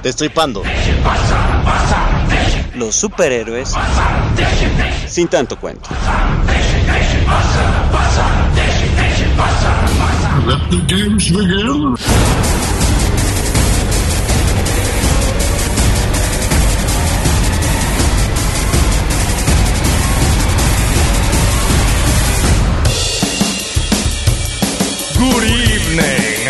Destripando. Los superhéroes Sin tanto cuento. Let the games begin. Good evening.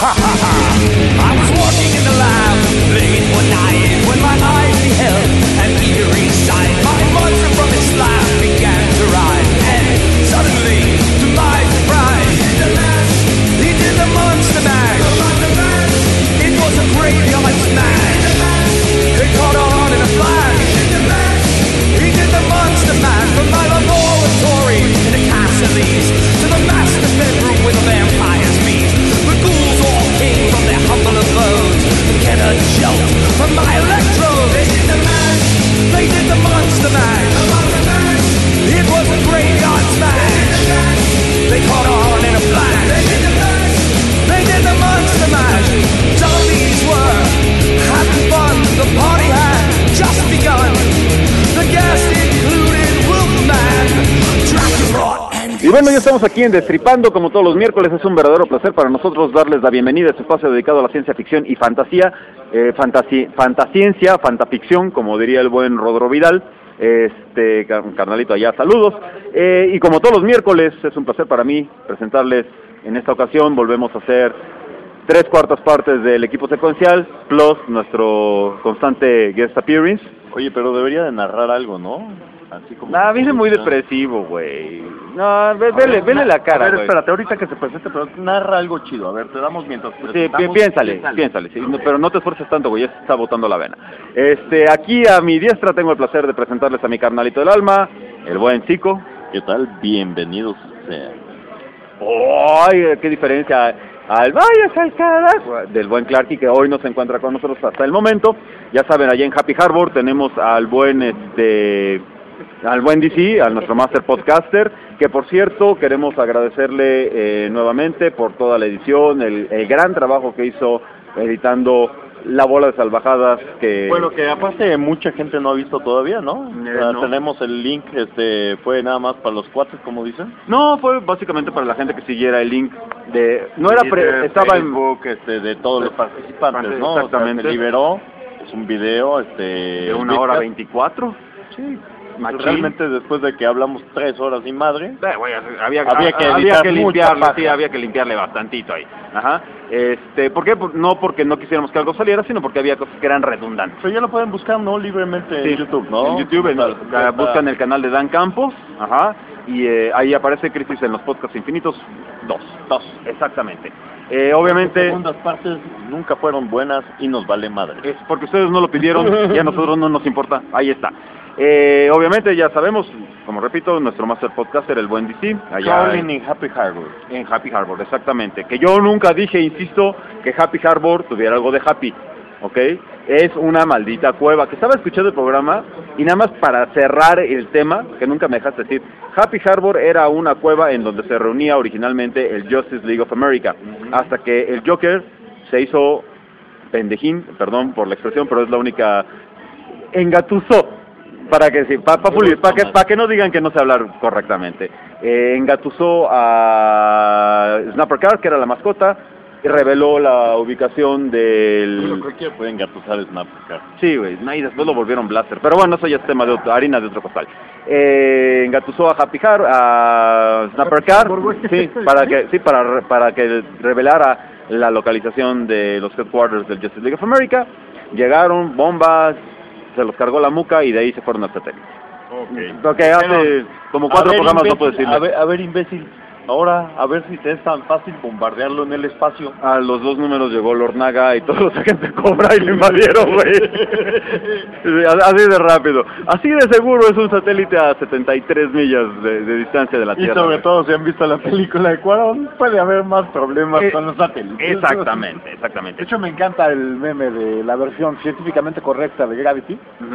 I was walking in the lab late one night when my eyes beheld an eerie sight. My monster from its slab began to rise, and suddenly, to my surprise, he did the monster mash. It was a graveyard smash. They caught on in a flash. He did the monster mash from my laboratory in the castle east to the master bedroom with the vampires meet. The ghouls all came from their humble abodes to get a jolt from my electrode. They did the mash. They did the monster mash. It was a graveyard smash. They caught on in a flash. They did the monster mash. Zombies were having fun. The party had just begun. The guest included Wolfman, Dracula, and... Y bueno, ya estamos aquí en Destripando, como todos los miércoles. Es un verdadero placer para nosotros darles la bienvenida a este espacio dedicado a la ciencia ficción y fantasía, fantasciencia, fantaficción, como diría el buen Rodro Vidal. Carnalito allá, saludos. Y como todos los miércoles, es un placer para mí presentarles. En esta ocasión volvemos a hacer 3/4 partes del equipo secuencial, plus nuestro constante guest appearance. Oye, pero debería de narrar algo, ¿no? Así como... Viene muy depresivo, güey. No, vele la cara, A ver, güey. espérate, ahorita que se presente, pero narra algo chido. A ver, te damos mientras presentamos. Sí, piénsale, sí, no, pero no te esfuerces tanto, güey, ya se está botando la vena. Aquí a mi diestra tengo el placer de presentarles a mi carnalito del alma, el buen Chico. ¿Qué tal? Bienvenidos sean. ¡Ay, qué diferencia! Al vayas al carajo del buen Clarky, que hoy no se encuentra con nosotros hasta el momento. Ya saben, allá en Happy Harbor tenemos al buen DC, a nuestro master podcaster, que por cierto queremos agradecerle nuevamente por toda la edición, el gran trabajo que hizo editando La Bola de Salvajadas, que... Bueno, que aparte mucha gente no ha visto todavía, ¿no? No. Tenemos el link, fue nada más para los cuates, como dicen. No, fue básicamente para la gente que siguiera el link de... No era estaba en Facebook, de todos los participantes, ¿no? Exactamente. O sea, se liberó, es un video, de 1 hora 24. Sí. Machín. Realmente después de que hablamos 3 horas y madre, Había que limpiarle, sí, había que limpiarle bastantito ahí. Ajá. ¿Por qué? No porque no quisiéramos que algo saliera, sino porque había cosas que eran redundantes. pero ya lo pueden buscar, ¿no? Libremente Sí, en YouTube, ¿no? En YouTube, buscan el canal de Dan Campos, ajá, y ahí aparece Crisis en los Podcasts Infinitos 2, exactamente. Obviamente... Las segundas partes nunca fueron buenas y nos vale madre. Es porque ustedes no lo pidieron y a nosotros no nos importa, ahí está. Obviamente ya sabemos, como repito, nuestro master podcaster, el buen DC, allá en Happy Harbor. en Happy Harbor, exactamente. Que yo nunca dije, insisto, que Happy Harbor tuviera algo de happy, ¿ok? Es una maldita cueva. Que estaba escuchando el programa y nada más para cerrar el tema, que nunca me dejaste decir, Happy Harbor era una cueva en donde se reunía originalmente el Justice League of America, hasta que el Joker se hizo pendejín, perdón por la expresión, pero es la única, engatusó. Para que sí, para que no digan que no sé hablar correctamente. Engatusó a Snapper Carr, que era la mascota, y reveló la ubicación del... Pero cualquiera puede engatusar Snapper Carr. Sí, güey, y después lo volvieron Blaster. Pero bueno, eso ya es tema de harina de otro costal. Engatusó a Happy Harbor, a Snapper Carr, sí, para que revelara la localización de los headquarters del Justice League of America. Llegaron, bombas, se los cargó la muca y de ahí se fueron al satélite. Porque hace como 4 programas no puedo decirlo. A ver, imbécil, ahora a ver si te es tan fácil bombardearlo en el espacio. A los 2 números llegó Lord Naga y todos los agentes de Cobra y lo invadieron, güey. Así de rápido. Así de seguro es un satélite a 73 millas de distancia de la Tierra. Y sobre todo si han visto la película de Cuarón, puede haber más problemas con los satélites. Exactamente. De hecho, me encanta el meme de la versión científicamente correcta de Gravity,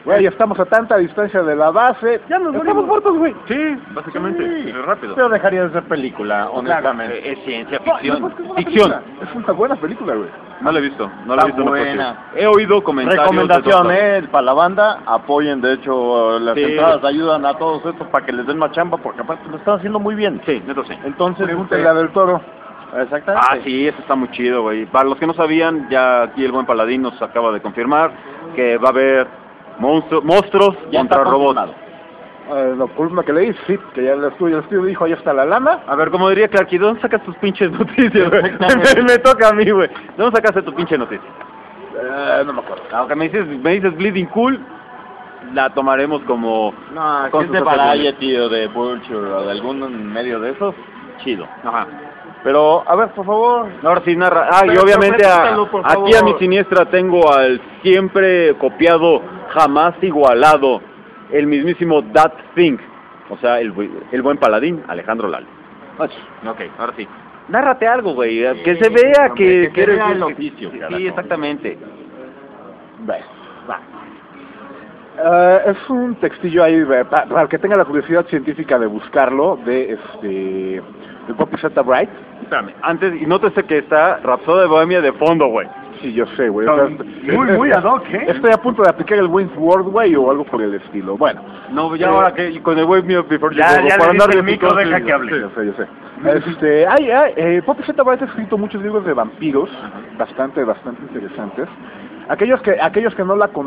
Güey, estamos a tanta distancia de la base, ya nos estamos muertos, güey. Sí, básicamente, es rápido. Pero dejaría de ser película, honestamente. Es ciencia No, ficción. no, es que es buena Ficción. película. Es una buena película, güey. No la he visto, no la he Está visto. No puedo buena. decir. He oído comentarios. Recomendación, de para la banda, apoyen, de hecho, las Sí. entradas ayudan a todos estos para que les den más chamba, porque aparte lo están haciendo muy bien. Sí, neto sí. Entonces, Pregúntale a Del Toro. exactamente. Ah, sí, eso está muy chido, güey. Para los que no sabían, ya aquí el buen Paladín nos acaba de confirmar que va a haber monstruos Ya contra está robots. confirmado. Lo último que leí, sí, que ya el estudio dijo, ahí está la lana. A ver, como diría Clarky, ¿dónde sacas tus pinches noticias, güey? me toca a mí, güey. ¿Dónde sacaste tu pinche noticia? No me acuerdo. Aunque me dices Bleeding Cool, la tomaremos como... No, si con es sus de ojos Variety o de Vulture o de algún medio de esos, chido. Ajá. Pero, a ver, por favor. Ahora sí narra. Ah, y Pero obviamente repítelo, por aquí favor. a mi siniestra tengo al siempre copiado, jamás igualado, el mismísimo That Thing. O sea, el buen Paladín, Alejandro Lalo. Ok, ahora sí. Nárrate algo, güey. Que se vea hombre, que se eres... vea el oficio, Sí, carajo. exactamente. Es un textillo ahí, para el que tenga la curiosidad científica de buscarlo, de Poppy Zeta Bright. Espérame, antes, y nótese que está Rhapsody de Bohemia de fondo, güey. Sí, yo sé, güey. Muy ad hoc, ¿eh? Estoy a punto de aplicar el Wayne's World, güey, o algo por el estilo. Bueno. No, ya ahora que con el Wave Me Up Before You Ya, Go, ya para le andar diste de el micro, psicosis, deja que hable. Yo sé. Poppy Zeta Bright ha escrito muchos libros de vampiros, bastante interesantes. Aquellos que no la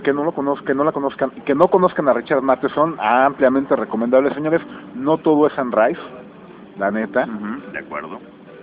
conozcan a Richard Matheson, ampliamente recomendable, señores. No todo es Sunrise, la neta. De acuerdo.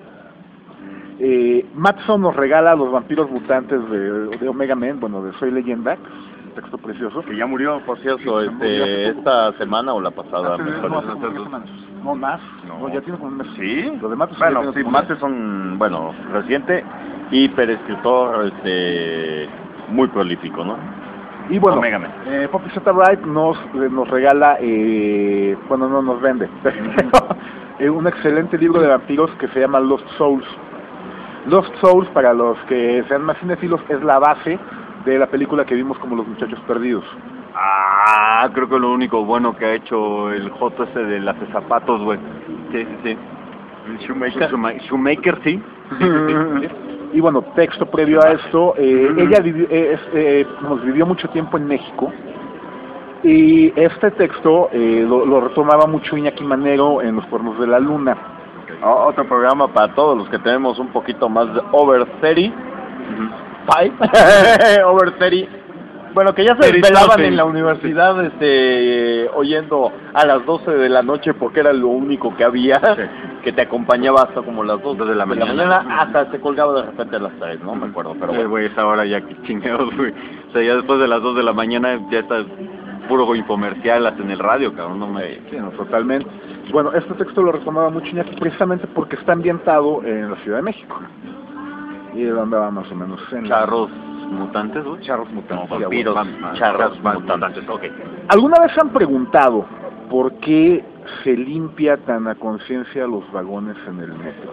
Matheson nos regala Los vampiros mutantes de Omega Men, bueno, de Soy Leyenda, que es un texto precioso. Que ya murió, por cierto, Sí, se murió hace poco. esta semana o la pasada. Hace me como parece. 3 semanas. No más. No, ya tiene como un mes. Sí. Lo de Matheson Bueno, ya sí, tiene como un mes. Matheson, bueno, reciente, hiperescritor, muy prolífico, ¿no? Y bueno, Omega Men. Poppy Zeta Bright nos regala, bueno, no nos vende, un excelente libro de vampiros que se llama Lost Souls. Lost Souls, para los que sean más cinéfilos, es la base de la película que vimos como Los Muchachos Perdidos. Ah, creo que lo único bueno que ha hecho el Joto ese de las zapatos, güey. Sí, sí, sí. El Shoemaker. Shoemaker, sí. Y bueno, texto previo a esto, ella vivió mucho tiempo en México, y este texto lo retomaba mucho Iñaki Manero en Los Cuernos de la Luna. Otro programa para todos los que tenemos un poquito más de over 30. Over 30. Bueno, que ya se desvelaban en la universidad oyendo a las 12 de la noche porque era lo único que había, que te acompañaba hasta como las 2 de la mañana, hasta se colgaba de repente a las 3, no me acuerdo, pero bueno. Güey, esa hora ya que chingados, güey. O sea, ya después de las 2 de la mañana ya está puro infomercial hasta en el radio, cabrón, no me... Sí, no, totalmente. Bueno, este texto lo retomaba mucho Iñaki precisamente porque está ambientado en la Ciudad de México. Y él andaba más o menos en... Charros mutantes, güey. Charros mutantes. No, sí, vampiros, bueno. charros mutantes, ok. ¿Alguna vez han preguntado por qué se limpia tan a conciencia los vagones en el metro?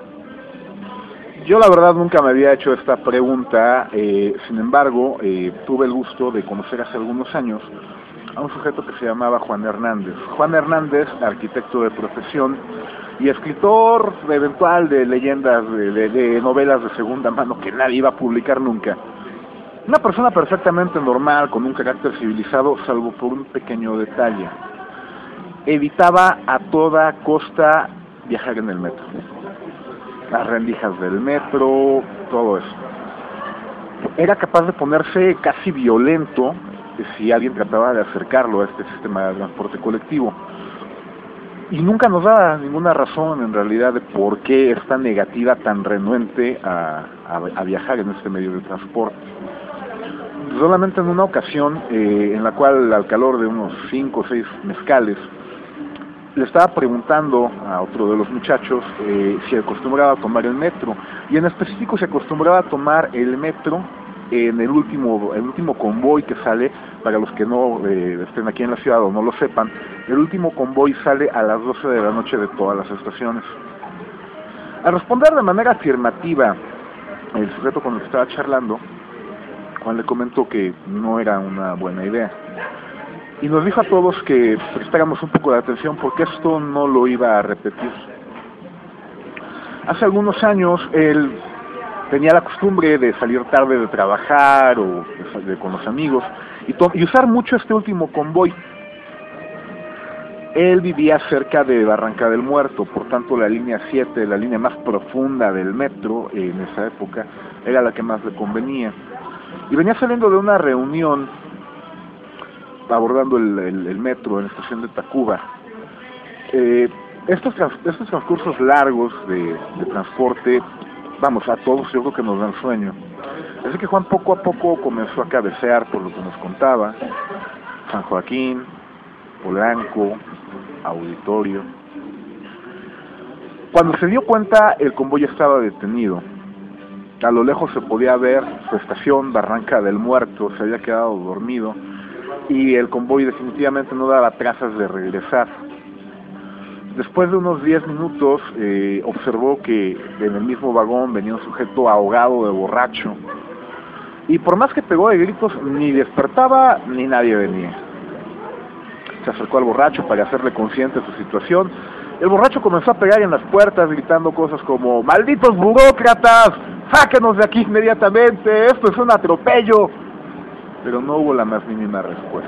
Yo la verdad nunca me había hecho esta pregunta, sin embargo, tuve el gusto de conocer hace algunos años a un sujeto que se llamaba Juan Hernández. Juan Hernández, arquitecto de profesión y escritor eventual de leyendas, de novelas de segunda mano que nadie iba a publicar nunca. Una persona perfectamente normal, con un carácter civilizado, salvo por un pequeño detalle. Evitaba a toda costa viajar en el metro. Las rendijas del metro, todo eso. Era capaz de ponerse casi violento si alguien trataba de acercarlo a este sistema de transporte colectivo. Y nunca nos daba ninguna razón en realidad de por qué esta negativa tan renuente a viajar en este medio de transporte. Solamente en una ocasión, en la cual al calor de unos 5 o 6 mezcales, le estaba preguntando a otro de los muchachos si acostumbraba a tomar el metro, y en específico se acostumbraba a tomar el metro en el último convoy que sale. Para los que no estén aquí en la ciudad o no lo sepan, el último convoy sale a las 12 de la noche de todas las estaciones. Al responder de manera afirmativa el sujeto con el que estaba charlando, Juan le comentó que no era una buena idea. Y nos dijo a todos que prestáramos un poco de atención porque esto no lo iba a repetir. Hace algunos años él tenía la costumbre de salir tarde de trabajar o con los amigos y usar mucho este último convoy. Él vivía cerca de Barranca del Muerto, por tanto la línea 7, la línea más profunda del metro en esa época, era la que más le convenía. Y venía saliendo de una reunión abordando el metro en la estación de Tacuba. Estos transcursos largos de transporte, vamos, a todos yo creo que nos dan sueño. Así que Juan poco a poco comenzó a cabecear por lo que nos contaba. San Joaquín, Polanco, Auditorio. Cuando se dio cuenta, el convoy estaba detenido. A lo lejos se podía ver su estación, Barranca del Muerto, se había quedado dormido y el convoy definitivamente no daba trazas de regresar. Después de unos 10 minutos observó que en el mismo vagón venía un sujeto ahogado de borracho y por más que pegó de gritos ni despertaba ni nadie venía. Se acercó al borracho para hacerle consciente de su situación. El borracho comenzó a pegar en las puertas gritando cosas como ¡malditos burócratas! ¡Sáquenos de aquí inmediatamente! ¡Esto es un atropello! Pero no hubo la más mínima respuesta.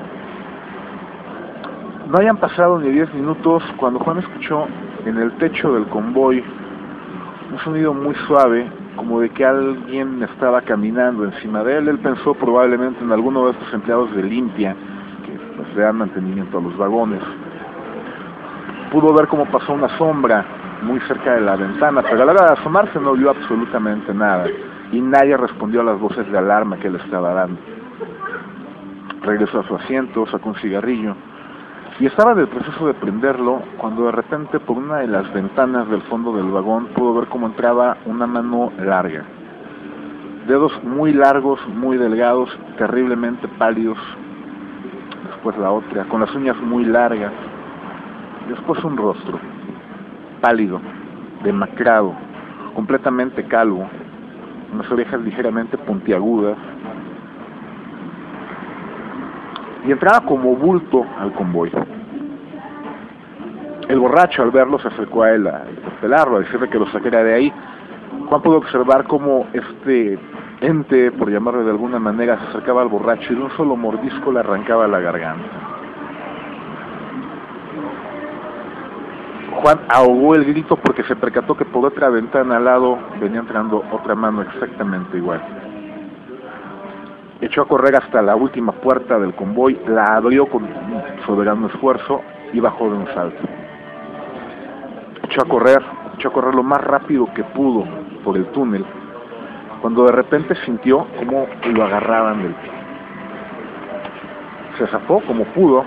No habían pasado ni 10 minutos cuando Juan escuchó en el techo del convoy un sonido muy suave, como de que alguien estaba caminando encima de él. Él pensó probablemente en alguno de estos empleados de limpia que pues, le dan mantenimiento a los vagones. Pudo ver cómo pasó una sombra muy cerca de la ventana, pero a la hora de asomarse no vio absolutamente nada y nadie respondió a las voces de alarma que le estaba dando. Regresó a su asiento, sacó un cigarrillo y estaba en el proceso de prenderlo cuando de repente por una de las ventanas del fondo del vagón pudo ver cómo entraba una mano larga. Dedos muy largos, muy delgados, terriblemente pálidos. Después la otra, con las uñas muy largas. Después un rostro, pálido, demacrado, completamente calvo, unas orejas ligeramente puntiagudas, y entraba como bulto al convoy. El borracho al verlo se acercó a él a interpelarlo, a decirle que lo sacara de ahí. Juan pudo observar cómo este ente, por llamarlo de alguna manera, se acercaba al borracho y de un solo mordisco le arrancaba la garganta. Juan ahogó el grito porque se percató que por otra ventana al lado venía entrando otra mano exactamente igual. Echó a correr hasta la última puerta del convoy, la abrió con un soberano esfuerzo y bajó de un salto. Echó a correr lo más rápido que pudo por el túnel, cuando de repente sintió como lo agarraban del pie. Se zafó como pudo,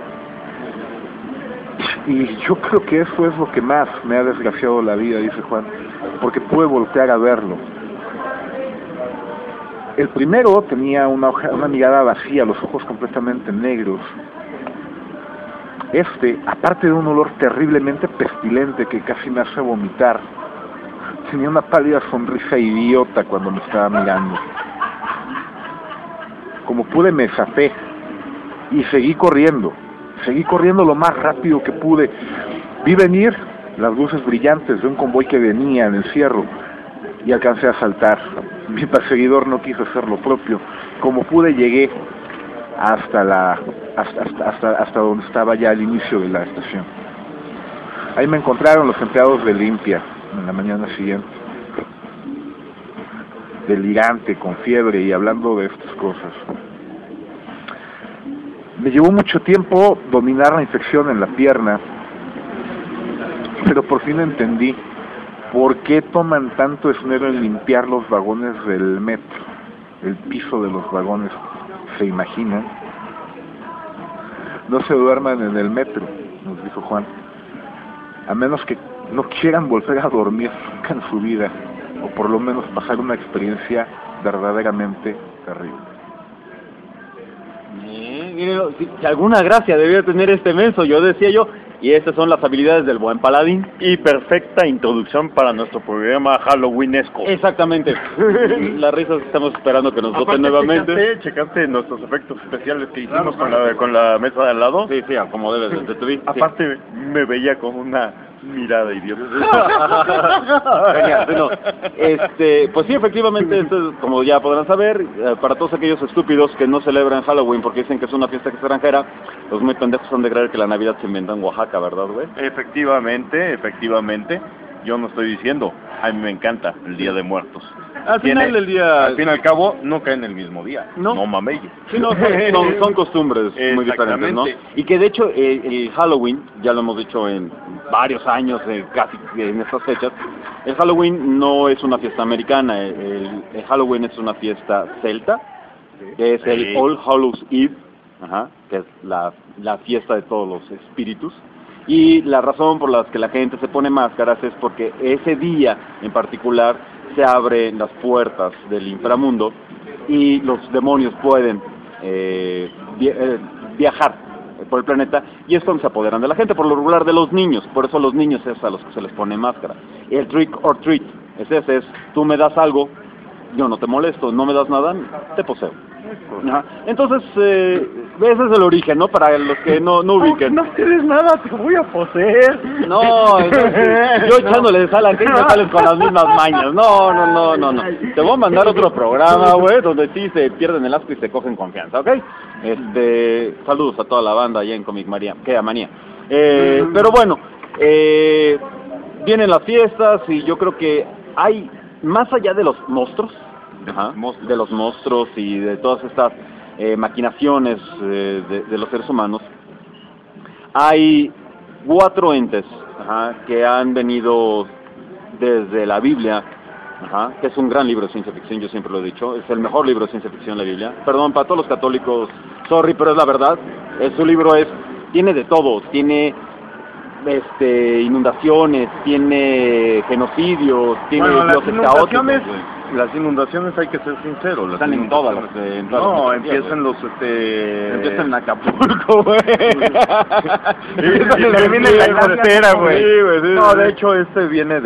y yo creo que eso es lo que más me ha desgraciado la vida, dice Juan, porque pude voltear a verlo. El primero tenía una mirada vacía, los ojos completamente negros. Aparte de un olor terriblemente pestilente que casi me hace vomitar, tenía una pálida sonrisa idiota cuando me estaba mirando. Como pude me zafé y seguí corriendo lo más rápido que pude. Vi venir las luces brillantes de un convoy que venía en encierro y alcancé a saltar. Mi perseguidor no quiso hacer lo propio. Como pude llegué hasta donde estaba ya el inicio de la estación. Ahí me encontraron los empleados de limpia en la mañana siguiente, delirante, con fiebre y hablando de estas cosas. Me llevó mucho tiempo dominar la infección en la pierna, pero por fin entendí por qué toman tanto esmero en limpiar los vagones del metro, el piso de los vagones. ¿Se imaginan? No se duerman en el metro, nos dijo Juan, a menos que no quieran volver a dormir nunca en su vida, o por lo menos pasar una experiencia verdaderamente terrible. Mire, si alguna gracia debía tener este menso, yo decía yo, Y estas son las habilidades del buen paladín. Y perfecta introducción para nuestro programa Halloweenesco. Exactamente. Las risas estamos esperando que nos voten nuevamente. ¿Checaste nuestros efectos especiales que hicimos con la mesa de al lado? Sí, como debe de tu vida. Aparte, me veía con una mirada idiota. Genial, bueno, pues sí, efectivamente, esto es, como ya podrán saber, para todos aquellos estúpidos que no celebran Halloween porque dicen que es una fiesta extranjera, los muy pendejos son de creer que la Navidad se inventó en Oaxaca, ¿verdad, güey? Efectivamente. Yo no estoy diciendo, a mí me encanta el Día de Muertos. Al final del día... Al fin y al cabo, no cae en el mismo día. No mames. Sí, son costumbres muy diferentes, ¿no? Y que de hecho el Halloween, ya lo hemos dicho en varios años, casi en estas fechas, el Halloween no es una fiesta americana, el Halloween es una fiesta celta, que es el All Hallows Eve, que es la fiesta de todos los espíritus. Y la razón por la que la gente se pone máscaras es porque ese día en particular se abren las puertas del inframundo y los demonios pueden viajar por el planeta, y es cuando se apoderan de la gente, por lo regular de los niños. Por eso a los niños es a los que se les pone máscara. El trick or treat es tú me das algo, yo no te molesto, no me das nada, te poseo. Entonces, ese es el origen, ¿no? Para los que no ubiquen. No tienes nada, te voy a poseer. No, yo echándole sal a ti me sales con las mismas mañas. No. Te voy a mandar otro programa, güey, donde sí se pierden el asco y se cogen confianza, ¿ok? Saludos a toda la banda allá en Comic Manía. Pero bueno, vienen las fiestas y yo creo que hay, más allá de los monstruos, de los monstruos y de todas estas maquinaciones de los seres humanos, hay 4 entes que han venido desde la Biblia, que es un gran libro de ciencia ficción, yo siempre lo he dicho, es el mejor libro de ciencia ficción, la Biblia. Perdón para todos los católicos, sorry, pero es la verdad. Su libro tiene de todo, tiene inundaciones, tiene genocidios, tiene dioses caóticos. Las inundaciones, hay que ser sincero, están en todas las empiezan empiezan en Acapulco, güey. Termina en la costera, güey. Sí, no, de hecho viene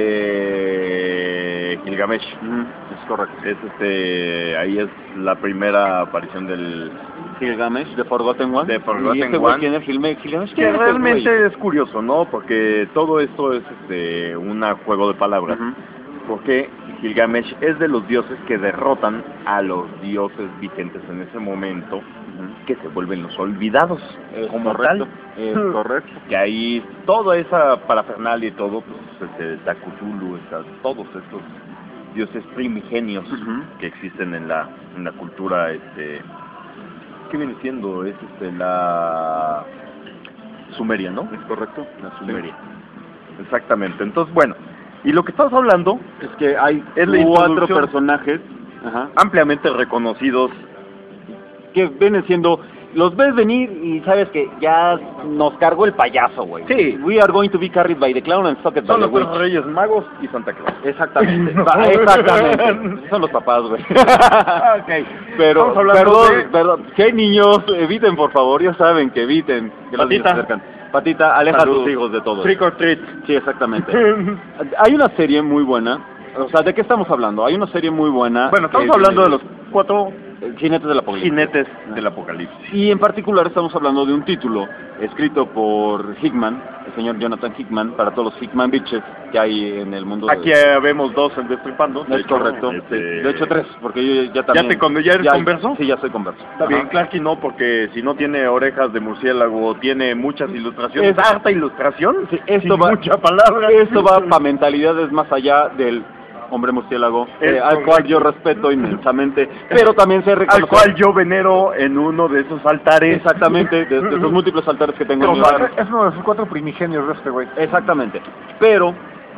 de Gilgamesh. Es correcto. Ahí es la primera aparición del Gilgamesh, de Forgotten One. De Forgotten One. ¿Quién es Gilgamesh? Que realmente es curioso, ¿no? Porque todo esto es un juego de palabras. Porque Gilgamesh es de los dioses que derrotan a los dioses vigentes en ese momento, que se vuelven los olvidados. Como correcto. Tal. Es correcto. Que ahí toda esa parafernalia y todo, pues está Cthulhu, está todos estos dioses primigenios que existen en la cultura, ¿qué viene siendo? Es la Sumeria, ¿no? Es correcto. La Sumeria. Sí. Exactamente. Entonces, bueno, y lo que estamos hablando es que hay 4 personajes ampliamente reconocidos que vienen siendo, los ves venir y sabes que ya nos cargó el payaso, güey. Sí. We are going to be carried by the clown and sucked by the witch. Son los Reyes Magos y Santa Claus. Exactamente. Exactamente. Son los papás, güey. Okay. Pero, perdón, ¿qué niños? Eviten, por favor, ya saben que eviten que los niños se acercan. Patita, aleja a tus hijos de todo. Trick or treat. Sí, exactamente. Hay una serie muy buena. O sea, ¿de qué estamos hablando? Hay una serie muy buena. Bueno, estamos hablando de los 4 jinetes del apocalipsis. Jinetes del apocalipsis. Y en particular estamos hablando de un título escrito por Hickman, el señor Jonathan Hickman, para todos los Hickman bitches que hay en el mundo. Aquí vemos 2 en Destripando. Es correcto. De hecho 3, porque yo ya también. ¿Ya eres converso? Sí, ya soy converso. Está bien, Clarky no, porque si no tiene orejas de murciélago, tiene muchas ilustraciones. ¿Es harta ilustración? Sí, mucha palabra. Esto va para mentalidades más allá del hombre murciélago, al cual yo respeto inmensamente, pero también se reconoce... Al cual yo venero en uno de esos altares. Exactamente, de esos múltiples altares que tengo en mi hogar. Es uno de esos 4 primigenios de este güey. Exactamente, pero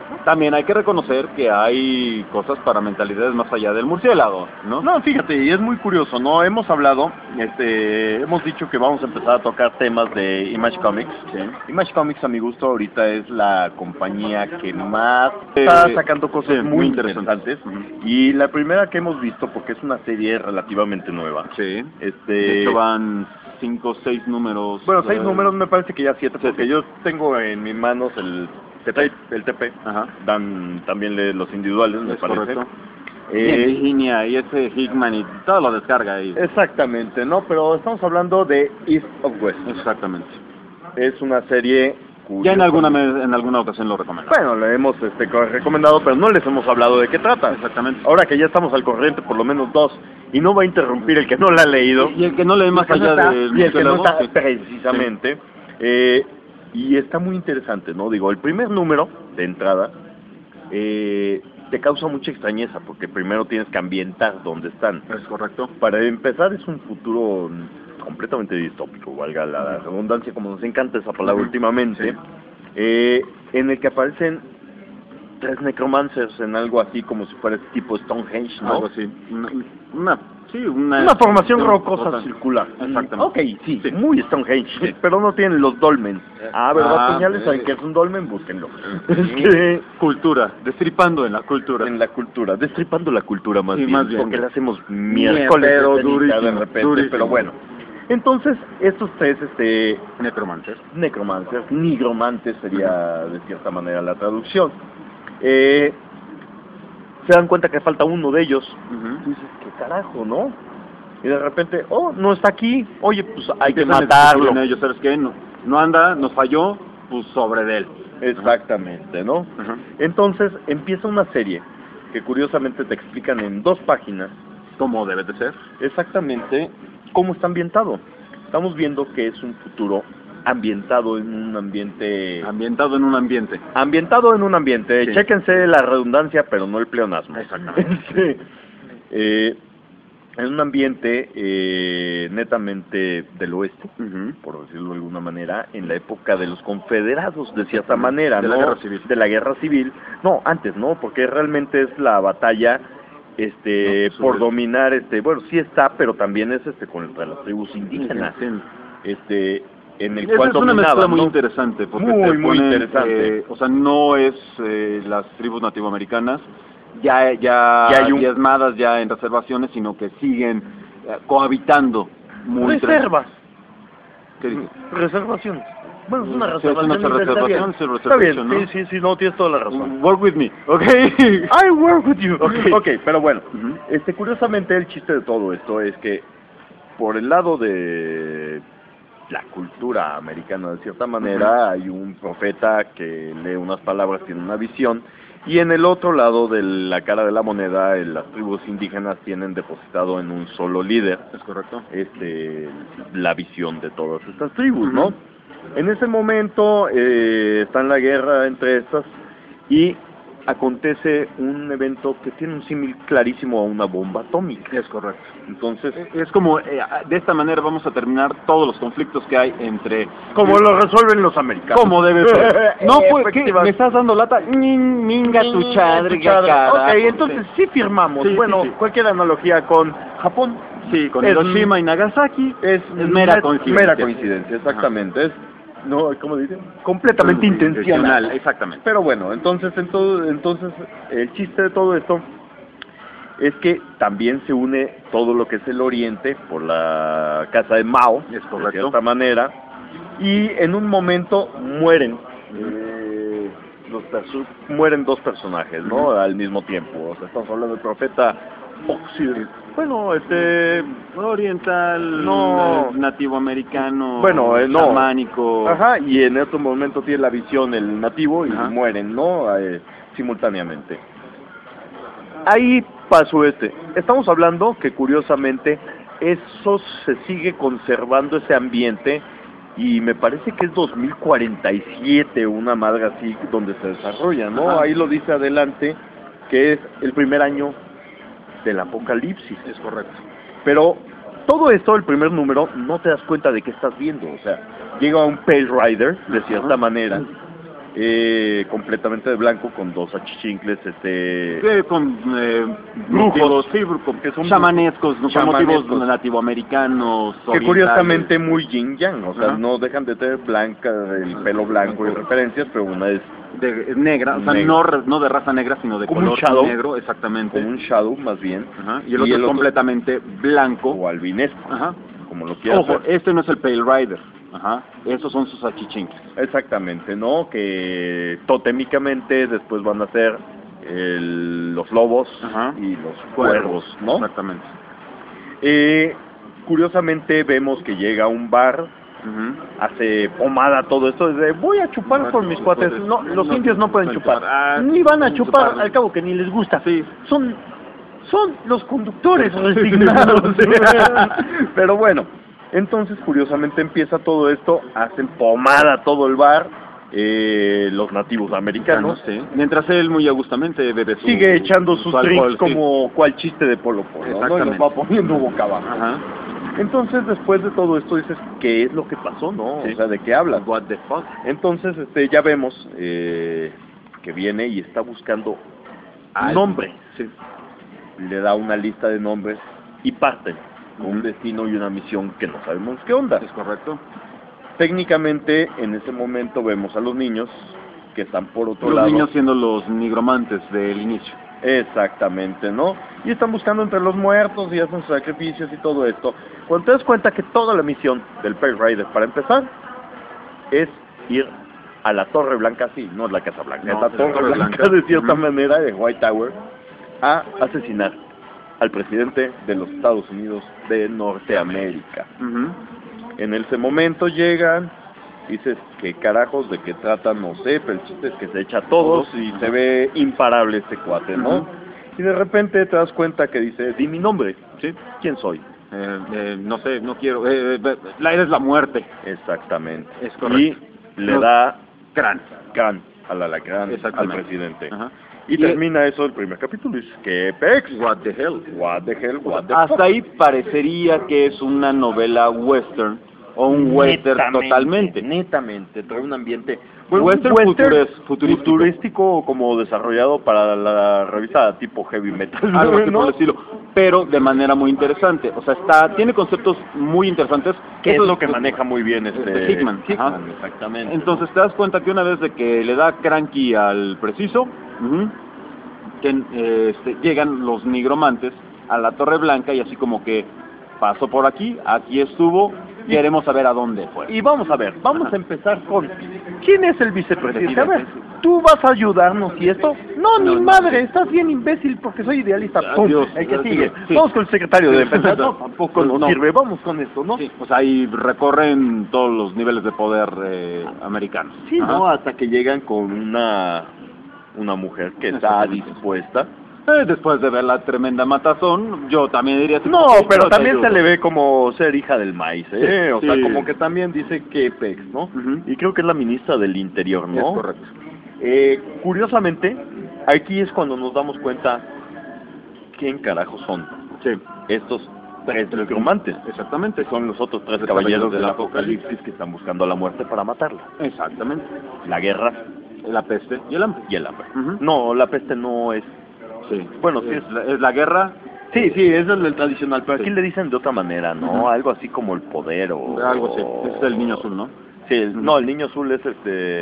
también hay que reconocer que hay cosas para mentalidades más allá del murciélago, ¿no? No, fíjate, y es muy curioso, ¿no? Hemos hablado, hemos dicho que vamos a empezar a tocar temas de Image Comics. Sí. Image Comics, a mi gusto, ahorita es la compañía que más está sacando cosas sí, muy interesantes. Uh-huh. Y la primera que hemos visto, porque es una serie relativamente nueva. Sí. De hecho van 5 o 6 números. Bueno, 6 números, me parece que ya 7, porque yo tengo en mis manos el TP, Ajá. dan también los individuales, me parece. Correcto. Virginia y ese Hickman y todo lo descarga ahí. Exactamente, ¿no? Pero estamos hablando de East of West. Exactamente. Es una serie ya en alguna ocasión lo recomendamos. Bueno, le hemos recomendado, pero no les hemos hablado de qué trata. Exactamente. Ahora que ya estamos al corriente, por lo menos 2, y no va a interrumpir el que no la ha leído. Y el que no lee más allá del y el que no está, sí. precisamente. Sí. Y está muy interesante, ¿no? Digo, el primer número de entrada te causa mucha extrañeza, porque primero tienes que ambientar dónde están. Es correcto. Para empezar, es un futuro completamente distópico, valga la redundancia, como nos encanta esa palabra últimamente, en el que aparecen 3 necromancers en algo así como si fuera tipo Stonehenge, ¿no? Algo así. Una formación rocosa circular. Exactamente. Ok, sí, muy Stonehenge, pero no tienen los dolmens. ¿Verdad? Señales saben que es un dolmen, búsquenlo. Cultura, destripando en la cultura. Destripando la cultura más bien, porque la hacemos miércoles de repente, pero bueno. Entonces, estos 3 necromancers, nigromantes sería de cierta manera la traducción, se dan cuenta que falta uno de ellos. Y dices, ¿qué carajo, no? Y de repente, no está aquí, oye, pues hay que matarlo. Ellos, ¿sabes qué? No anda, nos falló, pues sobre de él. Exactamente, ¿no? Entonces, empieza una serie que curiosamente te explican en 2 páginas. ¿Cómo debe de ser? Exactamente cómo está ambientado. Estamos viendo que es un futuro ambientado en un ambiente... Ambientado en un ambiente. Sí. Chéquense la redundancia, pero no el pleonasmo. Exactamente. En un ambiente netamente del oeste, por decirlo de alguna manera, en la época de los confederados, de cierta manera, de ¿no? La guerra civil. De la guerra civil. No, antes, ¿no? Porque realmente es la batalla por dominar, bueno, sí está, pero también es contra las tribus indígenas. Sí. En el cual es una mezcla muy ¿no? interesante, porque muy interesante. O sea, no es las tribus nativoamericanas ya hay diezmadas, ya en reservaciones, sino que siguen cohabitando muy reservas. ¿Qué dices? Reservaciones. Bueno, es una reservación. Está bien, ¿no? Sí, no, tienes toda la razón. Work with me, okay. I work with you. Okay, pero bueno, curiosamente el chiste de todo esto es que por el lado de la cultura americana, de cierta manera, hay un profeta que lee unas palabras, tiene una visión, y en el otro lado de la cara de la moneda, las tribus indígenas tienen depositado en un solo líder. Es correcto. La visión de todas estas tribus, ¿no? En ese momento está en la guerra entre estas y acontece un evento que tiene un símil clarísimo a una bomba atómica. Es correcto. Entonces, es como, de esta manera vamos a terminar todos los conflictos que hay entre... Como lo resuelven los americanos. Como debe ser. No, pues, ¿qué? ¿Me estás dando lata? Minga tu chadriga, cara. Ok, entonces sí firmamos. Sí, bueno, sí. Cualquier analogía con Japón. Sí, con Hiroshima y Nagasaki. Es mera coincidencia. Mera coincidencia, exactamente. Es, no, ¿cómo dicen? Completamente intencional. Exactamente. Pero bueno, entonces el chiste de todo esto es que también se une todo lo que es el Oriente por la casa de Mao, es correcto, de cierta manera, y en un momento mueren mueren 2 personajes, ¿no? Al mismo tiempo. O sea, estamos hablando del profeta occidental. Bueno, oriental, no, nativo americano, bueno, no, chamánico. Ajá, y en otro momento tiene la visión el nativo y mueren, ¿no? Simultáneamente. Ahí pasó Estamos hablando que curiosamente eso se sigue conservando ese ambiente y me parece que es 2047, una madre así, donde se desarrolla, ¿no? Ahí lo dice adelante, que es el primer año del apocalipsis. Es correcto. Pero todo esto, el primer número, no te das cuenta de qué estás viendo. O sea, llega un Pale Rider, de cierta manera, completamente de blanco con dos achichincles, con brujos, sí, que son chamanescos, con chamanescos. motivos nativoamericanos, que orientales. curiosamente muy yin yang, o sea, Ajá. no dejan de tener blanca, el pelo blanco y referencias, pero una es de negra, o sea, Negra. no de raza negra, sino de Como un color shadow. negro, exactamente. como un shadow más bien, Ajá. Y el otro es completamente blanco. o albinesco, Ajá. como lo quieras Ojo, ver. este no es el Pale Rider. Ajá. Esos son sus achichincles. Exactamente, ¿no? Que totémicamente después van a ser los lobos Ajá. y los cuervos, ¿no? Exactamente. Curiosamente vemos que llega a un bar, Ujú. hace pomada todo esto, desde voy a chupar con mis cuates. No, los indios no pueden chupar. Ah, Ni van a chupar, chupar. al cabo que ni les gusta. Sí. Son los conductores resignados. Pero bueno, entonces curiosamente empieza todo esto, hacen pomada todo el bar, los nativos americanos. Sí. Mientras él muy agustamente bebe su... Sigue echando sus alcohol, drinks sí. como cual chiste de Polo Polo, ¿no? Y los Exactamente. va poniendo boca abajo. Ajá. Entonces, después de todo esto, dices, ¿qué es lo que pasó, no? Sí. O sea, ¿de qué hablas? What the fuck? Entonces, ya vemos que viene y está buscando un nombre. Sí. Le da una lista de nombres y parten con un destino y una misión que no sabemos qué onda. Es correcto. Técnicamente, en ese momento vemos a los niños que están por otro Los lado. niños siendo los nigromantes del inicio. Exactamente, ¿no? Y están buscando entre los muertos y hacen sacrificios y todo esto. Cuando te das cuenta que toda la misión del Pale Rider, para empezar, es ir a la Torre Blanca, sí, no es la Casa Blanca, No, es la Torre Blanca de cierta manera, de White Tower, a asesinar al presidente de los Estados Unidos de Norteamérica. Ujú. En ese momento llegan, dices, ¿qué carajos? ¿De qué tratan? No sé, pero el chiste es que se echa a todos y se ve imparable este cuate, ¿no? Ujú. Y de repente te das cuenta que dice, di mi nombre, Sí. ¿quién soy? No sé, no quiero. La eres la muerte. Exactamente. Es correcto. Y le No. da Crán. can al alacrán al Exactamente. presidente. Ajá. Y termina eso el primer capítulo y dices, ¿qué pex? What the hell. What the hell, what the Hasta fuck? ahí parecería que es una novela western o un western totalmente. Netamente, trae un ambiente Western futurístico. futurístico como desarrollado para la revista tipo heavy metal, Algo así ¿no? por el estilo, pero de manera muy interesante. O sea, tiene conceptos muy interesantes. Que es Eso lo que maneja muy bien Hickman. Ajá. exactamente. Entonces te das cuenta que una vez de que le da cranky al preciso, que llegan los nigromantes a la Torre Blanca y así como que pasó por aquí estuvo, queremos saber a dónde fue. Y vamos a ver, vamos a empezar con ¿quién es el vicepresidente? A ver, Presidente. ¿tú vas a ayudarnos y esto? No, ni No, madre, estás bien imbécil porque soy idealista. ¡Pum! Adiós. El que sigue. Sí. Vamos con el secretario de Sí. Defensa. No, tampoco nos No. sirve, vamos con esto, ¿no? Sí, o sea, ahí recorren todos los niveles de poder americanos. Sí, Ajá. ¿no? Hasta que llegan con una mujer que está Exactamente. dispuesta. Después de ver la tremenda matazón, yo también diría... No, sí, pero yo te también se ayudo. le ve como ser hija del maíz, ¿eh? Sí, O sea, sí. como que también dice que pex, ¿no? Ujú. Y creo que es la ministra del Interior, ¿no? Es correcto. Curiosamente, aquí es cuando nos damos cuenta quién carajos son Sí, estos tres nigromantes. exactamente. Son los otros tres Los caballeros del caballeros del apocalipsis que están buscando a la muerte para matarla. Exactamente. La guerra La peste y el hambre. y el hambre. Ujú. No, la peste no es... Sí. Bueno, sí es la guerra, Sí, eso es el tradicional, pero Sí. aquí le dicen de otra manera, ¿no? Ujú. Algo así como el poder o... algo así. Ese es el niño azul, ¿no? Sí, Ujú. no, el niño azul es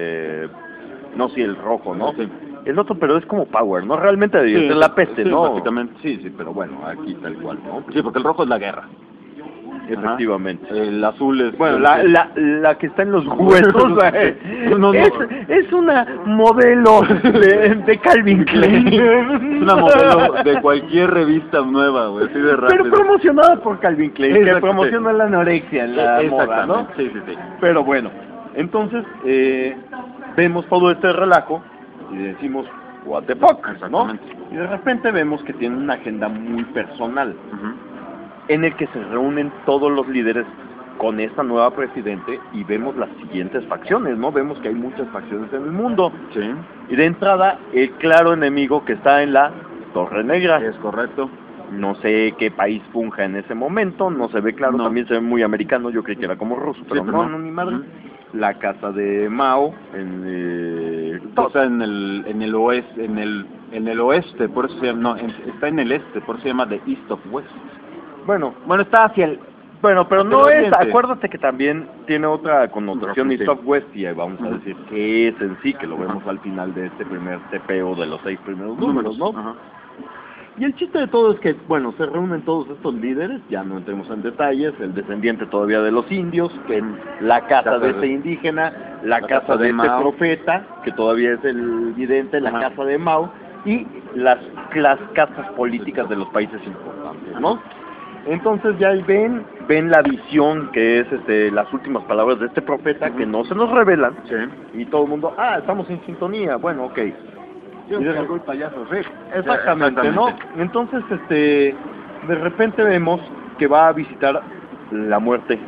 no, sí, el rojo, ¿no? Sí. El otro, pero es como power, ¿no? Realmente debería ser la peste, sí, ¿no? básicamente. Sí, pero bueno, aquí tal cual, ¿no? Sí, porque el rojo es la guerra. Efectivamente. Ajá. El azul es... Bueno, la que está en los huesos No. es una modelo de Calvin Klein. Es una modelo de cualquier revista nueva, güey, así de rápido. Pero promocionada por Calvin Klein, que Exacto. promociona la anorexia en la moda, ¿no? Sí, sí, sí. Pero bueno, entonces vemos todo este relajo y decimos, what the fuck, ¿no? Exactamente. Y de repente vemos que tiene una agenda muy personal, Ujú. en el que se reúnen todos los líderes con esta nueva presidente y vemos las siguientes facciones, ¿no? Vemos que hay muchas facciones en el mundo. Sí, Y de entrada, el claro enemigo que está en la Torre Negra. es correcto. No sé qué país funja en ese momento, no se ve claro, No. también se ve muy americano, yo creí que era como ruso, pero pero no, no. ni madre. Ujú. La casa de Mao en está en el oeste, en el oeste, por eso se llama, está en el este, por eso se llama The East of West. Bueno, Está hacia el... pero no Pero es, acuérdate que también tiene otra connotación East of West, y vamos a decir qué es en sí, que lo vemos al final de este primer TPO de los 6 primeros números, ¿no? Ajá. Y el chiste de todo es que, bueno, se reúnen todos estos líderes, ya no entremos en detalles, el descendiente todavía de los indios, que en la casa de este indígena, la casa de este profeta, que todavía es el vidente, la casa de Mao, y las casas políticas de los países importantes, ¿no? Entonces ya ven la visión que es las últimas palabras de este profeta, que no se nos revelan, y todo el mundo, estamos en sintonía, bueno, ok. Yo cargo el payaso Rick. Exactamente, ¿no? Entonces, de repente vemos que va a visitar la muerte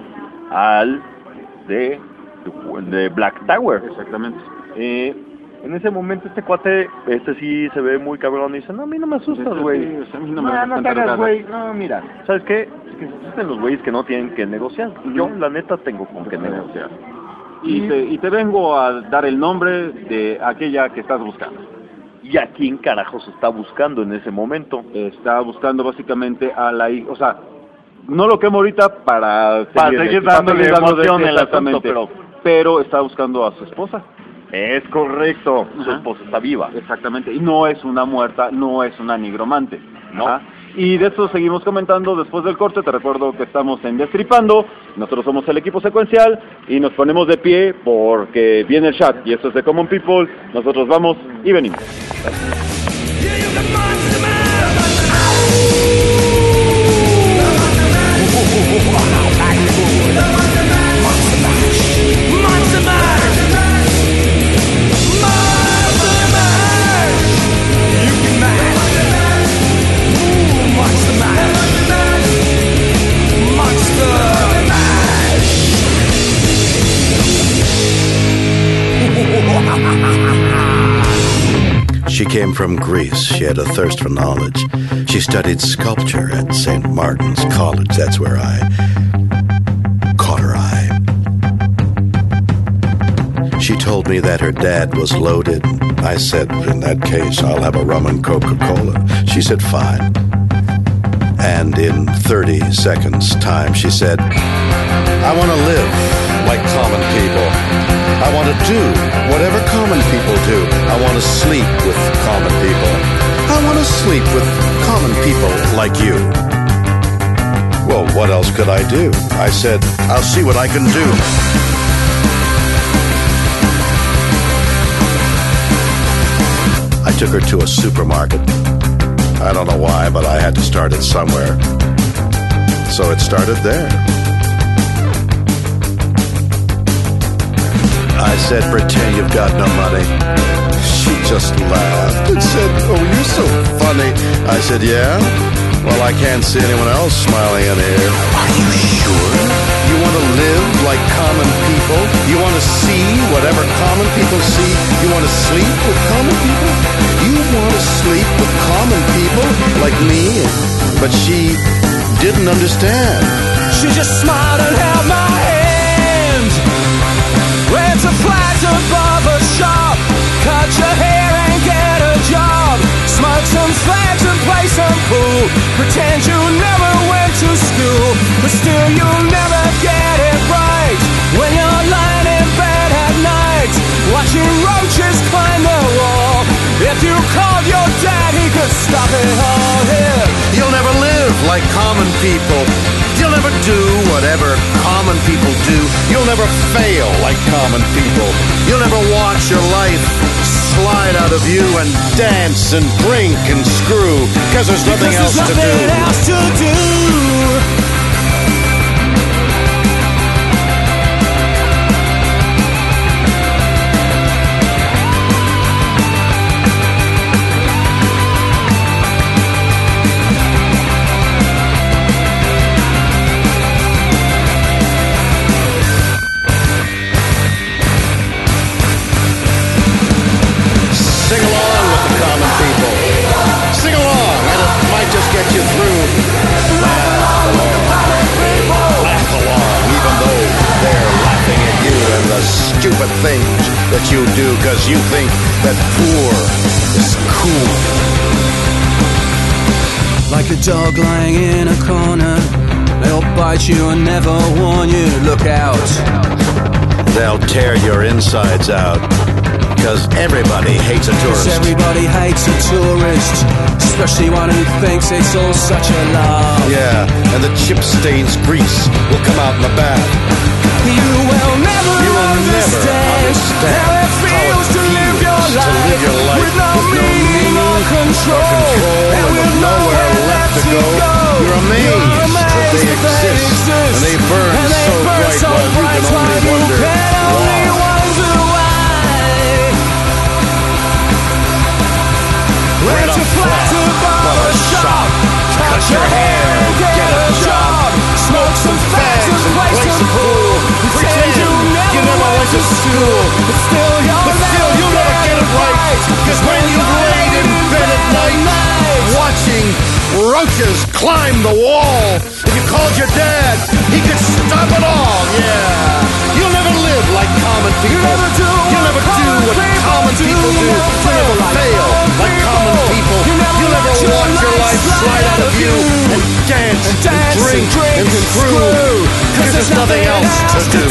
de Black Tower. Exactamente. En ese momento este cuate, sí se ve muy cabrón y dice, no, a mí no me asustas, güey. A mí no me das No te hagas, güey. No, mira, ¿sabes qué? Es que se asusten los güeyes que no tienen que negociar. Yo, la neta, tengo con qué negociar. Y te vengo a dar el nombre de aquella que estás buscando. ¿Y a quién carajos está buscando en ese momento? Está buscando básicamente a la hija, o sea, no lo quemo ahorita para seguir dándole emoción al asunto, pero está buscando a su esposa. Es correcto, su esposa está viva. Exactamente, y no es una muerta, no es una nigromante, ¿no? Ajá. Y de eso seguimos comentando después del corte. Te recuerdo que estamos en Destripando, nosotros somos el equipo secuencial y nos ponemos de pie porque viene el chat y esto es de Common People. Nosotros vamos y venimos. She came from Greece. She had a thirst for knowledge. She studied sculpture at St. Martin's College. That's where I caught her eye. She told me that her dad was loaded. I said, in that case, I'll have a rum and Coca-Cola. She said, fine. And in 30 seconds time, she said, I want to live like common people. I want to do whatever common people do. I want to sleep with common people. I want to sleep with common people like you. Well, what else could I do? I said, I'll see what I can do. I took her to a supermarket. I don't know why, but I had to start it somewhere. So it started there. I said, pretend you've got no money. She just laughed and said, oh, you're so funny. I said, yeah? Well, I can't see anyone else smiling in here. Are you sure? You want to live like common people? You want to see whatever common people see? You want to sleep with common people? You want to sleep with common people like me? But she didn't understand. She just smiled and held my hand. Went to flat above a shop, cut your hair and get a job, smoke some fags and play some pool, pretend you never went to school, but still you'll never get it right when you're lying in bed at night, watching roaches climb the wall. If you called your dad, he could stop it all here. You'll never live like common people. You'll never do whatever common people do. You'll never fail like common people. You'll never watch your life slide out of you and dance and drink and screw, because there's nothing else to do. Get you through. because you think that poor is cool. Like a dog lying in a corner, they'll bite you and never warn you. Look out. They'll tear your insides out, because everybody hates a tourist. Everybody hates a tourist, especially one who thinks it's all such a laugh. Yeah, and the chip stains grease will come out in the bath. You will never understand how it feels to live your life with no meaning or control, and with nowhere left to go. You're amazed that they exist, and they burn so bright while you can only wonder why. Rent a flat to barber shop, cut your hair, get a job, smoke some fags and play some pool. Pretend you never went to school, but still you'll never get it right. Because when you've laid in bed at night, watching roaches climb the wall, if you called your dad, he could stop it all, yeah. You'll never live like common people. You'll never do what common people do. You'll never fail like common people. You'll never watch your life slide out of you and dance and drink and screw, because there's nothing else to do.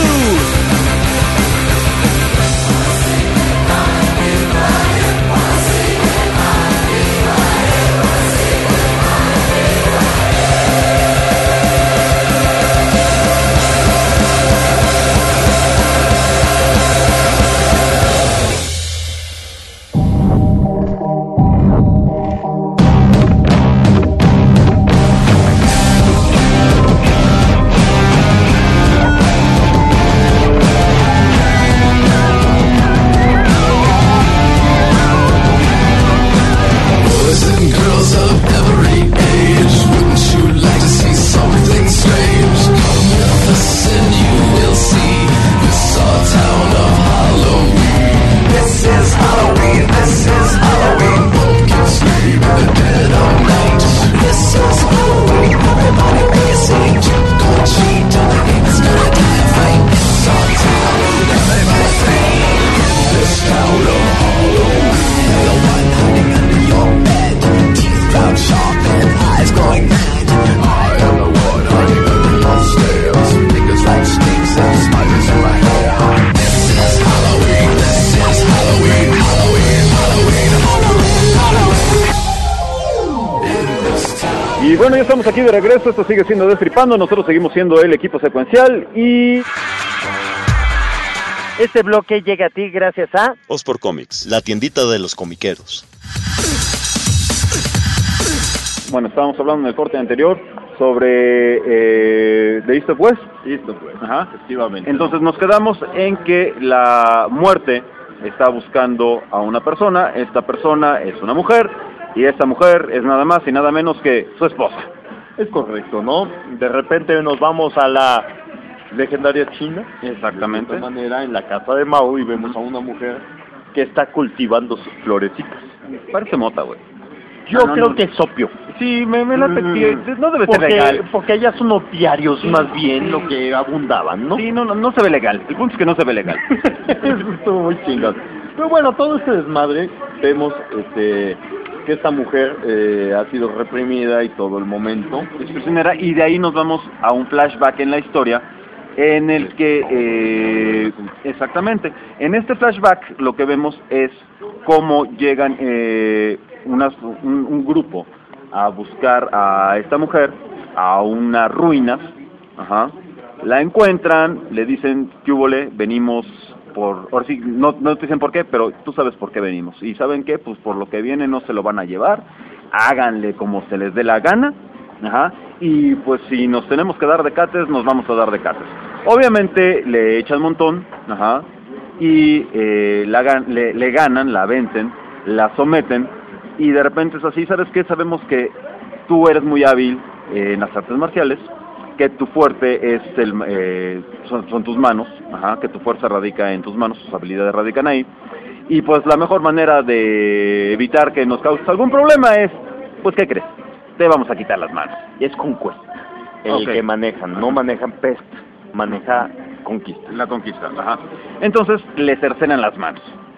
Y bueno, ya estamos aquí de regreso, esto sigue siendo Destripando, nosotros seguimos siendo el equipo secuencial y... Este bloque llega a ti gracias a... Ospor Comics, la tiendita de los comiqueros. Bueno, estábamos hablando en el corte anterior sobre The East of West. East of West, Ajá. efectivamente. Entonces nos quedamos en que la muerte está buscando a una persona, esta persona es una mujer, y esta mujer es nada más y nada menos que su esposa. Es correcto, ¿no? De repente nos vamos a la legendaria China. Exactamente. De esta manera, en la casa de Mao, y vemos a una mujer que está cultivando sus florecitas. Parece mota, güey. Yo creo que es opio. Sí, me late que no debe ser legal. Porque ellas son opiarios, más bien, lo que abundaban, ¿no? Sí, no se ve legal. El punto es que no se ve legal. Eso estuvo muy chingón. Pero bueno, todo este desmadre, vemos que esta mujer ha sido reprimida y todo el momento. Y de ahí nos vamos a un flashback en la historia en el que, exactamente, en este flashback lo que vemos es cómo llegan un grupo a buscar a esta mujer a unas ruinas, ajá, la encuentran, le dicen que húbole, venimos por, ahora sí, no te dicen por qué, pero tú sabes por qué venimos, y ¿saben qué? Pues por lo que viene no se lo van a llevar, háganle como se les dé la gana, ajá, y pues si nos tenemos que dar de cates, nos vamos a dar de cates. Obviamente le echan montón, ajá, y le ganan, la vencen, la someten, y de repente es así, ¿sabes qué? Sabemos que tú eres muy hábil en las artes marciales, que tu fuerte es son tus manos, ajá, que tu fuerza radica en tus manos, tus habilidades radican ahí, y pues la mejor manera de evitar que nos causes algún problema es, pues ¿qué crees? Te vamos a quitar las manos. Es conquista el que manejan, no manejan peste, maneja conquista. La conquista, ajá. Entonces le cercenan las manos,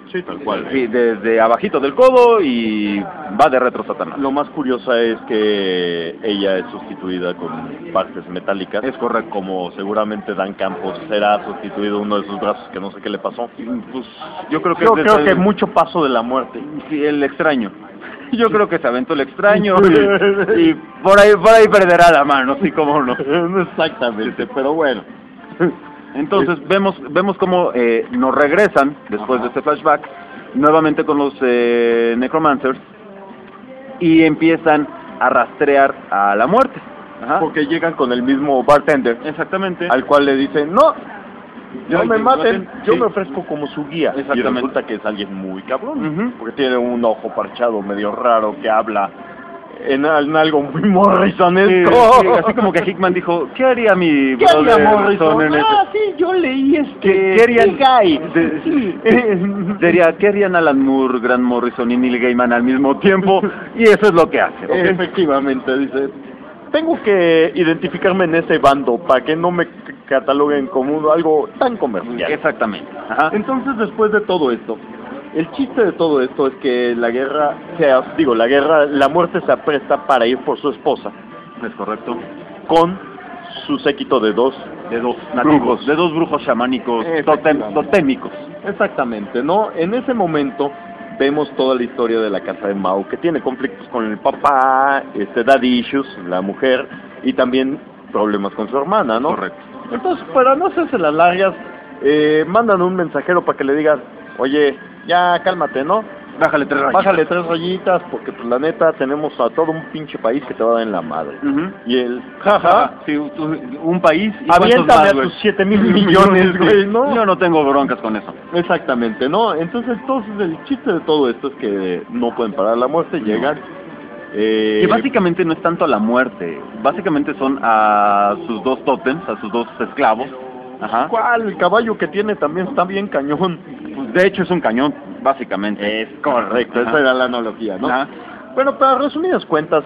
Sí, tal cual. Sí, desde abajito del codo y va de retro Satanás. Lo más curioso es que ella es sustituida con partes metálicas. Es correcto. Como seguramente Dan Campos será sustituido uno de sus brazos, que no sé qué le pasó. Pues yo creo que Creo que mucho paso de la muerte. Sí, el extraño. Yo creo que se aventó el extraño y por ahí perderá la mano, sí, cómo no. Exactamente, pero bueno. Entonces vemos cómo nos regresan después de este flashback nuevamente con los Necromancers y empiezan a rastrear a la muerte. Ajá. Porque llegan con el mismo bartender. Exactamente. Al cual le dicen, no me maten, yo sí. me ofrezco como su guía. Exactamente. Y resulta que es alguien muy cabrón, porque tiene un ojo parchado medio raro que habla en algo muy morrisonesco. Sí, así como que Hickman dijo, ¿qué haría mi ¿Qué brother haría Morrison? en ese? Sí, yo leí ¿Qué harían Guy? Sería, ¿qué harían Alan Moore, Grant Morrison y Neil Gaiman al mismo tiempo? Y eso es lo que hace. ¿Okay? Efectivamente, dice, tengo que identificarme en ese bando para que no me cataloguen como algo tan comercial. Exactamente. Ajá. Entonces, después de todo esto, el chiste de todo esto es que la muerte se apresta para ir por su esposa. Es correcto. Con su séquito de dos nativos, de dos brujos chamánicos totémicos. Exactamente, ¿no? En ese momento vemos toda la historia de la casa de Mao, que tiene conflictos con el papá, daddy issues, la mujer, y también problemas con su hermana, ¿no? Correcto. Entonces, para no hacerse las largas, mandan un mensajero para que le digan, oye, ya cálmate, ¿no? Bájale 3 rayitas. Bájale 3 rayitas, porque pues la neta tenemos a todo un pinche país que te va a dar en la madre. Y él, jaja, sí, un país y aviéntame a tus 7,000 millones, güey, ¿no? Yo no tengo broncas con eso. Exactamente, ¿no? Entonces el chiste de todo esto es que no pueden parar la muerte, llegan. Que básicamente no es tanto a la muerte, básicamente son a sus dos tótems, a sus dos esclavos. Ajá. ¿Cuál? El caballo que tiene también está bien cañón. Pues de hecho es un cañón, básicamente. Es correcto, Ajá. esa era la analogía, ¿no? Ajá. Bueno, para resumidas cuentas,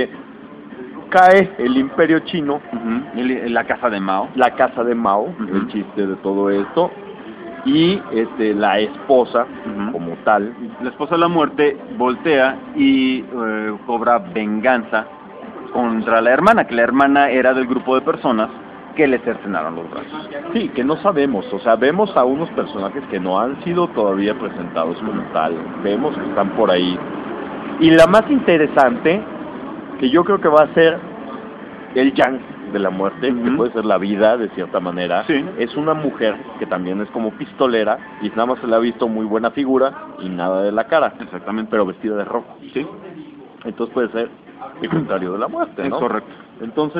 cae el imperio chino, La casa de Mao. la casa de Mao, el chiste de todo esto, y la esposa, como tal. La esposa de la muerte voltea y cobra venganza contra la hermana, que la hermana era del grupo de personas que le cercenaron los brazos. Sí, que no sabemos, o sea, vemos a unos personajes que no han sido todavía presentados como tal, vemos que están por ahí. Y la más interesante, que yo creo que va a ser el yang de la muerte, que puede ser la vida de cierta manera, sí. Es una mujer que también es como pistolera y nada más se le ha visto muy buena figura y nada de la cara. Exactamente. Pero vestida de rojo. Sí. Entonces puede ser el contrario de la muerte, ¿no? Es correcto. Entonces,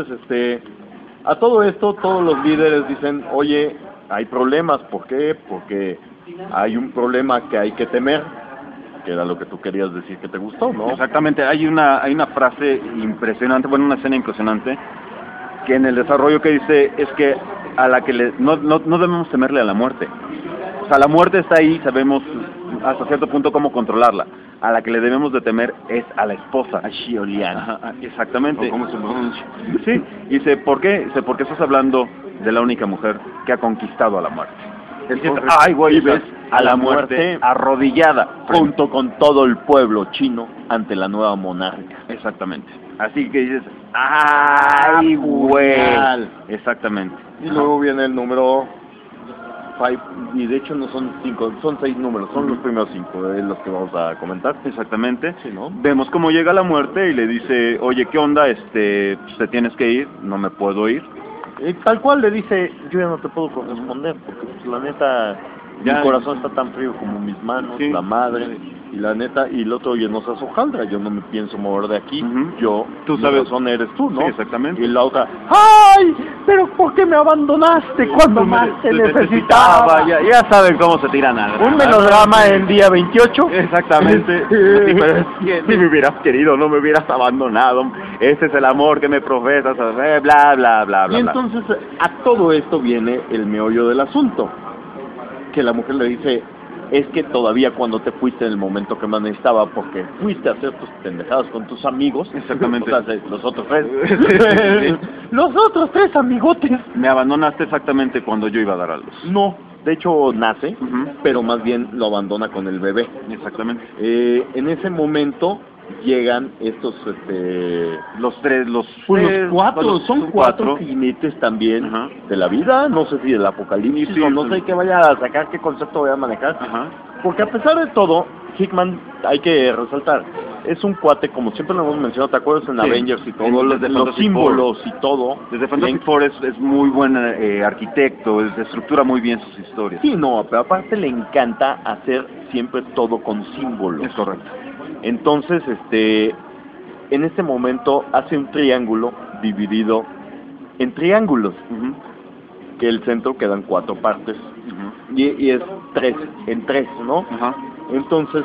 a todo esto, todos los líderes dicen, oye, hay problemas. ¿Por qué? Porque hay un problema que hay que temer, que era lo que tú querías decir que te gustó, ¿no? Exactamente. Hay una frase impresionante, bueno, una escena impresionante, que en el desarrollo que dice es que a la que no debemos temerle a la muerte. O sea, la muerte está ahí, sabemos hasta cierto punto cómo controlarla. A la que le debemos de temer es a la esposa. A Xiolian. Ajá, exactamente. ¿O cómo se pronuncia? Sí, dice, ¿por qué? Dice, porque estás hablando de la única mujer que ha conquistado a la muerte. Ay, güey, ves a la muerte arrodillada junto con todo el pueblo chino ante la nueva monarca. Exactamente. Así que dices, ¡ay, güey! Exactamente. Y luego viene el número 5, y de hecho no son 5, son 6 números, son los primeros 5 de los que vamos a comentar. Exactamente. Sí, ¿no? Vemos cómo llega la muerte y le dice, oye, ¿qué onda? Te tienes que ir, no me puedo ir. Tal cual le dice, yo ya no te puedo corresponder, porque pues, la neta, mi corazón está tan frío como mis manos, sí. La madre, y la neta, y el otro, oye, no seas hojaldra, yo no me pienso mover de aquí, Tú sabes, mi razón eres tú, ¿no? Sí, exactamente. Y la otra, ¡ay! ¿Pero por qué me abandonaste cuando más te necesitaba? Ya saben cómo se tiran a Un melodrama en día 28. Exactamente. Sí, pero es que si me hubieras querido, no me hubieras abandonado. Ese es el amor que me profesas, bla, bla, bla, bla. Y entonces, a todo esto viene el meollo del asunto. Que la mujer le dice, es que todavía cuando te fuiste en el momento que más necesitaba, porque fuiste a hacer tus pendejadas con tus amigos. Exactamente. O sea, los otros 3. Los otros 3 amigotes. Me abandonaste exactamente cuando yo iba a dar a luz. No, De hecho, nace, pero más bien lo abandona con el bebé. Exactamente. En ese momento llegan estos, los cuatro, son cuatro jinetes también de la vida, no sé si del apocalipsis, o no sé qué vaya a sacar, qué concepto vaya a manejar. Porque a pesar de todo, Hickman, hay que resaltar, es un cuate, como siempre lo hemos mencionado, ¿te acuerdas en Avengers y todo? Los símbolos y todo. Desde Fantastic Four es muy buen arquitecto, estructura muy bien sus historias. Sí, no, pero aparte le encanta hacer siempre todo con símbolos. Es correcto. Entonces, en este momento hace un triángulo dividido en triángulos, que el centro quedan 4 partes, y es 3 en 3, ¿no? Entonces,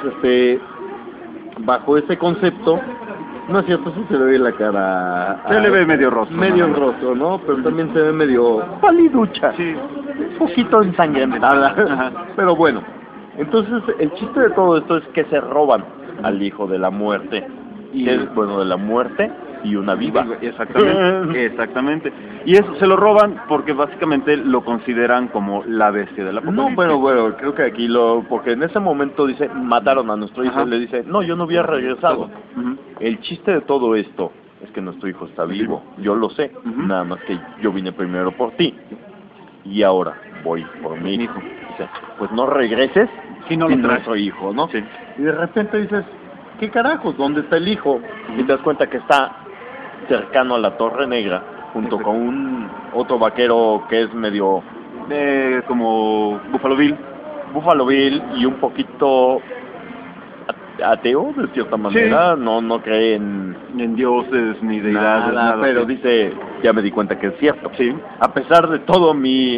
bajo ese concepto, no es cierto, sí se le ve la cara. Se le ve medio rostro. Medio rostro, ¿no? Pero también se ve medio paliducha. Sí. Un poquito ensangrentada. Pero bueno, entonces el chiste de todo esto es que se roban al hijo de la muerte. Y es, bueno, de la muerte y una viva. Exactamente, exactamente. Y eso se lo roban porque básicamente lo consideran como la bestia del apocalipsis. No, pero bueno, creo que aquí porque en ese momento dice, mataron a nuestro hijo, y le dice, no, yo no había regresado. El chiste de todo esto es que nuestro hijo está vivo, yo lo sé, nada más que yo vine primero por ti, y ahora voy por mi hijo. Dice, pues no regreses si no sin lo nuestro hijo, ¿no? Sí. Y de repente dices, ¿qué carajos? ¿Dónde está el hijo? Y te das cuenta que está cercano a la Torre Negra, junto con un otro vaquero que es medio como Buffalo Bill. Buffalo Bill y un poquito ateo de cierta manera, no cree en dioses ni deidades, nada, pero dice, ya me di cuenta que es cierto. Sí. A pesar de todo mi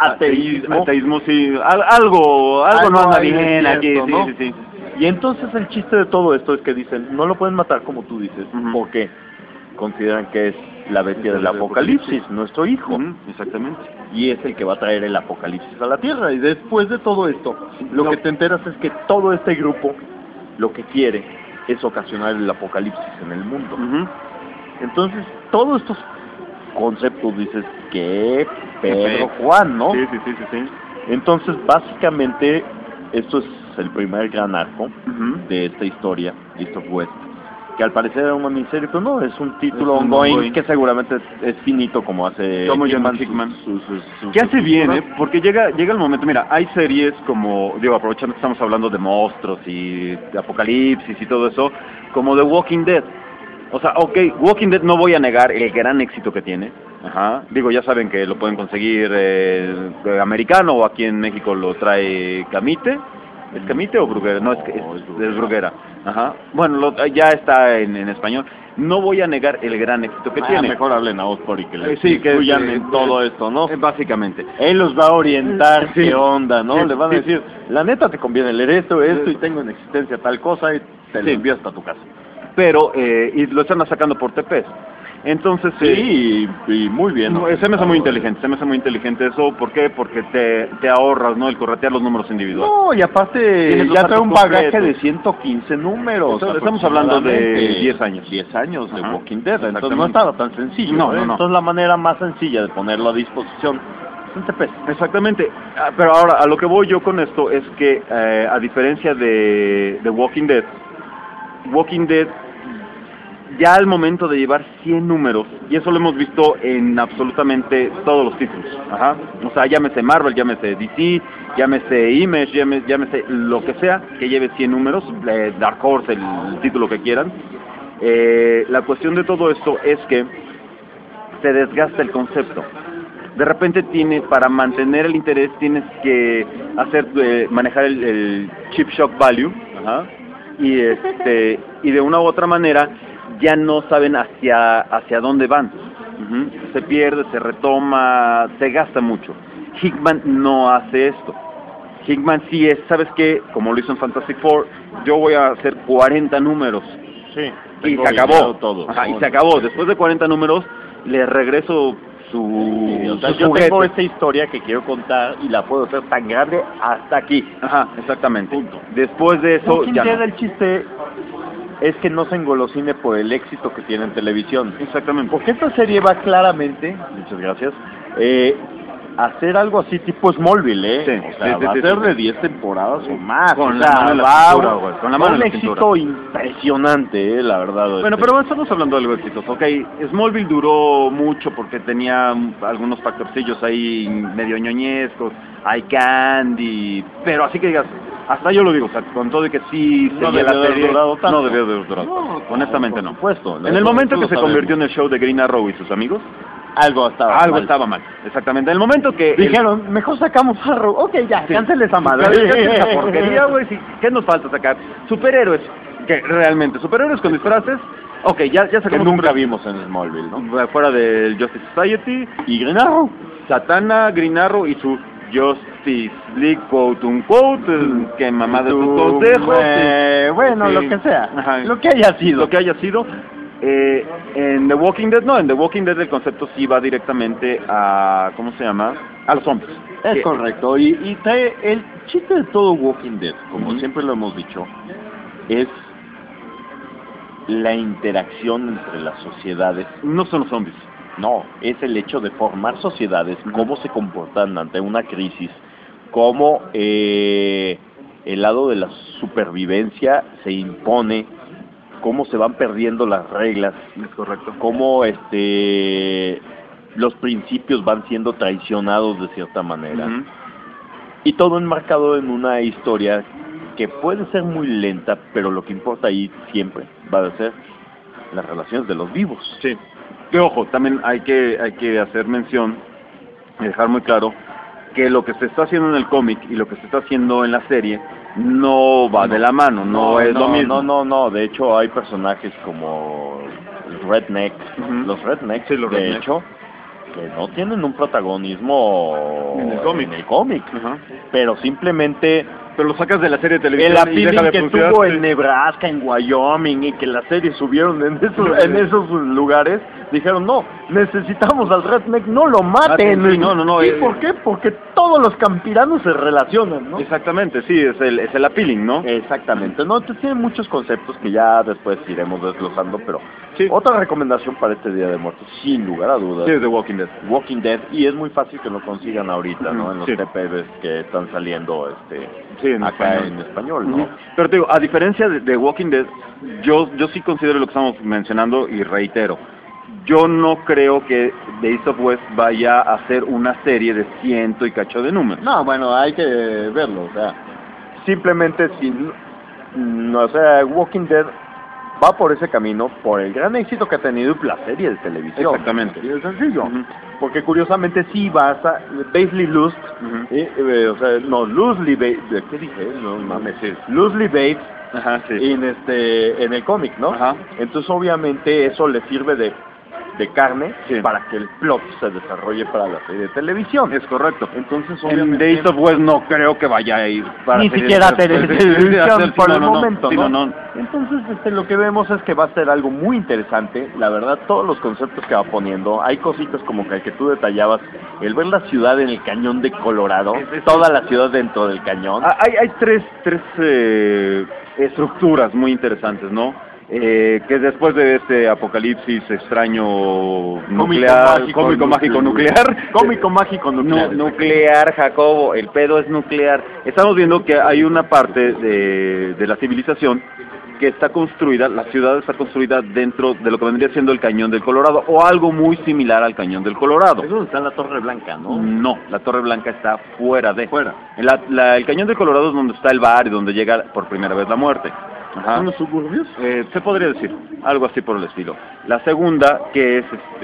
ateísmo, sí, algo no anda bien aquí, ¿no? Sí. Y entonces el chiste de todo esto es que dicen, no lo pueden matar como tú dices, porque consideran que es la bestia del apocalipsis, nuestro hijo. Exactamente. Y es el que va a traer el apocalipsis a la tierra. Y después de todo esto, lo que te enteras es que todo este grupo lo que quiere es ocasionar el apocalipsis en el mundo. Entonces, todos estos conceptos dices, ¿qué? Pedro Juan, ¿no? Sí. Entonces, básicamente, esto es el primer gran arco de esta historia, East of West, que al parecer era una miniserie, pero no, es un título ongoing que seguramente es finito como hace Hickman. Que hace bien, porque llega el momento, mira, hay series como, aprovechando que estamos hablando de monstruos y de apocalipsis y todo eso, como The Walking Dead. O sea, Walking Dead no voy a negar el gran éxito que tiene. Ya saben que lo pueden conseguir americano, o aquí en México lo trae Camite. ¿Es Camite o Bruguera? No, es Bruguera. Bueno, ya está en español. No voy a negar el gran éxito que tiene. Mejor hablen a Oscar y que les que incluyan en todo esto, ¿no? Básicamente. Él los va a orientar qué onda, ¿no? Le van a decir, la neta te conviene leer esto, y tengo en existencia tal cosa, y te lo envío hasta tu casa. Pero, y lo están sacando por TPs. Entonces, y muy bien. ¿no? Se me hace muy inteligente eso. ¿Por qué? Porque te ahorras, ¿no? El corretear los números individuales. No, y aparte ya trae un bagaje de 115 números. Estamos hablando de 10 años. 10 años de Walking Dead, entonces no estaba tan sencillo. No. Entonces la manera más sencilla de ponerlo a disposición es un TP. Exactamente. Pero ahora, a lo que voy yo con esto es que, a diferencia de Walking Dead, ya al momento de llevar 100 números, y eso lo hemos visto en absolutamente todos los títulos, o sea, llámese Marvel, llámese DC, llámese Image, llámese lo que sea, que lleve 100 números, Dark Horse, el título que quieran. La cuestión de todo esto es que se desgasta el concepto. De repente para mantener el interés tienes que manejar el cheap shock value, y de una u otra manera ya no saben hacia dónde van. Se pierde, se retoma, se gasta mucho. Hickman no hace esto. Hickman sí ¿sabes qué? Como lo hizo en Fantastic Four, yo voy a hacer 40 números. Sí. Y se acabó. Todo. Y se acabó. Después de 40 números, le regreso su yo tengo esta historia que quiero contar y la puedo hacer tan grande hasta aquí. Exactamente. Punto. Después de eso, ya no. El chiste es que no se engolosine por el éxito que tiene en televisión. Exactamente. Porque esta serie va claramente, muchas gracias, hacer algo así tipo Smallville, Sí, o sea, sí, va sí, a ser sí. de 10 temporadas o más. Con o la sea, mano en la va cintura, güey, con la mano un en la éxito cintura. impresionante, la verdad. Bueno, pero estamos hablando de algo exitoso. Ok, Smallville duró mucho porque tenía algunos factorcillos ahí medio ñoñescos, hay Candy, pero así que digas, hasta yo lo digo, o sea, con todo y que sí No seguía debió la haber serie, durado tanto. no debió de haber durado tanto. Honestamente no. Por supuesto. En el momento que lo se sabemos. convirtió en el show de Green Arrow y sus amigos, Algo estaba mal. exactamente. En el momento que Dijeron, mejor sacamos Arrow. Ok, ya, Sí. cancele esa madre. Esa porquería, güey, sí. ¿Qué nos falta sacar? Superhéroes, que realmente, superhéroes con disfraces, ok, ya Que sacamos nunca superhéroes. vimos en Smallville, ¿no? Fuera del Justice Society, Y Green Arrow. Satana, Green Arrow y su Justice League, quote unquote, que mamá de sus consejos. Bueno, Sí. lo que sea. Ajá. Lo que haya sido. Lo que haya sido. En The Walking Dead, no, en The Walking Dead el concepto sí va directamente a, ¿cómo se llama? A los zombies. Es Que- correcto. Y trae el chiste de todo Walking Dead, como Ujú. siempre lo hemos dicho, es la interacción entre las sociedades. No son los zombies. No, es el hecho de formar sociedades, cómo se comportan ante una crisis, cómo el lado de la supervivencia se impone, cómo se van perdiendo las reglas, Es correcto. cómo los principios van siendo traicionados de cierta manera. Ujú. Y todo enmarcado en una historia que puede ser muy lenta, pero lo que importa ahí siempre va a ser las relaciones de los vivos. Sí. Que ojo, también hay que hacer mención y dejar muy claro que lo que se está haciendo en el cómic y lo que se está haciendo en la serie no va de la mano, no es lo mismo. No, de hecho hay personajes como el Redneck, Ujú. los Rednecks, Sí, los de Rednecks. hecho, que no tienen un protagonismo En el cómic. Ajá. Pero simplemente Pero lo sacas de la serie de el televisión y deja appealing de que funcionar. tuvo Sí. en Nebraska, en Wyoming, y que las series subieron en esos lugares, dijeron, no, necesitamos al Redneck, no lo maten. Sí, no, ¿Y por qué? Porque todos los campiranos se relacionan, ¿no? Exactamente, sí, es el appealing, ¿no? Exactamente, no, tiene muchos conceptos que ya después iremos desglosando, pero Sí. otra recomendación para este Día de Muertos, sin lugar a dudas, Sí, es The Walking Dead. Walking Dead, y es muy fácil que lo consigan ahorita, ¿no? En los Sí. TPBs que están saliendo Sí, en acá español. en español, ¿no? Ujú. Pero te digo, a diferencia de Walking Dead, yo sí considero lo que estamos mencionando y reitero. Yo no creo que Days of West vaya a ser una serie de 100 y cacho de números. No, bueno, hay que verlo, o sea, simplemente o sea, Walking Dead va por ese camino por el gran éxito que ha tenido la serie de televisión. Exactamente. Y es sencillo, Ujú. porque curiosamente sí basa, Bailey Lust, Ujú. o sea, no, Loosely Bates, ¿qué dije? No mames, Sí. Loosely Bates Ajá, sí. en el cómic, ¿no? Ajá. Entonces obviamente eso le sirve de carne Sí. para que el plot se desarrolle para la serie de televisión. Es correcto. Entonces En obviamente Days of West no creo que vaya a ir para ni serie siquiera de- televisión por el no, momento, sí, ¿no? no. Entonces lo que vemos es que va a ser algo muy interesante, la verdad, todos los conceptos que va poniendo, hay cositas como que tú detallabas, el ver la ciudad en el cañón de Colorado, toda la ciudad dentro del cañón. Hay tres estructuras muy interesantes, ¿no? Que después de este apocalipsis extraño nuclear, cómico mágico nuclear, Cómico mágico nuclear. nuclear, Jacobo, el pedo es nuclear. Estamos viendo que hay una parte de la civilización que está construida, la ciudad está construida dentro de lo que vendría siendo el Cañón del Colorado, o algo muy similar al Cañón del Colorado. Es donde está la Torre Blanca, ¿no? No, la Torre Blanca está fuera de. Fuera. El Cañón del Colorado es donde está el bar y donde llega por primera vez la muerte. Ajá. ¿Son los suburbios? Se podría decir, algo así por el estilo. La segunda, que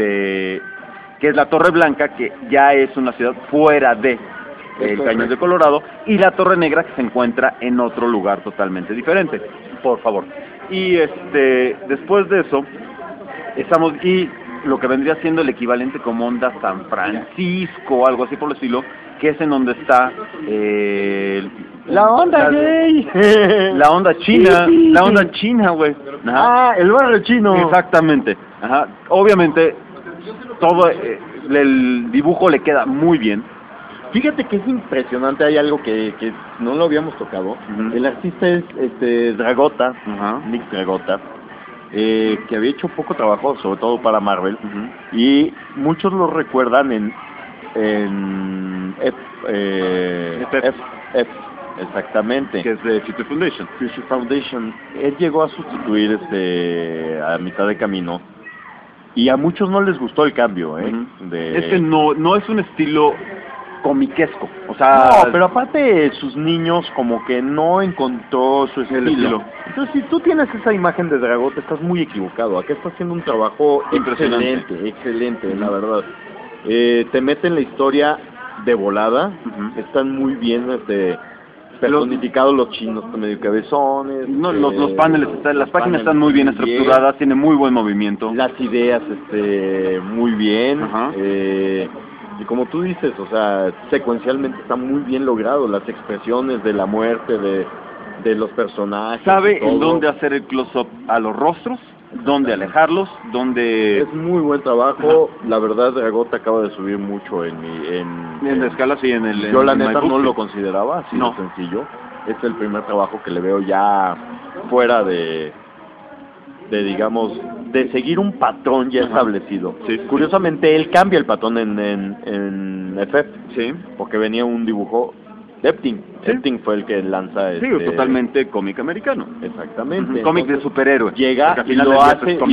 es la Torre Blanca, que ya es una ciudad fuera de el Cañón del Colorado, y la Torre Negra, que se encuentra en otro lugar totalmente diferente. Por favor. Y después de eso, y lo que vendría siendo el equivalente como onda San Francisco, algo así por el estilo, que es en donde está La onda gay. la onda china, Sí. la onda china, güey. Ajá. Ah, el barrio chino. Exactamente. Ajá. Obviamente todo el dibujo le queda muy bien. Fíjate que es impresionante, hay algo que no lo habíamos tocado. Ujú. El artista es Dragota, Ajá. Nick Dragota, que había hecho poco trabajo, sobre todo para Marvel, Ujú. y muchos lo recuerdan en exactamente. Que es de Future Foundation. Future Foundation. Él llegó a sustituir a mitad de camino. Y a muchos no les gustó el cambio, Es que no es un estilo comiquesco, o sea... No, pero aparte sus niños como que no encontró su estilo. Entonces, si tú tienes esa imagen de Dragot, estás muy equivocado. Acá está haciendo un trabajo excelente, la verdad. Te mete en la historia de volada, están muy bien personificados los chinos, medio cabezones. No, los paneles, las páginas están muy bien estructuradas, tiene muy buen movimiento. Las ideas, muy bien. Y como tú dices, o sea, secuencialmente está muy bien logrado, las expresiones de la muerte, de los personajes. Sabe en dónde hacer el close-up a los rostros, dónde alejarlos, dónde... Es muy buen trabajo. La verdad, Dragot acaba de subir mucho en la escala, sí, en el... Yo la neta no lo consideraba así de sencillo. Es el primer trabajo que le veo ya fuera de digamos, de seguir un patrón ya establecido. Sí. Curiosamente, él cambia el patrón en FF, porque venía un dibujo de Epting. Epting fue el que lanza totalmente cómic americano. Exactamente. Cómic de superhéroe. Llega y lo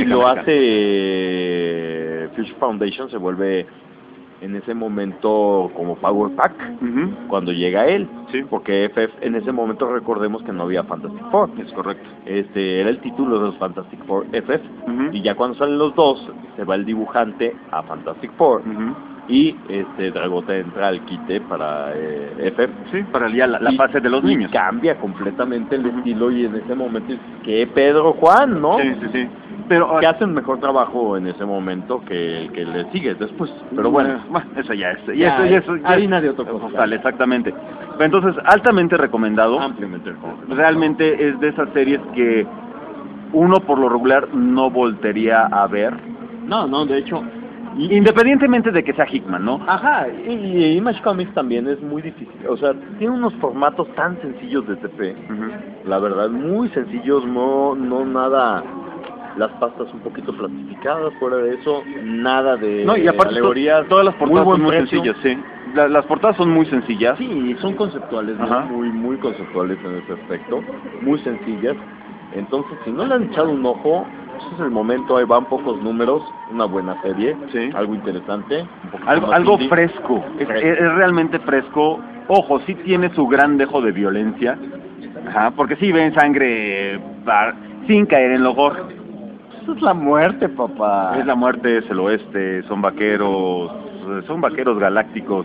hace Future Foundation, se vuelve en ese momento como Power Pack cuando llega él, porque FF en ese momento recordemos que no había Fantastic Four. Es correcto. Era el título de los Fantastic Four FF, y ya cuando salen los dos se va el dibujante a Fantastic Four y Dragot entra al quite para FF, para la fase de los niños. Cambia completamente el estilo y en ese momento es que Pedro Juan, ¿no? Sí. Pero que hacen mejor trabajo en ese momento que el que le sigue después. Pero bueno, eso ya es. Eso harina de otro costal. Exactamente. Pero entonces, altamente recomendado. Ampliamente recomendado. Realmente es de esas series que uno por lo regular no volvería a ver. No, de hecho... Independientemente de que sea Hickman, ¿no? Ajá, y Image Comics también es muy difícil. O sea, tiene unos formatos tan sencillos de TP. La verdad, muy sencillos, no nada... Las pastas un poquito plastificadas, fuera de eso, nada de y aparte alegorías. Todas las portadas son muy precio. sencillas, sí. Las portadas son muy sencillas. Sí, son conceptuales, muy conceptuales en ese aspecto, muy sencillas. Entonces, si no le han echado un ojo, ese es el momento, ahí van pocos números, una buena serie, algo interesante. Algo fresco, es realmente fresco. Ojo, sí tiene su gran dejo de violencia, porque sí ven sangre sin caer en lo gore. Eso es la muerte, papá. Es la muerte, es el oeste, son vaqueros galácticos.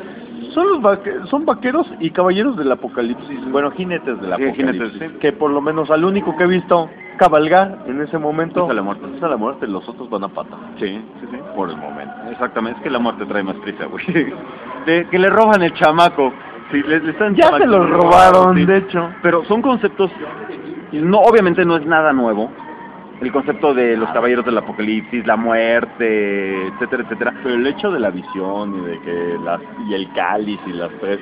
Son vaqueros y caballeros del apocalipsis. Bueno, jinetes del apocalipsis. Que por lo menos al único que he visto cabalgar en ese momento es a la muerte. Es a la muerte, los otros van a pata. Sí. Por el momento. Exactamente, es que la muerte trae más prisa, güey. Que le roban el chamaco. Sí, le están ya se los robaron, de hecho. Pero son conceptos, obviamente no es nada nuevo. El concepto de los caballeros del apocalipsis, la muerte, etcétera, etcétera. Pero el hecho de la visión y de que el cáliz y las tres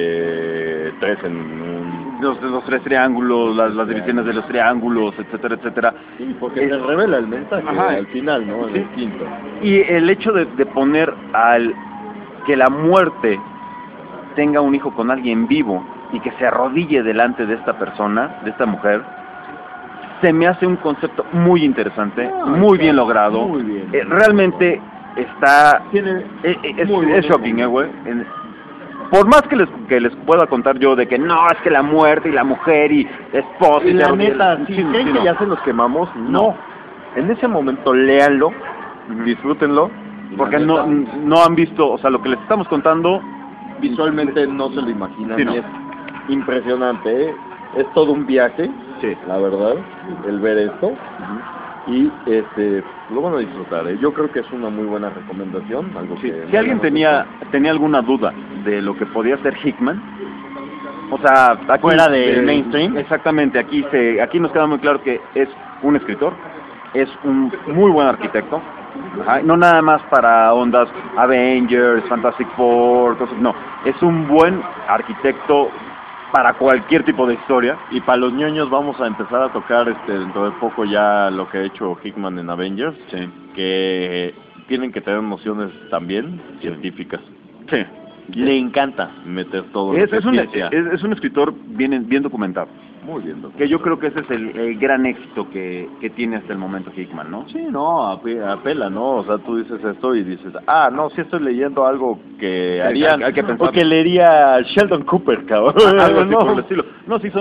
en los tres triángulos, las divisiones de los triángulos, etcétera, etcétera. Sí, porque se revela el mensaje al final, ¿no? En el quinto. Y el hecho de poner que la muerte tenga un hijo con alguien vivo y que se arrodille delante de esta persona, de esta mujer, se me hace un concepto muy interesante, muy bien logrado. Muy bien. Realmente está... es shocking, güey. Por más que les pueda contar yo de que no, es que la muerte y la mujer y esposa... Y la neta, si creen que ya se los quemamos, no. En ese momento, léanlo, disfrútenlo. Porque no han visto, o sea, lo que les estamos contando... Visualmente no se lo imaginan, no. Es impresionante, Es todo un viaje, la verdad, el ver esto, y lo van a disfrutar, Yo creo que es una muy buena recomendación, algo que... Si alguien tenía alguna duda de lo que podía hacer Hickman, o sea, aquí, fuera del mainstream, exactamente, aquí nos queda muy claro que es un escritor, es un muy buen arquitecto. No nada más para ondas Avengers, Fantastic Four, cosas, no, es un buen arquitecto para cualquier tipo de historia. Y para los ñoños vamos a empezar a tocar dentro de poco ya lo que ha hecho Hickman en Avengers, que tienen que tener nociones también científicas. Sí. Le encanta meter todo. Es lo que un, ciencia. es un escritor bien documentado. Muy bien, doctor. Que yo creo que ese es el gran éxito que tiene hasta el momento Hickman, ¿no? Sí, no, apela, ¿no? O sea, tú dices esto y dices, no, sí estoy leyendo algo que harían, hay que pensar. o que leería Sheldon Cooper, cabrón. Algo así ¿no? por el estilo. No, sí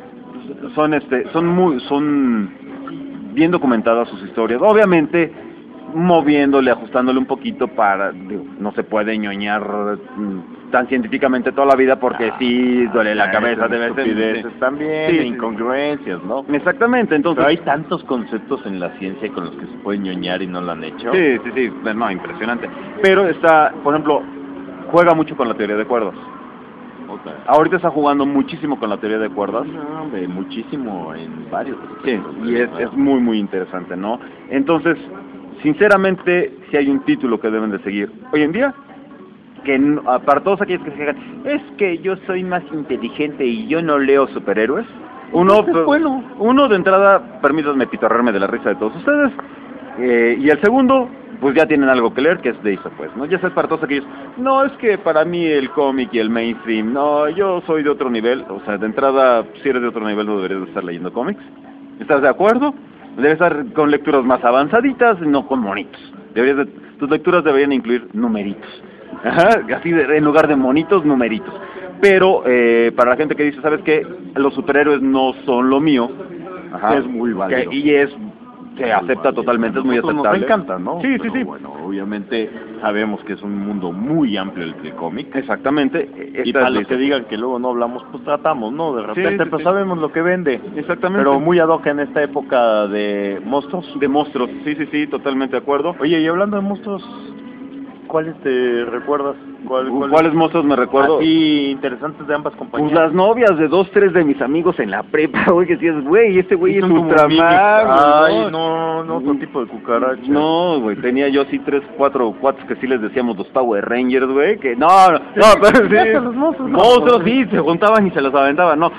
son bien documentadas sus historias. Obviamente moviéndole, ajustándole un poquito no se puede ñoñar tan científicamente toda la vida porque sí duele la cabeza, debe ser estupideces también, sí, incongruencias, ¿no? Exactamente, entonces Pero hay tantos conceptos en la ciencia con los que se puede ñoñar y no lo han hecho. sí, no, impresionante. Pero está, por ejemplo, juega mucho con la teoría de cuerdas. Okay. Ahorita está jugando muchísimo con la teoría de cuerdas. No, hombre, muchísimo en varios. Sí, y es muy interesante, ¿no? Entonces, sinceramente, si hay un título que deben de seguir hoy en día, que para todos aquellos que se digan, es que yo soy más inteligente y yo no leo superhéroes. Uno de entrada, permítanme pitorrarme de la risa de todos ustedes, y el segundo, pues ya tienen algo que leer, que es de eso, pues, ¿no? Ya sabes, para todos aquellos, no, es que para mí el cómic y el mainstream, no, yo soy de otro nivel, o sea, de entrada, si eres de otro nivel no deberías estar leyendo cómics. ¿Estás de acuerdo? Debes estar con lecturas más avanzaditas, no con monitos. Tus lecturas deberían incluir numeritos. Ajá, así en lugar de monitos, numeritos. Pero para la gente que dice, ¿sabes qué? Los superhéroes no son lo mío. Ajá, es muy válido. Se acepta totalmente, es muy aceptable. Nos encanta, ¿no? Sí, Pero sí. Bueno, obviamente sabemos que es un mundo muy amplio el cómic. Exactamente. Y para los que digan que luego no hablamos, pues tratamos, ¿no? De repente, pues sabemos lo que vende. Exactamente. Pero muy ad hoc en esta época de monstruos. De monstruos, sí, totalmente de acuerdo. Oye, y hablando de monstruos, ¿cuáles te recuerdas? ¿Cuáles monstruos me recuerdo? Así interesantes de ambas compañías. Pues las novias de 2-3 de mis amigos en la prepa, güey, que decías, güey, este güey es Ultraman. Ay, no, otro tipo de cucaracha. No, güey, tenía yo sí 3-4 cuates que sí les decíamos los Power Rangers, güey, que no, pero sí, los monstruos sí, se juntaban y se los aventaban, no,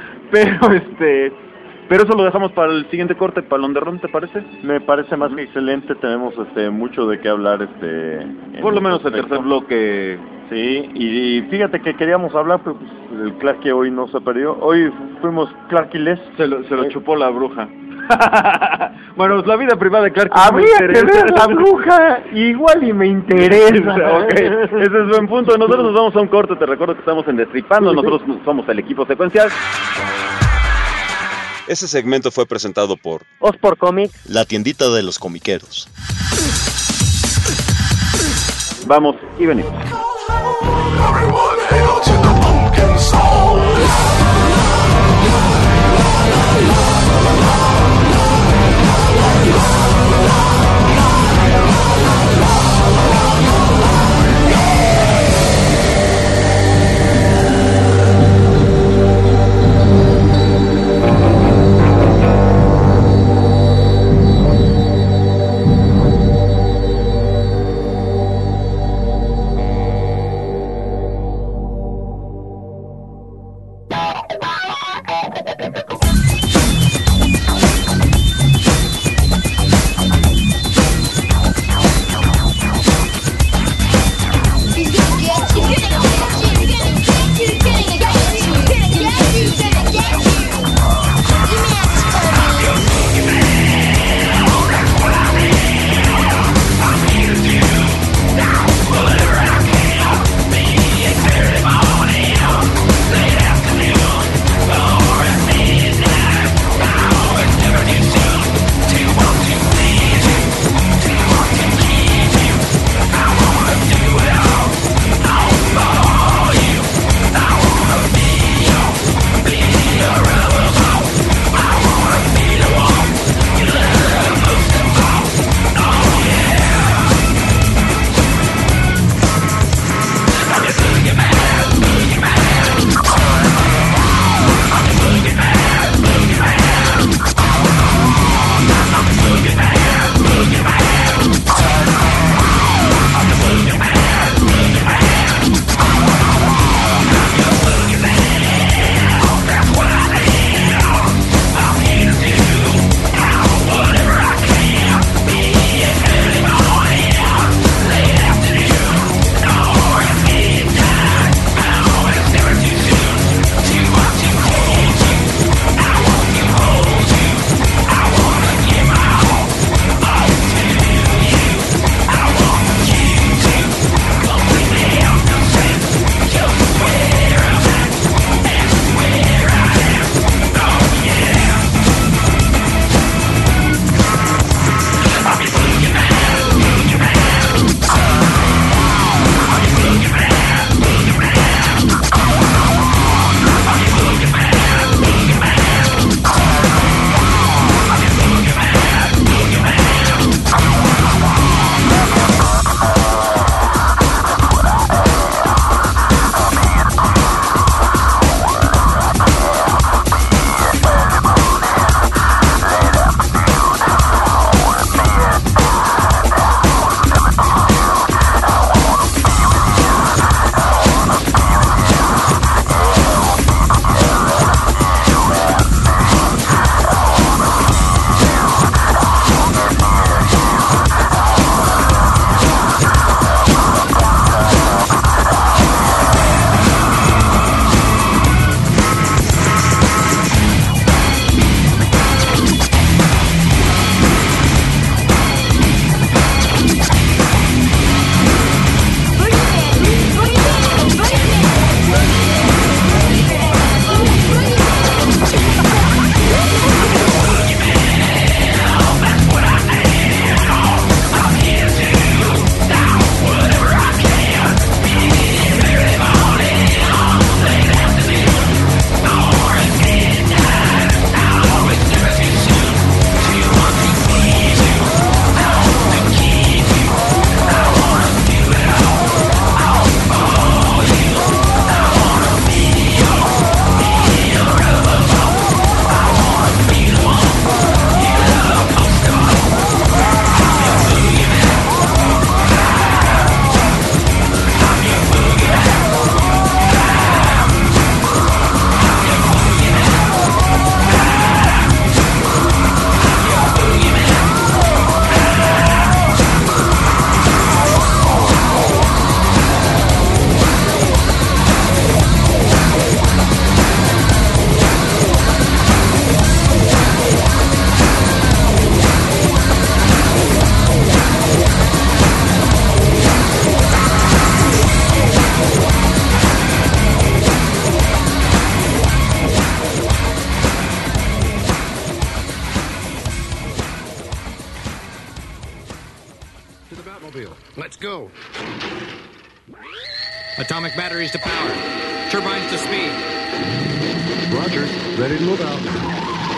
pero eso lo dejamos para el siguiente corte, Palón de Ron, ¿te parece? Me parece más que excelente, tenemos mucho de qué hablar por lo menos el tercer bloque. Sí, y fíjate que queríamos hablar, pero pues, el Clarky hoy no se perdió. Hoy fuimos Clarky-less. Se lo chupó la bruja. Bueno, la vida privada de Clarky. Habría que ver la bruja, igual y me interesa. Ok, ese es buen punto. Nosotros nos vamos a un corte, te recuerdo que estamos en Destripando, nosotros somos el equipo secuencial. Ese segmento fue presentado por Ospor Comics, la tiendita de los comiqueros. Vamos y venimos. Everyone hail to the pumpkin soul. go. Atomic batteries to power. Turbines to speed. Roger. Ready to move out.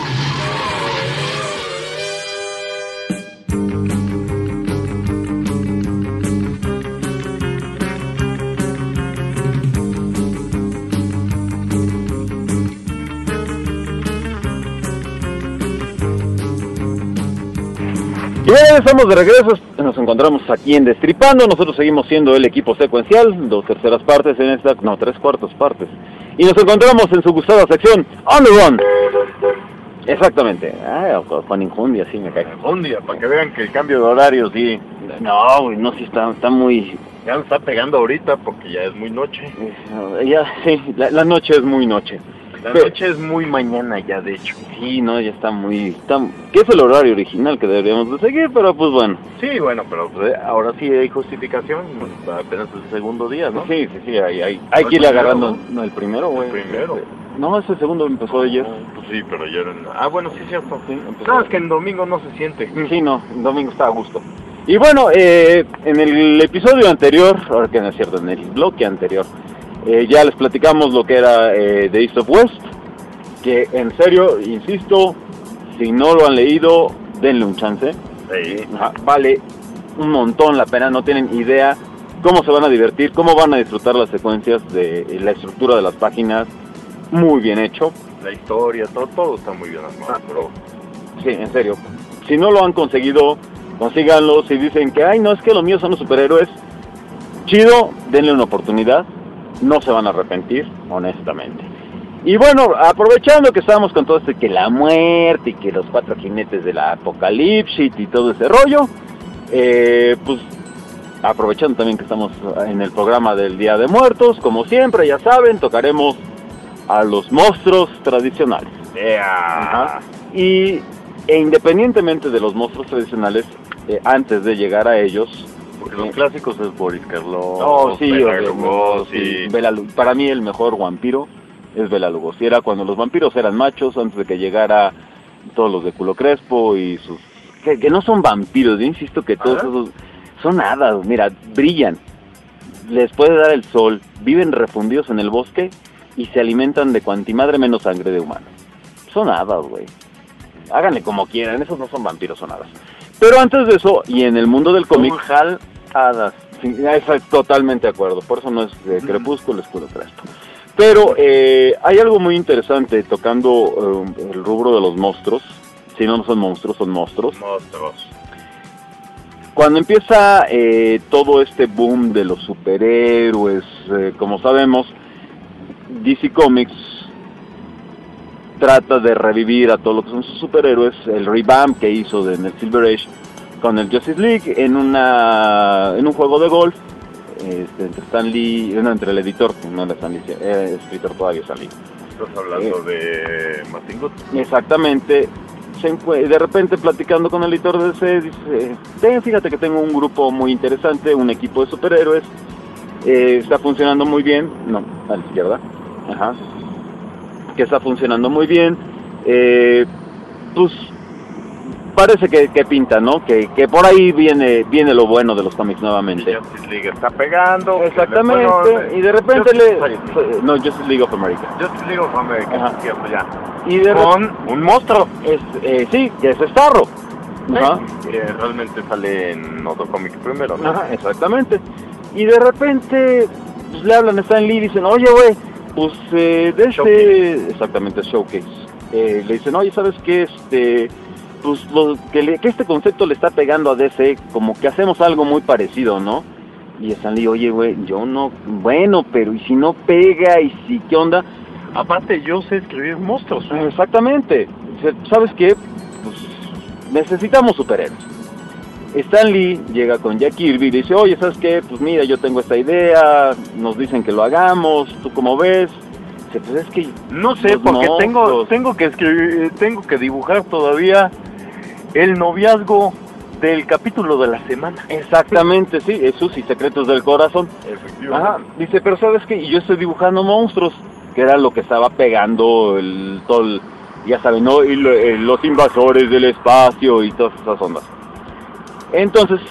Y ya estamos de regreso, nos encontramos aquí en Destripando, nosotros seguimos siendo el equipo secuencial, 2/3 partes en esta, no, 3/4 partes. Y nos encontramos en su gustada sección, On the Run. Exactamente, con injundia, sí me cae. Injundia, para que vean que el cambio de horario sí. No, güey, no, sí está muy... Ya me está pegando ahorita porque ya es muy noche. Ya, sí, la noche es muy noche. La noche es muy mañana ya, de hecho. Sí, no, ya está muy... que es el horario original que deberíamos de seguir, pero pues bueno. Sí, bueno, pero ahora sí hay justificación, apenas el segundo día, ¿no? Sí, hay que irle agarrando... No, el primero, güey. El primero. No, ese segundo empezó ayer. Pues sí, pero ayer... bueno, sí es cierto. Sí, no, es que en domingo no se siente. Sí, no, en domingo está a gusto. Y bueno, en el episodio anterior, ahora que no es cierto, en el bloque anterior, ya les platicamos lo que era The East of West, que en serio, insisto, si no lo han leído, denle un chance. Sí. Vale un montón la pena, no tienen idea cómo se van a divertir, cómo van a disfrutar las secuencias de la estructura de las páginas, muy bien hecho. La historia, todo está muy bien armado, pero... Sí, en serio, si no lo han conseguido, consíganlo. Si dicen que, ay, no, es que lo mío son los superhéroes, chido, denle una oportunidad. No se van a arrepentir, honestamente. Y bueno, aprovechando que estamos con todo esto, que la muerte y que los 4 jinetes de la apocalipsis y todo ese rollo, pues aprovechando también que estamos en el programa del Día de Muertos, como siempre, ya saben, tocaremos a los monstruos tradicionales. E independientemente de los monstruos tradicionales, antes de llegar a ellos... Porque los clásicos es Boris Karloff, Bela Lugosi. Para mí el mejor vampiro es Bela Lugosi. Era cuando los vampiros eran machos, antes de que llegara todos los de culo crespo y sus... Que no son vampiros, yo insisto que todos esos son hadas, mira, brillan, les puede dar el sol, viven refundidos en el bosque y se alimentan de cuantimadre menos sangre de humano. Son hadas, güey. Háganle como quieran, esos no son vampiros, son hadas. Pero antes de eso, y en el mundo del cómic... hadas. Sí, totalmente de acuerdo, por eso no es Crepúsculo, es culo crespo. Pero hay algo muy interesante tocando el rubro de los monstruos. Si no son monstruos, son monstruos. Cuando empieza todo este boom de los superhéroes, como sabemos, DC Comics trata de revivir a todo lo que son sus superhéroes, el revamp que hizo en el Silver Age con el Justice League en un juego de golf entre Stan Lee, entre el editor, no era Stan Lee, escritor todavía Stan Lee. ¿Estás hablando de Martin Good? Exactamente. De repente platicando con el editor de ese, dice, fíjate que tengo un grupo muy interesante, un equipo de superhéroes, está funcionando muy bien, no, a la izquierda, que está funcionando muy bien, pues parece que pinta, ¿no? Que por ahí viene lo bueno de los cómics nuevamente. Y Justice League está pegando. Exactamente, y de repente Justice League of America. Justice League of America, es cierto, ya. Y con un monstruo. Sí, que es Starro. Que realmente sale en otro cómic primero, ¿no? Exactamente. Y de repente pues, le hablan a Stan Lee y dicen, oye, güey, pues exactamente, Showcase. Le dicen, oye, ¿sabes qué? Pues que este concepto le está pegando a DC, como que hacemos algo muy parecido, ¿no? Y Stan Lee, oye, güey, yo no, bueno, pero ¿y si no pega? ¿Y si qué onda? Aparte, yo sé escribir monstruos. Exactamente. ¿Sabes qué? Pues necesitamos superhéroes. Stan Lee llega con Jack Kirby y dice, oye, ¿sabes qué? Pues mira, yo tengo esta idea, nos dicen que lo hagamos, ¿tú cómo ves? Dice, pues es que... No sé, porque tengo que escribir, tengo que dibujar todavía el noviazgo del capítulo de la semana. Exactamente, sí, Sus y Secretos del Corazón. Efectivamente. Dice, pero ¿sabes qué? Y yo estoy dibujando monstruos, que era lo que estaba pegando ya saben, ¿no? Y los invasores del espacio y todas esas ondas. Entonces,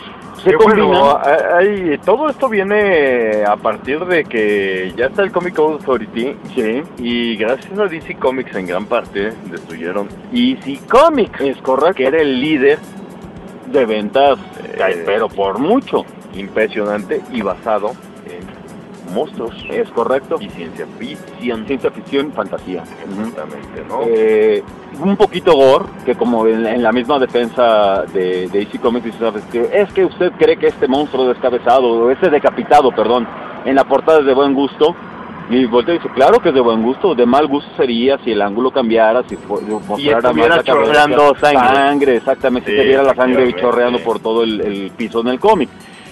se combinan. Todo esto viene a partir de que ya está el Comic Code Authority, sí, y gracias a DC Comics en gran parte destruyeron EC Comics, es correcto, que era el líder de ventas, pero por mucho, impresionante y basado en monstruos, es correcto, y ciencia ficción, fantasía, exactamente, ¿no? Un poquito gore, que como en la misma defensa de DC Comics dice, ¿sabes qué? Es que usted cree que este monstruo descabezado, o ese decapitado, perdón, en la portada es de buen gusto, y voltea y dice, claro que es de buen gusto, de mal gusto sería si el ángulo cambiara, si mostrara más la chorreando sangre, exactamente, si se viera la sangre chorreando por todo el piso en el cómic.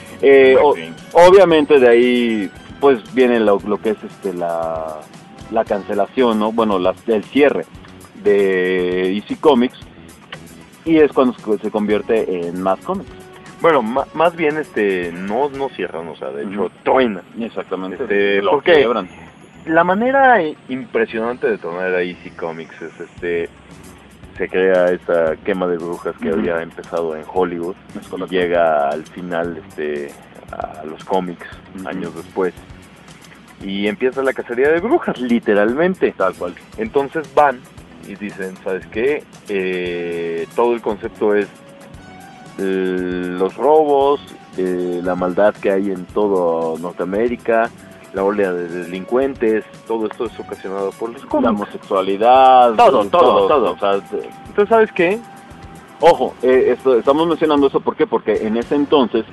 Obviamente de ahí pues viene lo que es la cancelación, ¿no? Bueno, el cierre de EC Comics, y es cuando se convierte en Mass Comics. Bueno, más bien no cierran, o sea, de hecho truenan. Exactamente. ¿Por qué? Quiebran. La manera impresionante de tornar a EC Comics es se crea esta quema de brujas que había empezado en Hollywood, y llega al final a los cómics años después, y empieza la cacería de brujas, literalmente, tal cual. Entonces van y dicen, ¿sabes qué? Todo el concepto es los robos, la maldad que hay en todo Norteamérica, la oleada de delincuentes, todo esto es ocasionado por los cómics. La homosexualidad, todo. O sea, entonces, ¿sabes qué? Ojo, estamos mencionando eso, ¿por qué? Porque en ese entonces,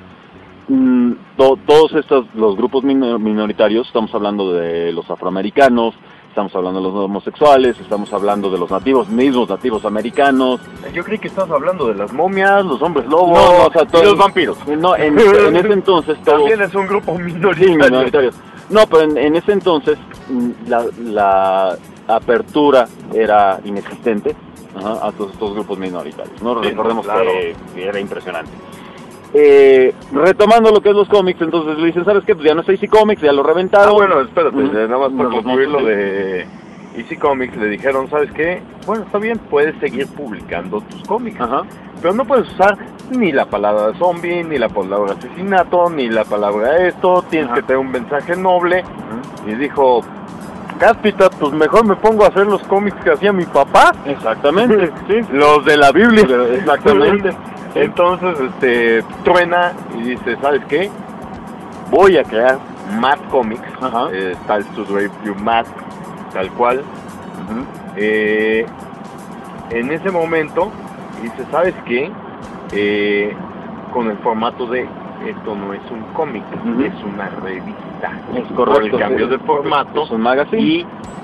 todos los grupos minoritarios, estamos hablando de los afroamericanos, estamos hablando de los homosexuales, estamos hablando de los mismos nativos americanos. Yo creí que estabas hablando de las momias, los hombres lobos, y los vampiros. No, en ese entonces también es un grupo minoritario. No, pero en ese entonces la apertura era inexistente a todos estos grupos minoritarios. No, recordemos que era impresionante. Retomando lo que es los cómics, entonces le dicen, ¿sabes qué? Pues ya no es EC Comics, ya lo reventaron. Bueno, espérate, nada más para concluir lo de EC Comics, le dijeron, ¿sabes qué? Bueno, está bien, puedes seguir publicando tus cómics, pero no puedes usar ni la palabra zombie, ni la palabra asesinato, ni la palabra esto, tienes que tener un mensaje noble. Y dijo, Cáspita, pues mejor me pongo a hacer los cómics que hacía mi papá. Exactamente, sí. Los de la Biblia. Exactamente. Entonces, truena y dice, ¿sabes qué? Voy a crear Mad Comics, Tales to Drive You Mad, tal cual. En ese momento, dice, ¿sabes qué? Con el formato de, esto no es un cómic, es una revista. Es correcto. Por el cambio de formato. Es un magazine.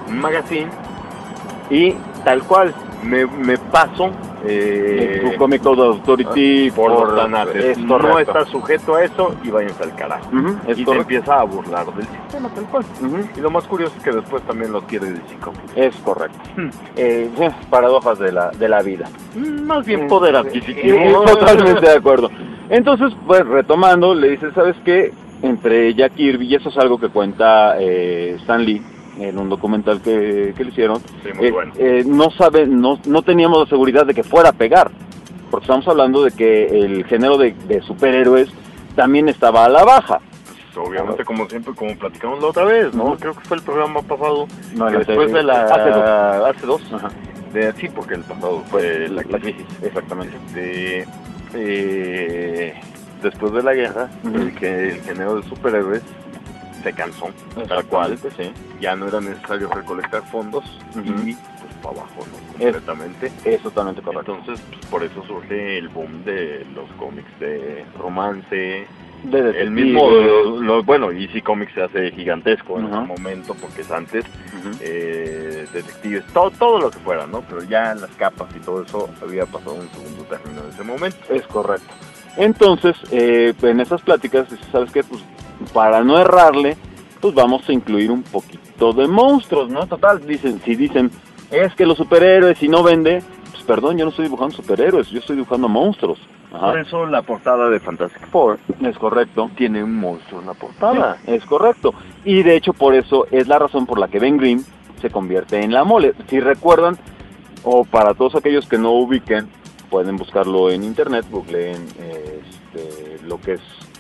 Y tal cual, me paso tu Comic Code Authority por los tanates. No está sujeto a eso y váyanse al carajo. Y se empieza a burlar del sistema tal cual. Y lo más curioso es que después también lo quiere DC Comics. Es correcto. Paradojas de la vida. Más bien poder adquisitivo. Totalmente de acuerdo. Entonces, pues retomando, le dice, ¿sabes qué? Entre Jack Kirby, y eso es algo que cuenta Stan Lee en un documental que le hicieron, muy bueno. No teníamos la seguridad de que fuera a pegar, porque estamos hablando de que el género de superhéroes también estaba a la baja. Pues obviamente, como siempre, como platicamos la otra vez, ¿no? Creo que fue el programa pasado, que después de la... Hace dos. Sí, porque el pasado fue la crisis, exactamente. Después de la guerra, el género de superhéroes se cansó, tal cual, ya no era necesario recolectar fondos y pues para abajo, ¿no? Completamente. Es totalmente correcto. Entonces, pues, por eso surge el boom de los cómics de romance, el mismo, bueno, EC Comics se hace gigantesco en ese momento porque es antes, detectives, todo lo que fuera, ¿no? Pero ya las capas y todo eso había pasado un segundo término en ese momento. Es correcto. Entonces, en esas pláticas, ¿sabes qué? Pues para no errarle, pues vamos a incluir un poquito de monstruos, ¿no? Total, si dicen, es que los superhéroes si no vende, pues perdón, yo no estoy dibujando superhéroes, yo estoy dibujando monstruos. Por eso la portada de Fantastic Four, es correcto, tiene un monstruo en la portada. Sí, es correcto. Y de hecho por eso es la razón por la que Ben Grimm se convierte en la Mole. Si recuerdan, o para todos aquellos que no ubiquen, pueden buscarlo en internet, googleen lo que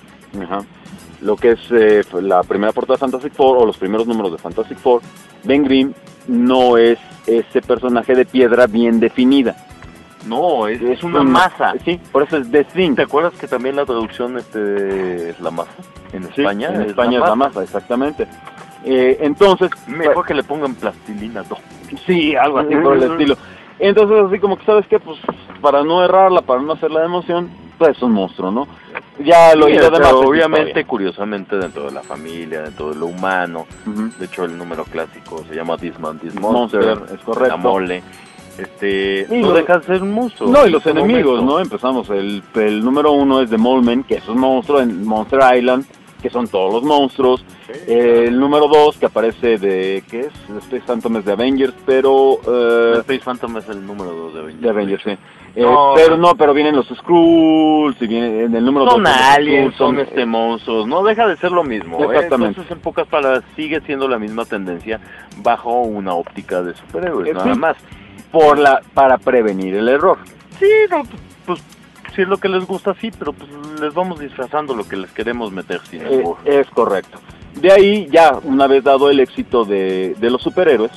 es la primera portada de Fantastic Four o los primeros números de Fantastic Four, Ben Grimm no es ese personaje de piedra bien definida. No, es una masa. Sí, por eso es The Thing. ¿Te acuerdas que también la traducción es la masa? En España, en España es la masa, exactamente. Entonces, mejor que le pongan plastilina, no. Sí, algo así por el estilo. Entonces, así como que, ¿sabes qué? Pues, para no errarla, para no hacerla de emoción, pues es un monstruo, ¿no? Ya lo demás. Pero obviamente, curiosamente, dentro de la familia, dentro de lo humano, de hecho, el número clásico se llama This Man, This Monster, es correcto. La mole. No deja de ser un monstruo. No, y los enemigos, ¿no? Empezamos, el número 1 es The Mole Man, que es un monstruo en Monster Island, que son todos los monstruos. Sí. El número 2, que aparece ¿qué es? Space Phantom es de Avengers, pero... Space Phantom es el número 2 de Avengers. De Avengers, sí. Pero vienen los Skrulls, y viene en el número 2... Son aliens, son monstruos, no deja de ser lo mismo. Exactamente. Entonces, en pocas palabras, sigue siendo la misma tendencia bajo una óptica de superhéroes, nada más. Para prevenir el error. Sí, no, pues si es lo que les gusta, sí, pero pues les vamos disfrazando lo que les queremos meter sin error. Es correcto. De ahí, ya una vez dado el éxito de los superhéroes,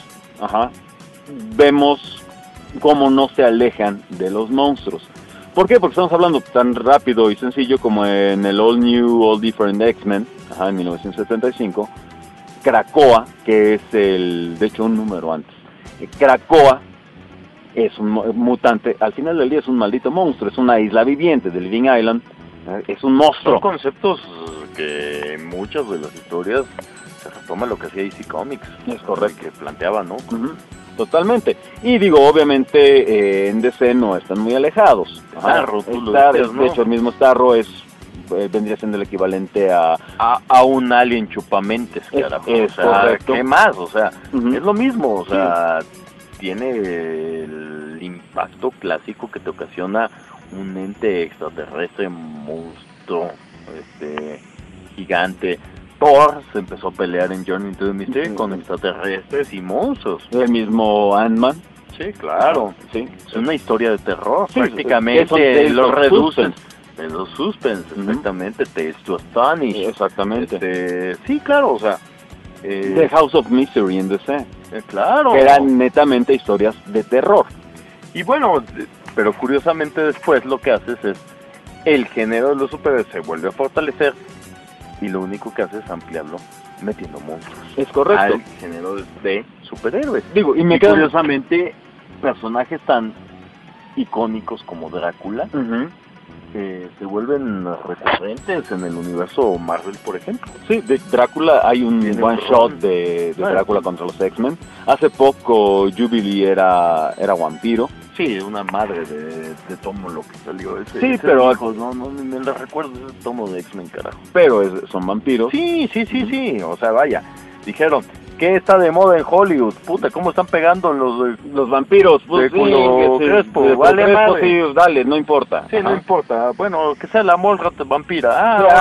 vemos cómo no se alejan de los monstruos. ¿Por qué? Porque estamos hablando tan rápido y sencillo como en el All New, All Different X-Men, en 1975, Krakoa, que es de hecho un número antes. Krakoa es un mutante, al final del día es un maldito monstruo, es una isla viviente de Living Island, es un monstruo. Son conceptos que en muchas de las historias se retoma lo que hacía DC Comics. Es correcto. Que planteaba, ¿no? Totalmente. Y digo, obviamente en DC no están muy alejados. Starro, de hecho, el mismo Starro vendría siendo el equivalente a un alien chupamentes, carajo. Es correcto. ¿Qué más? O sea, es lo mismo, o sea... Tiene el impacto clásico que te ocasiona un ente extraterrestre, monstruo, gigante. Thor se empezó a pelear en Journey into the Mystery con extraterrestres y monstruos. El mismo Ant-Man. Sí, claro. Sí. Es una historia de terror, sí, prácticamente lo reducen. En los suspense, exactamente, Tales to Astonish. Exactamente. Sí, claro, o sea... The House of Misery en DC. Claro. Que eran netamente historias de terror. Y bueno, pero curiosamente después lo que haces es el género de los superhéroes se vuelve a fortalecer y lo único que haces es ampliarlo metiendo monstruos. Es correcto. Al género de superhéroes. Digo, y curiosamente personajes tan icónicos como Drácula se vuelven recurrentes en el universo Marvel, por ejemplo. Sí, de Drácula hay un one shot de Drácula contra los X-Men. Hace poco Jubilee era vampiro. Sí, una madre de tomo lo que salió ese. Sí, pero no me lo recuerdo ese tomo de X-Men, carajo. Pero son vampiros. Sí, o sea, vaya. Dijeron, ¿qué está de moda en Hollywood? Puta, ¿cómo están pegando los vampiros? Pues Crespo, vale madre. Sí, dale, no importa. Sí, no importa. Bueno, que sea la morra vampira.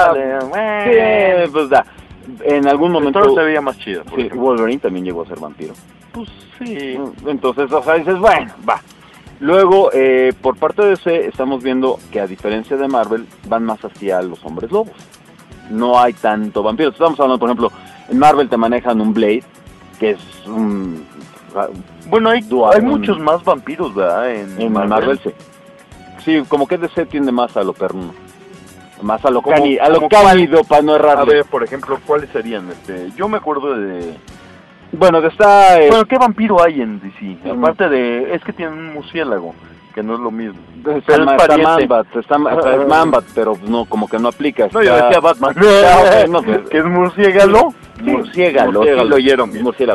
Sí, pues da. En algún momento... Todo se veía más chido. Sí, Wolverine también llegó a ser vampiro. Pues sí. Entonces, o sea, dices, bueno, va. Luego, por parte de DC, estamos viendo que a diferencia de Marvel, van más hacia los hombres lobos. No hay tanto vampiros. Estamos hablando, por ejemplo, en Marvel te manejan un Blade, que es un... Bueno, hay muchos más vampiros, ¿verdad? En Marvel, sí. Sí, como que DC tiende más a lo perruno. Más a lo cálido, para no errarle. A ver, por ejemplo, ¿cuáles serían? Yo me acuerdo de... Bueno, ¿qué vampiro hay en DC? Aparte de... Es que tiene un murciélago, que no es lo mismo. Está Mambat, pero no, como que no aplica. No, yo decía Batman. ¿Que es murciégalo? Murciégalo, sí lo oyeron.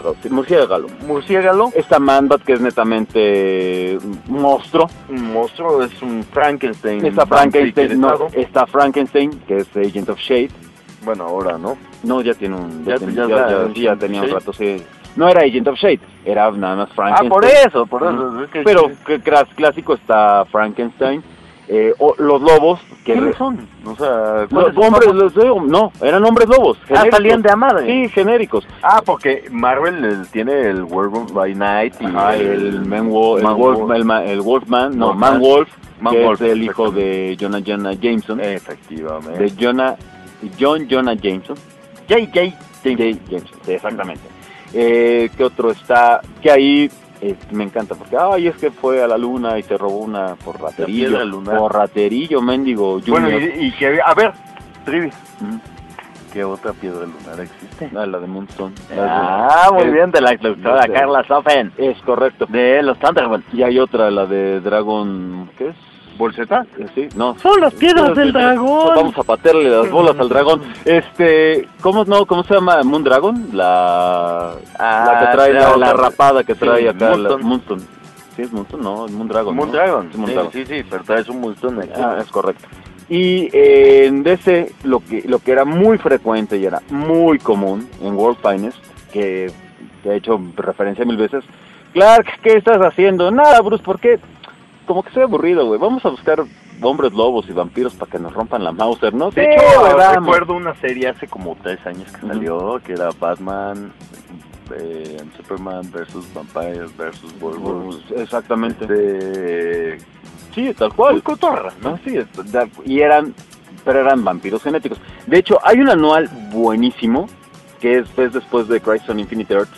Murciégalo. Está Mambat, que es netamente un monstruo. Un monstruo, es un Frankenstein. Está Frankenstein, que es Agent of Shade. Bueno, ahora, ¿no? No, ya tiene un... Ya tenía un rato, sí. No era Agent of Shade, era nada más Frankenstein. Por eso. Pero clásico está Frankenstein. Los lobos... ¿Quiénes son? O sea, los hombres, eran hombres lobos. Salían de a madre. Sí, genéricos. Porque Marvel tiene el Werewolf by Night y el Man-Wolf, el Wolfman, Man-Wolf. que es el hijo de Jonah Jameson. Efectivamente. De John Jonah Jameson. J. Jameson, sí, exactamente. ¿Qué otro está? Que ahí me encanta, porque es que fue a la luna y se robó una por raterillo, mendigo Junior. Bueno, y que, a ver, trivia. ¿Qué otra piedra lunar existe? La de Moonstone. Muy bien, de la doctora Carla Sofen. Es correcto. De los Thunderbolts. Y hay otra, la de Dragon, ¿qué es? ¿Bolseta? Sí, no. Son las piedras del dragón. Vamos a patearle las bolas al dragón. ¿Cómo se llama? ¿Moondragon? La que trae la rapada que trae acá. Moonstone. ¿Sí es Moonstone? No, es Moondragon. Moondragon. ¿No? Sí, pero traes un Moonstone. Es correcto. Y de ese, lo que era muy frecuente y era muy común en World Finest, que he hecho referencia 1000 veces, Clark, ¿qué estás haciendo? Nada, Bruce, ¿por qué? Como que estoy aburrido, güey. Vamos a buscar hombres lobos y vampiros para que nos rompan la Mauser, ¿no? De hecho, recuerdo una serie hace como 3 años que salió, que era Batman, Superman versus Vampires versus Werewolves. Exactamente. Sí, tal cual. Muy cotorra, ¿no? Sí, pero eran vampiros genéticos. De hecho, hay un anual buenísimo, que es después de Crisis on Infinite Earths,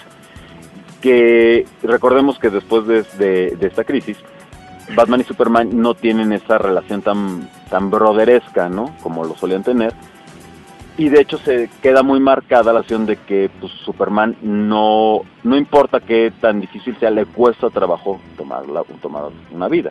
que recordemos que después de esta crisis, Batman y Superman no tienen esa relación tan brotheresca, ¿no? Como lo solían tener. Y de hecho se queda muy marcada la acción de que pues, Superman no importa qué tan difícil sea, le cuesta trabajo tomar una vida.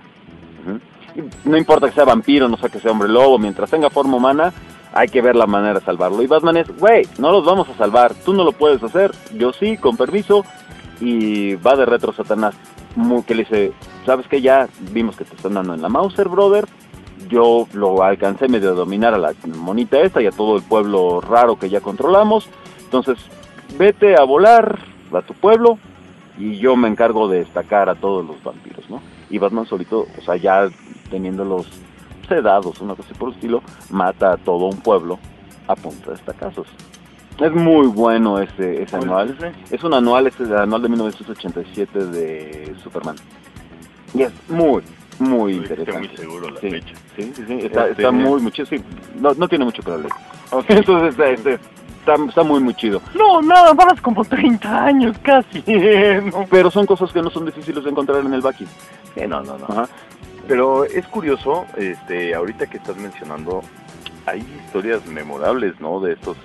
Y no importa que sea vampiro, no sea que sea hombre lobo, mientras tenga forma humana, hay que ver la manera de salvarlo. Y Batman es, güey, no los vamos a salvar, tú no lo puedes hacer, yo sí, con permiso. Y va de retro Satanás, que le dice, ¿sabes qué? Ya vimos que te están dando en la Mauser, brother. Yo lo alcancé medio de dominar a la monita esta y a todo el pueblo raro que ya controlamos. Entonces, vete a volar a tu pueblo y yo me encargo de destacar a todos los vampiros, ¿no? Y Batman solito, o sea, ya teniéndolos sedados, una cosa por el estilo, mata a todo un pueblo a punta de estacazos. Es muy bueno ese anual. Es un anual, es el anual de 1987 de Superman. Y es muy interesante. Estoy muy seguro la fecha. Sí. Está muy chido. Sí, no tiene mucho que leer. Okay. Entonces está muy chido. No, nada más como 30 años casi. No. Pero son cosas que no son difíciles de encontrar en el Baki. No. Ajá. Pero es curioso, ahorita que estás mencionando, hay historias memorables, ¿no? De estos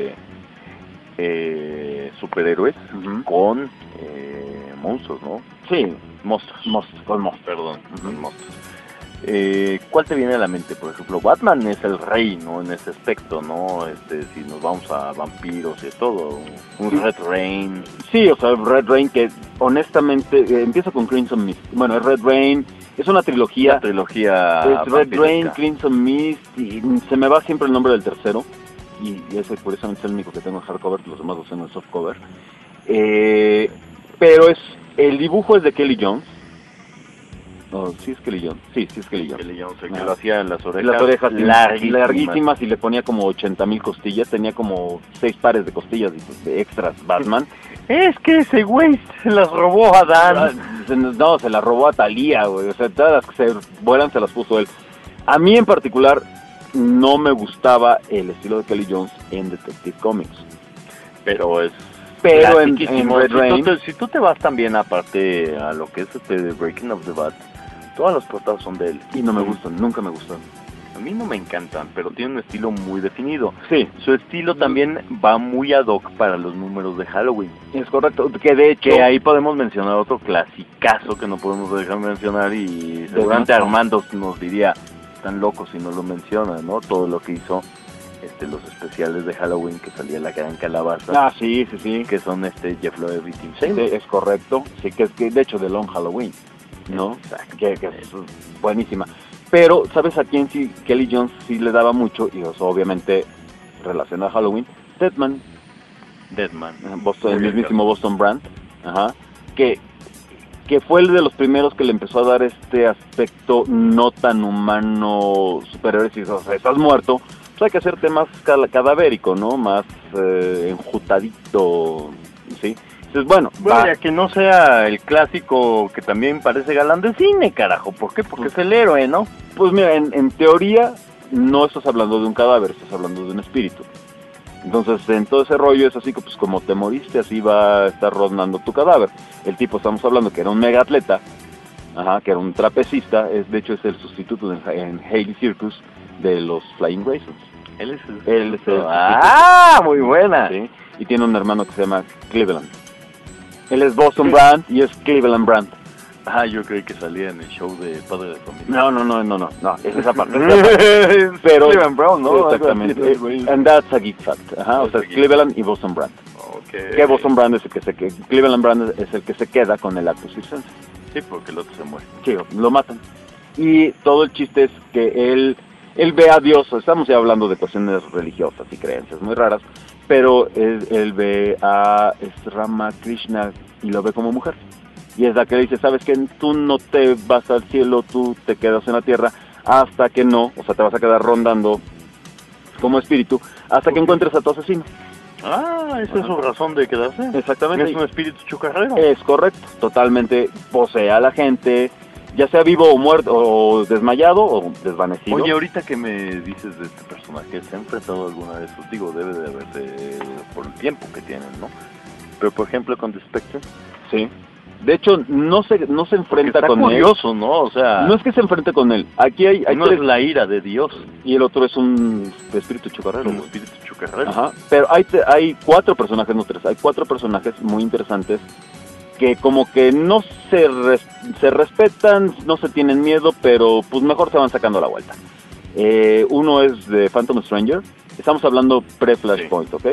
superhéroes con monstruos, ¿no? Sí, monstruos. ¿Cuál te viene a la mente? Por ejemplo, Batman es el rey, ¿no? En ese aspecto, ¿no? Si nos vamos a vampiros y todo, un Red Rain. Sí, o sea, Red Rain que honestamente empieza con Crimson Mist. Bueno, es Red Rain, es una trilogía. Es Red Rain, Crimson Mist y se me va siempre el nombre del tercero. Y ese curiosamente es el único que tengo en hardcover, los demás los tengo en softcover. Pero el dibujo es de Kelly Jones. No, sí es Kelly Jones. Sí es Kelly Jones. Kelly Jones, el que lo hacía en las orejas. Las orejas larguísimas y le ponía como 80,000 costillas. Tenía como 6 pares de costillas de extras Batman. Es que ese güey se las robó a Dan. No, se las robó a Thalía, güey. O sea, todas las que se vuelan se las puso él. A mí en particular no me gustaba el estilo de Kelly Jones en Detective Comics. Pero en Red Rain, si tú te vas también aparte a lo que es Breaking of the Bat, todas las portadas son de él. Y no me gustan, nunca me gustan. A mí no me encantan, pero tiene un estilo muy definido. Sí. Su estilo también va muy ad hoc para los números de Halloween. Es correcto, que de hecho... Que ahí podemos mencionar otro clasicazo que no podemos dejar mencionar y seguramente Armando nos diría, están locos si no lo mencionan, ¿no? Todo lo que hizo... los especiales de Halloween que salía la gran calabaza. Sí. Que son Jeff Loeb y Tim Sale. Sí, es correcto. Sí, que es de hecho de Long Halloween, ¿no? Que es buenísima. Pero, ¿sabes a quién sí Kelly Jones sí le daba mucho? Y eso obviamente relacionado a Halloween. Deadman. El mismísimo Boston Brand. Ajá. Que fue el de los primeros que le empezó a dar este aspecto no tan humano superhéroe. Si estás muerto, pues hay que hacerte más cadavérico, ¿no? Más enjutadito, ¿sí? Entonces, bueno, Vaya, que no sea el clásico que también parece galán de cine, carajo. ¿Por qué? Porque es el héroe, ¿no? pues mira, en teoría no estás hablando de un cadáver, estás hablando de un espíritu. Entonces, en todo ese rollo es así que, pues, como te moriste, así va a estar rondando tu cadáver. El tipo, estamos hablando que era un mega atleta, que era un trapecista, de hecho es el sustituto en Hailey Circus de los Flying Raisins. Él es Él es el ¡Ah! Muy buena. ¿sí? Y tiene un hermano que se llama Cleveland. Él es Boston Brand y es Cleveland Brand. Ah, yo creí que salía en el show de Padre de Familia. No, es esa parte. Pero Cleveland Brown, ¿no? exactamente. And that's a geek fact. O sea, es Cleveland y Boston Brand. Okay. Que Boston Brand es el que Cleveland Brand es el que se queda con el acto circense. Sí, porque el otro se muere. Sí, lo matan. Y todo el chiste es que él ve a Dios. Estamos ya hablando de cuestiones religiosas y creencias muy raras, pero él ve a Ramakrishna y lo ve como mujer. Y es la que dice, ¿sabes qué? Tú no te vas al cielo, tú te quedas en la tierra hasta que no, o sea, te vas a quedar rondando como espíritu hasta que encuentres a tu asesino. Ah, esa es su razón de quedarse. Exactamente. Es un espíritu chucarrero. Es correcto, totalmente posee a la gente, ya sea vivo o muerto, o desmayado o desvanecido. Oye, ahorita que me dices de este personaje, ¿se ha enfrentado alguna vez? Pues digo, debe de haberse por el tiempo que tienen, ¿no? Pero por ejemplo con The Spectre. Sí. De hecho, no se enfrenta está con curioso, él. ¿no? O sea, No es que se enfrente con él. Aquí hay uno tres, es la ira de Dios. y el otro es un espíritu chucarrero. Un espíritu chucarrero. Ajá. Pero hay 4 personajes, no 3, hay 4 personajes muy interesantes que como que no se respetan, no se tienen miedo, pero pues mejor se van sacando la vuelta. Uno es de Phantom Stranger. Estamos hablando pre-Flashpoint, ¿ok?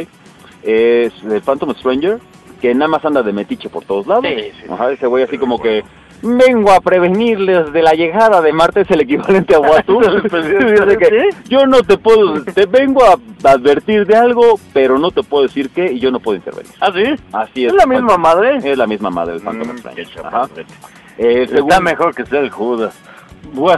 Es de Phantom Stranger, que nada más anda de metiche por todos lados. Sí. Ajá, ese güey así como que vengo a prevenirles de la llegada de Marte, es el equivalente a Watu. Dice que yo no te vengo a advertir de algo, pero no te puedo decir qué y yo no puedo intervenir. ¿Ah, sí? Así es. ¿Es la misma madre? Es la misma madre del Phantom Stranger. Ajá. Está Según- mejor que sea el Judas. Bueno,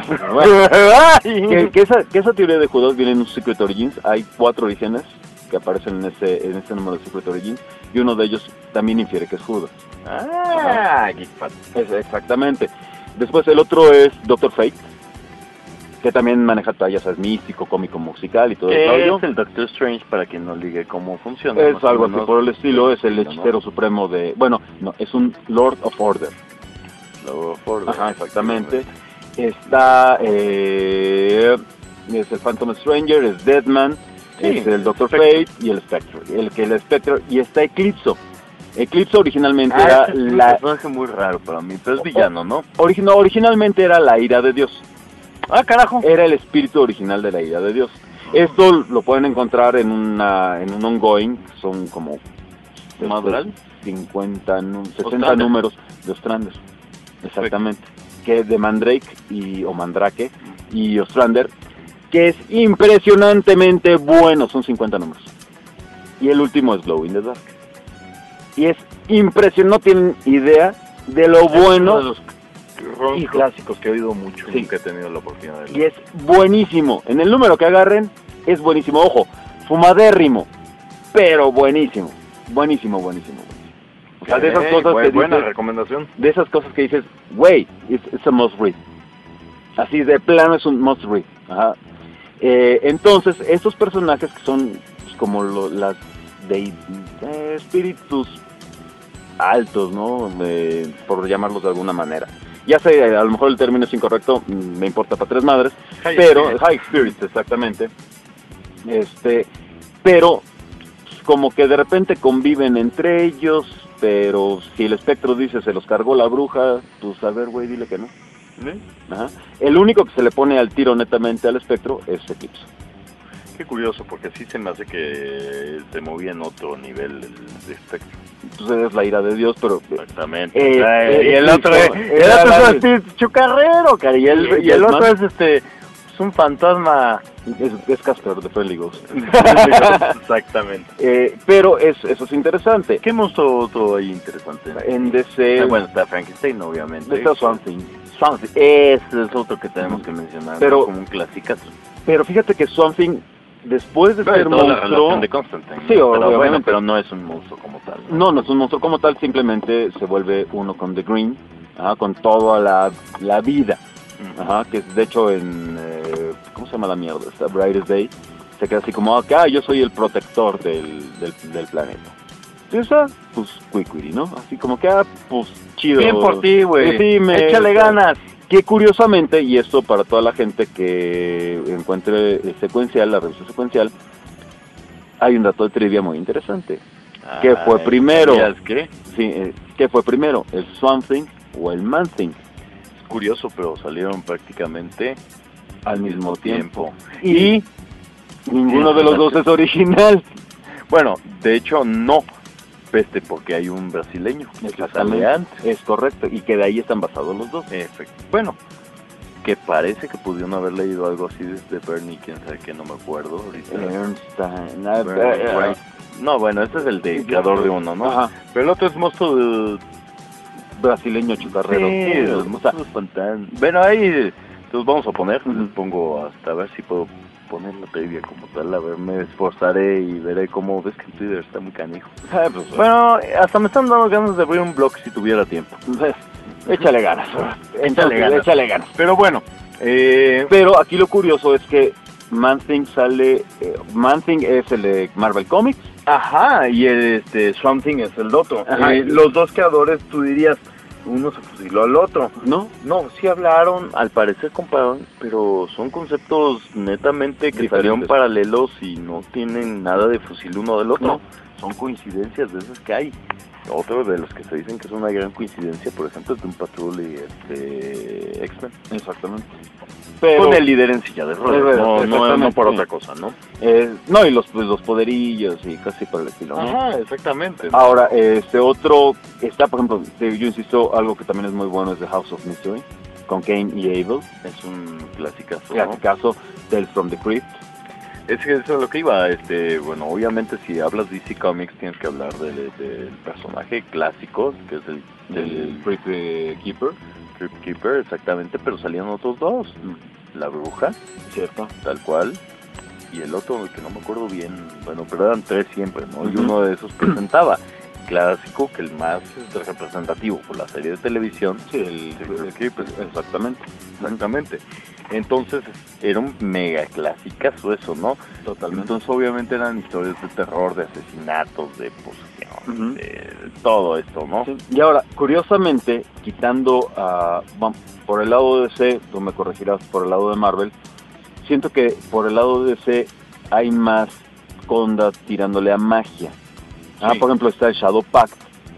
que esa teoría de Judas viene en un Secret Origins. Hay 4 orígenes que aparecen en ese número de Secret Origins, y uno de ellos también infiere que es Judas. Ah, Exactamente. Después el otro es Doctor Fate, que también maneja tallas, es místico, cómico, musical y todo eso. es el Doctor Strange, para quien no ligue cómo funciona. Es más o algo así menos. por el estilo, es el ¿no? hechicero supremo de... Bueno, no, es un Lord of Order. Lord of Order. Ajá, exactamente. Está... es el Phantom Stranger, es Deadman, Sí, es el Doctor Spectre. Fate y el Spectre. El Spectre, y está Eclipso. Eclipso originalmente Ah, era ese es un la... personaje muy raro para mí, pero es villano, ¿no? Originalmente era la ira de Dios. Ah, carajo. Era el espíritu original de la ira de Dios. Esto lo pueden encontrar en un ongoing, son como ¿Madral? 50, 60 Ostrander. números de Ostrander. Exactamente. Que es de Mandrake o Mandrake y Ostrander, que es impresionantemente bueno, son 50 números. Y el último es Glow in the Dark. Y es impresionante, no tienen idea de lo Uno de bueno. los clásicos que he oído mucho, Sí. nunca he tenido la oportunidad de Y leer. es buenísimo. En el número que agarren, es buenísimo. Ojo, fumadérrimo, pero buenísimo. Buenísimo. O sea, de esas cosas que buena dices, recomendación. de esas cosas que dices, güey, it's a must read. Así de plano es un must read. Ajá. Entonces, estos personajes que son pues, como las de espíritus altos, ¿no? Por llamarlos de alguna manera. Ya sé, a lo mejor el término es incorrecto, me importa para 3 madres, pero High Spirits, exactamente. Pero como que de repente conviven entre ellos, pero si el espectro dice se los cargó la bruja, pues a ver, güey, dile que no. Ajá. El único que se le pone al tiro netamente al espectro es Eclipse. Qué curioso, porque sí se me hace que se movía en otro nivel el espectro. Entonces es la ira de Dios, pero... Exactamente. y el otro es un espíritu chucarrero, cara, y el otro es un fantasma. Es Casper de Friendly Ghost. Exactamente. Pero eso es interesante. ¿Qué monstruo otro ahí interesante? En DC... bueno, está Frankenstein, obviamente. Está Swamp Thing. Ese es otro que tenemos que mencionar, Pero- ¿no? Como un clasicazo. Pero fíjate que Swamp Thing después de Pero ser toda la monstruo... relación de Constantine. Sí, ¿no? obviamente. Bueno, pero no es un monstruo como tal. No es un monstruo como tal, simplemente se vuelve uno con The Green, con toda la vida. Que es de hecho en... ¿cómo se llama la mierda? Esta Brightest Day. Se queda así como, yo soy el protector del planeta. ¿Sí está? Pues Quiquiri, ¿no? Así como que, pues chido. Bien por ti, güey. Sí, Échale ganas. Que curiosamente, y esto para toda la gente que encuentre Secuencial, la revista Secuencial, hay un dato de trivia muy interesante. ¿Qué fue primero? ¿Sabías qué? Sí, ¿qué fue primero? ¿El Swamp Thing o el Man Thing? Es curioso, pero salieron prácticamente al mismo tiempo. Y ninguno de los dos es original. Bueno, de hecho no. Porque hay un brasileño que sale antes. Es correcto, y que de ahí están basados los dos. Bueno, que parece que pudieron haber leído algo así de Bernie, quién sabe qué, no me acuerdo ahorita. No, bueno, este es el de creador de uno, ¿no? Ajá. Pero el otro es monstruo del brasileño chutarrero. Sí, los monstruos fantasmas. Bueno, ahí los vamos a poner, les pongo hasta a ver si puedo poner la trivia como tal, a ver, me esforzaré y veré cómo ves que en Twitter está muy canijo. Bueno, hasta me están dando ganas de abrir un blog si tuviera tiempo. Échale ganas. Échale ganas. Pero bueno, pero aquí lo curioso es que Man-Thing sale, Man-Thing es el de Marvel Comics. Ajá, y el Swamp Thing es el otro. Los dos creadores, tú dirías, uno se fusiló al otro. No, sí hablaron, al parecer compararon, pero son conceptos netamente que salieron paralelos y no tienen nada de fusil uno del otro. No. Son coincidencias de esas que hay. Otro de los que se dicen que es una gran coincidencia, por ejemplo, es de un Patrol y X-Men. Exactamente. Pero con el líder en silla de ruedas, no por otra cosa, ¿no? No, y los poderillos y casi por el estilo, ¿no? Ajá, exactamente. ¿no? Ahora, otro, está por ejemplo, yo insisto, algo que también es muy bueno es The House of Mystery, con Cain y Abel. Es un clasicazo, Clasicazo, Tales from the Crypt. Es que eso es lo que iba, bueno, obviamente si hablas DC Comics tienes que hablar del personaje clásico, que es el Crypt Keeper. Crypt Keeper, exactamente, pero salían otros dos, la bruja, cierto, tal cual, y el otro que no me acuerdo bien, bueno, pero eran tres siempre, ¿no? Y uno de esos presentaba, clásico, que el más representativo por la serie de televisión, el Keeper, exactamente. Entonces era un mega clasicazo eso, ¿no? Totalmente. Entonces obviamente eran historias de terror, de asesinatos, de posesión, de todo esto, ¿no? Sí. Y ahora, curiosamente, quitando por el lado de DC, tú me corregirás, por el lado de Marvel, siento que por el lado de DC hay más conda tirándole a magia. Sí. Por ejemplo, está el Shadow Pact,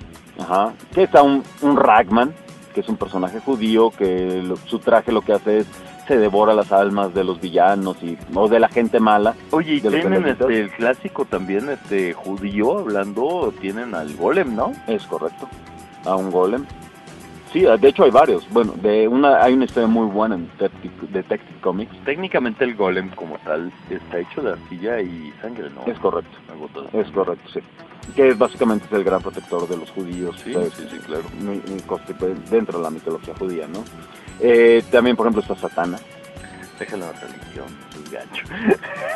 que está un Ragman, que es un personaje judío, que su traje lo que hace es se devora las almas de los villanos o de la gente mala. Oye, y tienen el clásico también, judío, hablando, tienen al Golem, ¿no? Es correcto, a un Golem. Sí, de hecho hay varios. Bueno, hay una historia muy buena en Detective Comics. Técnicamente el Golem como tal está hecho de arcilla y sangre, ¿no? Es correcto. Es correcto, sí. Que básicamente es el gran protector de los judíos. Sí, sí, claro. Dentro de la mitología judía, ¿no? También, por ejemplo, está Satana. Déjala la religión,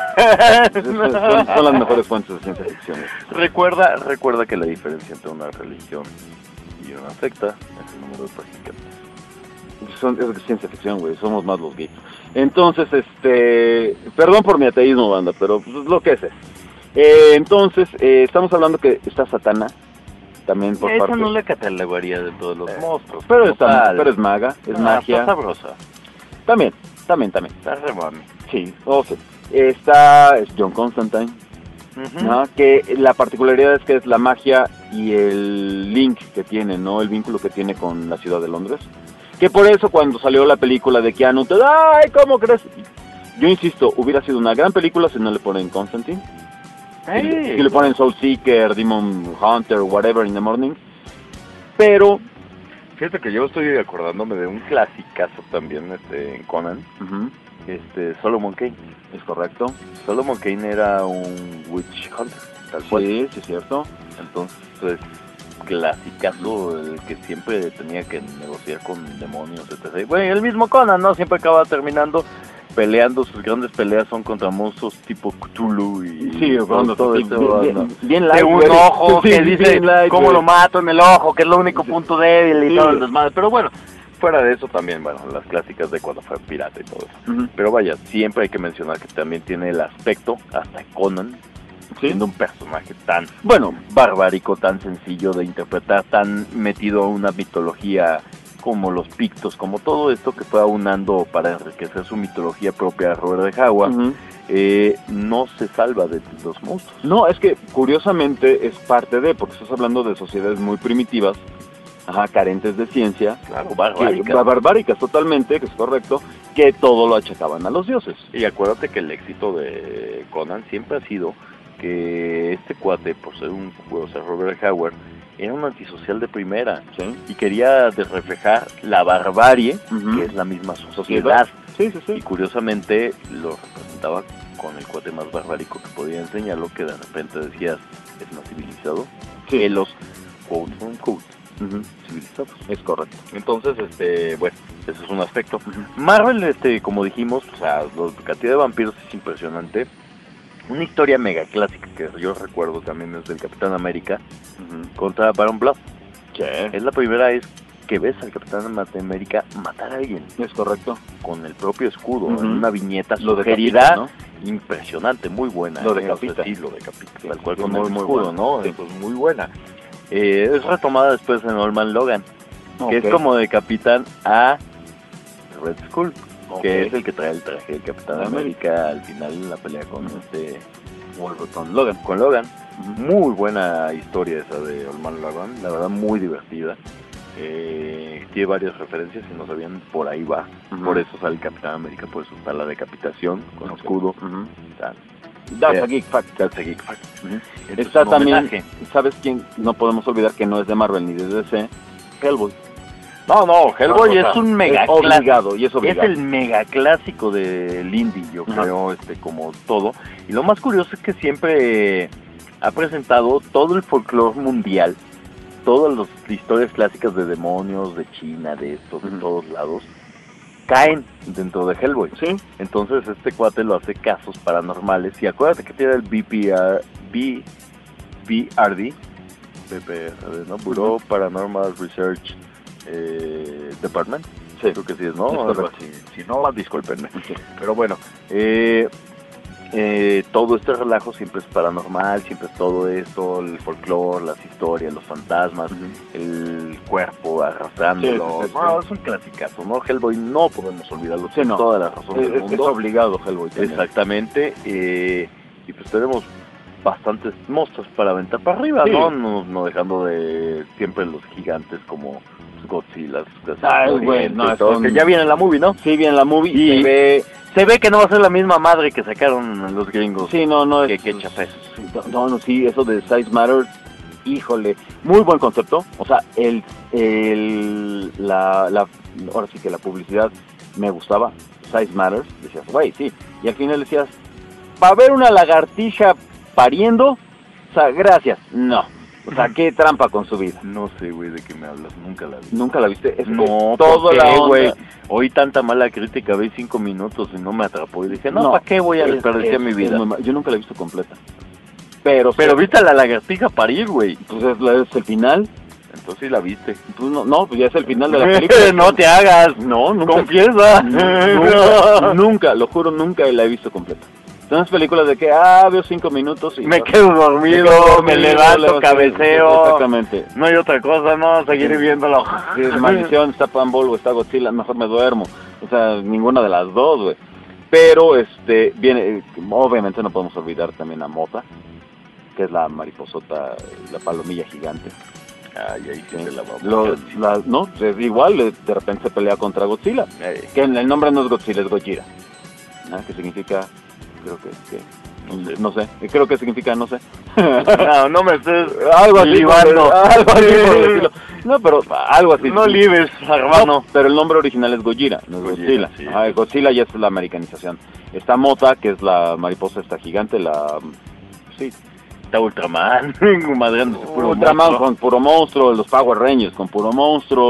es gancho. Son las mejores fuentes de ciencia ficción. Recuerda que la diferencia entre una religión y una secta es el número de practicantes. Es ciencia ficción, güey, somos más los geeks. Entonces, perdón por mi ateísmo, banda, pero pues, es lo que es. Entonces, estamos hablando que está Satana, también por parte... Esa no es la catalogaría de todos los monstruos. Pero es maga, es magia. Está sabrosa. También. Está re mami. Sí, está John Constantine, que la particularidad es que es la magia y el link que tiene, ¿no? El vínculo que tiene con la ciudad de Londres. Que por eso cuando salió la película de Keanu, ¡ay, cómo crees! Yo insisto, hubiera sido una gran película si no le ponen Constantine. Si le ponen Soul Seeker, Demon Hunter, whatever in the morning. Pero fíjate que yo estoy acordándome de un clasicazo también en Conan. Solomon Kane. Es correcto. Solomon Kane era un witch hunter, tal cual. Sí, es cierto. Entonces, pues, clasicazo, el que siempre tenía que negociar con demonios, etc. Bueno, el mismo Conan, ¿no? Siempre acaba terminando peleando, sus grandes peleas son contra monstruos tipo Cthulhu y Sí, bueno, todo sí, esto. bien de light, un güey. ojo Sí, que bien dice light, cómo güey. lo mato en el ojo, que es lo único punto débil y Sí. todo el desmadre. Pero bueno, fuera de eso también, bueno, las clásicas de cuando fue pirata y todo eso. Ujú. Pero vaya, siempre hay que mencionar que también tiene el aspecto, hasta Conan, siendo un personaje tan barbárico, tan sencillo de interpretar, tan metido a una mitología como los Pictos, como todo esto que fue aunando para enriquecer su mitología propia Robert de Howard, no se salva de los monstruos. No, es que curiosamente es parte de, porque estás hablando de sociedades muy primitivas, carentes de ciencia, Claro, barbáricas totalmente, que es correcto, que todo lo achacaban a los dioses. Y acuérdate que el éxito de Conan siempre ha sido que este cuate, por ser Robert Howard, era un antisocial de primera, y quería reflejar la barbarie, que es la misma sociedad. Y curiosamente lo representaba con el cuate más barbárico que podía enseñarlo, que de repente decías, es más civilizado que los quote unquote civilizados. Es correcto. Entonces, bueno, ese es un aspecto. Marvel, como dijimos, o sea, la cantidad de vampiros es impresionante. Una historia mega clásica que yo recuerdo también es del Capitán América contra Baron Blood. Es la primera vez que ves al Capitán América matar a alguien. Es correcto. Con el propio escudo, en una viñeta Lo sugerida, decapita, ¿no? Impresionante, muy buena. Lo decapita. Sí, lo decapita, tal cual Sí, con muy, el muy escudo, buena. ¿no? Sí. Eso es muy buena. Es retomada después en Old Man Logan, que Ok. es como decapitan a Red Skull, Ok. que es el que trae el traje del Capitán América al final en la pelea con con Logan. Muy buena historia esa de Old Man Logan, la verdad muy divertida. Tiene varias referencias, si no sabían, por ahí va. Por eso sale el Capitán América, por eso está la decapitación con escudo. That's a geek fact. That's a geek fact. Está un también, homenaje. ¿sabes quién? No podemos olvidar que no es de Marvel ni de DC, Hellboy. No, Hellboy es un mega es obligado, y es obligado. el mega clásico del indie, yo creo, como todo. Y lo más curioso es que siempre ha presentado todo el folclore mundial, todas las historias clásicas de demonios, de China, de esto, de todos lados, caen dentro de Hellboy. Entonces este cuate lo hace casos paranormales. Y acuérdate que tiene el BPRD, ¿no? Bureau Paranormal Research Department. Creo que sí es, ¿no? Si no, discúlpenme. Pero bueno, todo este relajo siempre es paranormal, siempre es todo esto, el folclore, las historias, los fantasmas, el cuerpo arrastrándolo. Es un clasicazo, ¿no? Hellboy no podemos olvidarlo, tiene toda la razón del mundo. Es obligado Hellboy también. Exactamente, y pues tenemos bastantes monstruos para aventar para arriba, no dejando de siempre los gigantes como Godzilla, que ya viene en la movie, ¿no? Sí, viene la movie y se ve que no va a ser la misma madre que sacaron los gringos. Sí, no que chafé. No, sí, eso de Size Matters, híjole, muy buen concepto. O sea, ahora sí que la publicidad me gustaba. Size Matters, decías, güey, sí. Y al final decías, ¿va a haber una lagartija pariendo? O sea, gracias. No. O sea, qué trampa con su vida. No sé, güey, de qué me hablas. Nunca la vi. ¿Nunca la viste? Es no, todo la güey. Oí tanta mala crítica, vi 5 minutos y no me atrapó. Y dije, no, ¿para qué voy a desperdiciar mi vida? Yo nunca la he visto completa. Pero viste a la lagartija parir, güey. Pues es el final. Entonces sí la viste. Pues no, pues ya es el final de la película. No te hagas. No, nunca. Confiesa. Nunca, lo juro, nunca la he visto completa. Son las películas de que, veo 5 minutos y... Me quedo dormido, me levanto, cabeceo. Exactamente. No hay otra cosa, no, seguiré viéndolo. Si es Maldición, está Pinball o está Godzilla, mejor me duermo. O sea, ninguna de las dos, güey. Pero, viene, obviamente no podemos olvidar también a Mota, que es la mariposota, la palomilla gigante. Ay, ahí sí la vamos. No, es igual, de repente se pelea contra Godzilla. Que el nombre no es Godzilla, es Gojira. Que significa... creo que no sé, creo que significa no sé. No me estés algo así, libando. Algo así por decirlo. No, pero algo así. No libes, hermano. No, pero el nombre original es Gojira, no es Godzilla. Sí. Godzilla ya es la americanización. Está Mota, que es la mariposa esta gigante, está Ultraman, madreando Ultraman con puro monstruo, los Power Rangers con puro monstruo.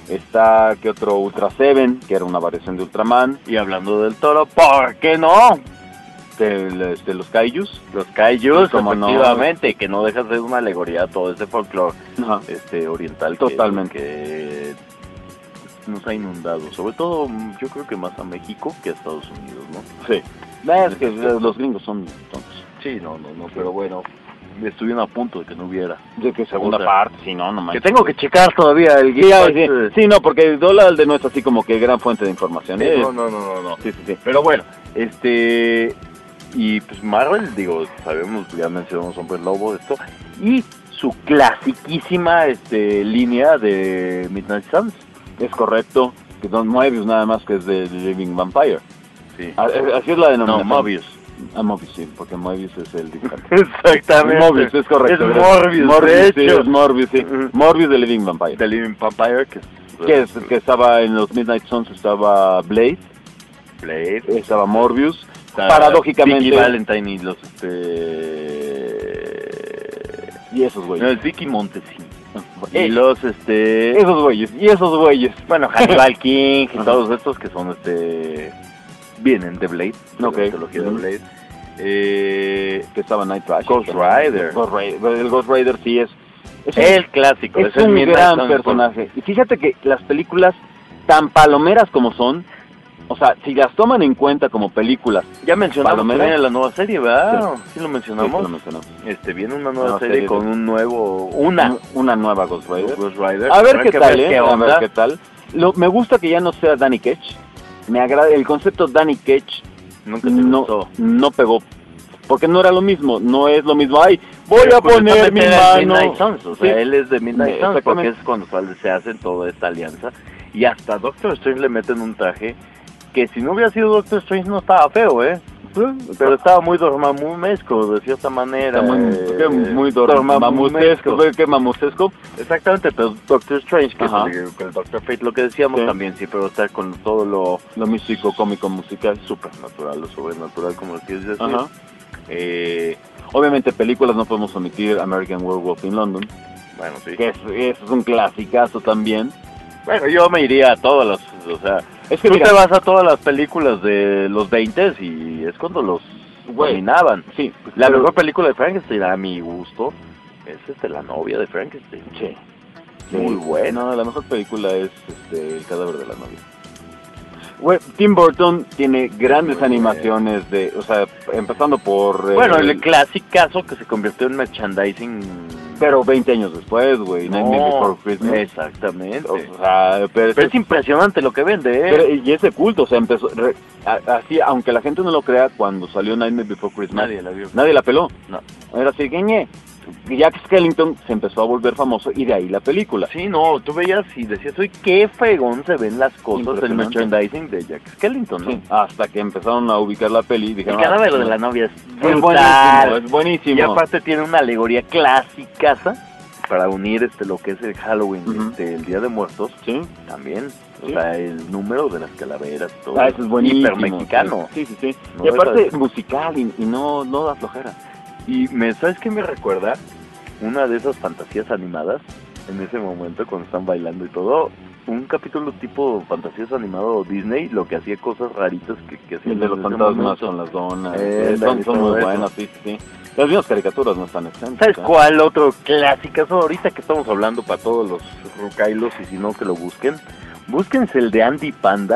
Está, ¿qué otro? Ultra Seven, que era una variación de Ultraman. Y hablando del toro, ¿por qué no? Los Kaijus. Los Kaijus, Como no. efectivamente, que no deja de ser una alegoría a todo ese folclore Ajá. Oriental. Totalmente. Que nos ha inundado, sobre todo yo creo que más a México que a Estados Unidos, ¿no? Sí. Es que los gringos son tontos. Sí, no, pero bueno, estuvieron a punto de que no hubiera. De que segunda Otra. parte, sí, no Que manches. tengo que checar todavía el Sí, guión. sí, no, porque Donald no es así como que gran fuente de información. Sí, ¿eh? no. Sí. Pero bueno, y pues Marvel, digo, sabemos, ya mencionamos Hombre Lobo, esto, y su clasiquísima línea de Midnight Suns. Es correcto. Que Don Moebius nada más que es de Living Vampire. Sí. Así es la denominación. No, Mobius. Mobius, sí, porque Moebius es el dibujante. Exactamente. Morbius, es correcto. Es ¿verdad? Morbius, de sí, hecho. es Morbius, sí. Morbius de Living Vampire. The Living Vampire, Que estaba en los Midnight Suns, estaba Blade, estaba Morbius. Paradójicamente. Vicky Valentine y los Y esos güeyes. No, es Vicky Montesini. Y esos güeyes. Bueno, Hannibal King y todos estos que son vienen de Blade. Ok. De lo que es de Blade. Que estaba Night Rider. Ghost Rider. El Ghost Rider sí es el clásico. Es un gran personaje. Y fíjate que las películas, tan palomeras como son, o sea, si las toman en cuenta como películas, ya mencionamos palomeras, también la nueva serie, ¿verdad? Sí lo mencionamos. Sí, lo mencionamos. Viene una nueva serie con un nuevo... Una nueva Ghost Rider. Ghost Rider. A ver qué tal, a ver qué tal. Me gusta que ya no sea Danny Ketch. Me agrada el concepto Danny Ketch. Nunca te gustó. No pegó. Porque no era lo mismo, no es lo mismo. Ay, voy a poner mi mano. Midnight Suns, o sea, él es de Midnight Suns, porque exactamente. es cuando se hacen toda esta alianza. Y hasta Doctor Strange le meten un traje que si no hubiera sido Doctor Strange no estaba feo, pero estaba muy dormamumesco, de cierta manera. Muy dormamumesco. ¿Qué mamutesco? Exactamente, pero Doctor Strange, que es el Doctor Fate, lo que decíamos, también sí, pero está con todo lo místico, cómico, musical, supernatural, lo sobrenatural, como lo quieres decir. Ajá. Obviamente películas no podemos omitir American Werewolf in London. Bueno, sí. Que es un clasicazo también. Bueno, yo me iría a todas las, o sea, es que tú te vas a todas las películas de los 20 y es cuando los dominaban. Sí. La mejor película de Frankenstein, a mi gusto, es La novia de Frankenstein. Sí. Muy buena. No, la mejor película es El cadáver de la novia. Tim Burton tiene grandes animaciones o sea, empezando por... Bueno, el clasicazo que se convirtió en merchandising... Pero 20 años después, güey, Nightmare Before Christmas. Exactamente. O sea, pero es impresionante lo que vende, y es de culto, o sea, empezó... así, aunque la gente no lo crea, cuando salió Nightmare Before Christmas... Nadie la vio. Nadie la peló. No. Era así, guiñe. Jack Skellington se empezó a volver famoso y de ahí la película. Sí, no, tú veías y decías, uy, qué fregón se ven las cosas del merchandising de Jack Skellington, ¿no? Sí, hasta que empezaron a ubicar la peli y dijeron... El cadáver de la novia es brutal. Es buenísimo. Y aparte tiene una alegoría clásica para unir lo que es el Halloween, el Día de Muertos, sí, también. O sea, el número de las calaveras, todo. Eso es buenísimo. Hiper mexicano. Sí. No, y aparte musical y no da flojera. Y ¿sabes qué me recuerda? Una de esas fantasías animadas, en ese momento cuando están bailando y todo, un capítulo tipo fantasías animado Disney, lo que hacía cosas raritas que hacían. El de los fantasmas con las donas. Son muy buenas, sí. Las mismas caricaturas no están exentas. ¿Sabes cuál otro clásicazo ahorita que estamos hablando para todos los rucailos y si no que lo busquen? Búsquense el de Andy Panda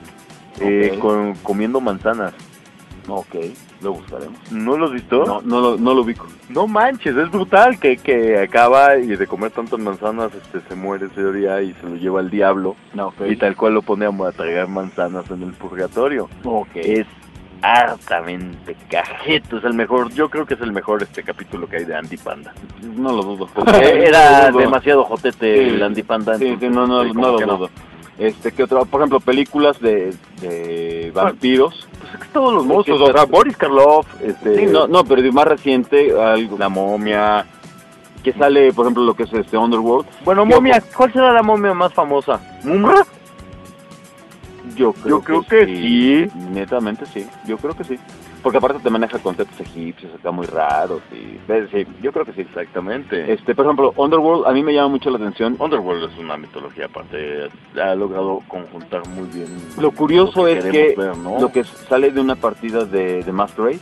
comiendo manzanas. Ok, lo buscaremos. ¿No lo has visto? No lo ubico. No manches, es brutal que acaba y de comer tantas manzanas se muere ese día y se lo lleva al diablo. Y tal cual lo pone a tragar manzanas en el purgatorio. Es hartamente cajeto, es el mejor, yo creo que es el mejor capítulo que hay de Andy Panda. No lo dudo. Era demasiado jotete el Andy Panda. Sí, no lo dudo. ¿Qué otro? Por ejemplo, películas de vampiros. Pues es que todos los monstruos, o sea, Boris Karloff, Sí, no, pero de más reciente, La Momia, que sale, por ejemplo, lo que es Underworld. Bueno, Momia, ¿cuál será la momia más famosa? ¿Mumra? Yo creo que sí. Netamente sí, yo creo que sí. Porque aparte te maneja conceptos egipcios acá muy raros y sí, yo creo que sí. Exactamente. Por ejemplo, Underworld a mí me llama mucho la atención. Underworld es una mitología aparte, ha logrado conjuntar muy bien. Lo curioso es que ver, ¿no? lo que sale de una partida de Masquerade,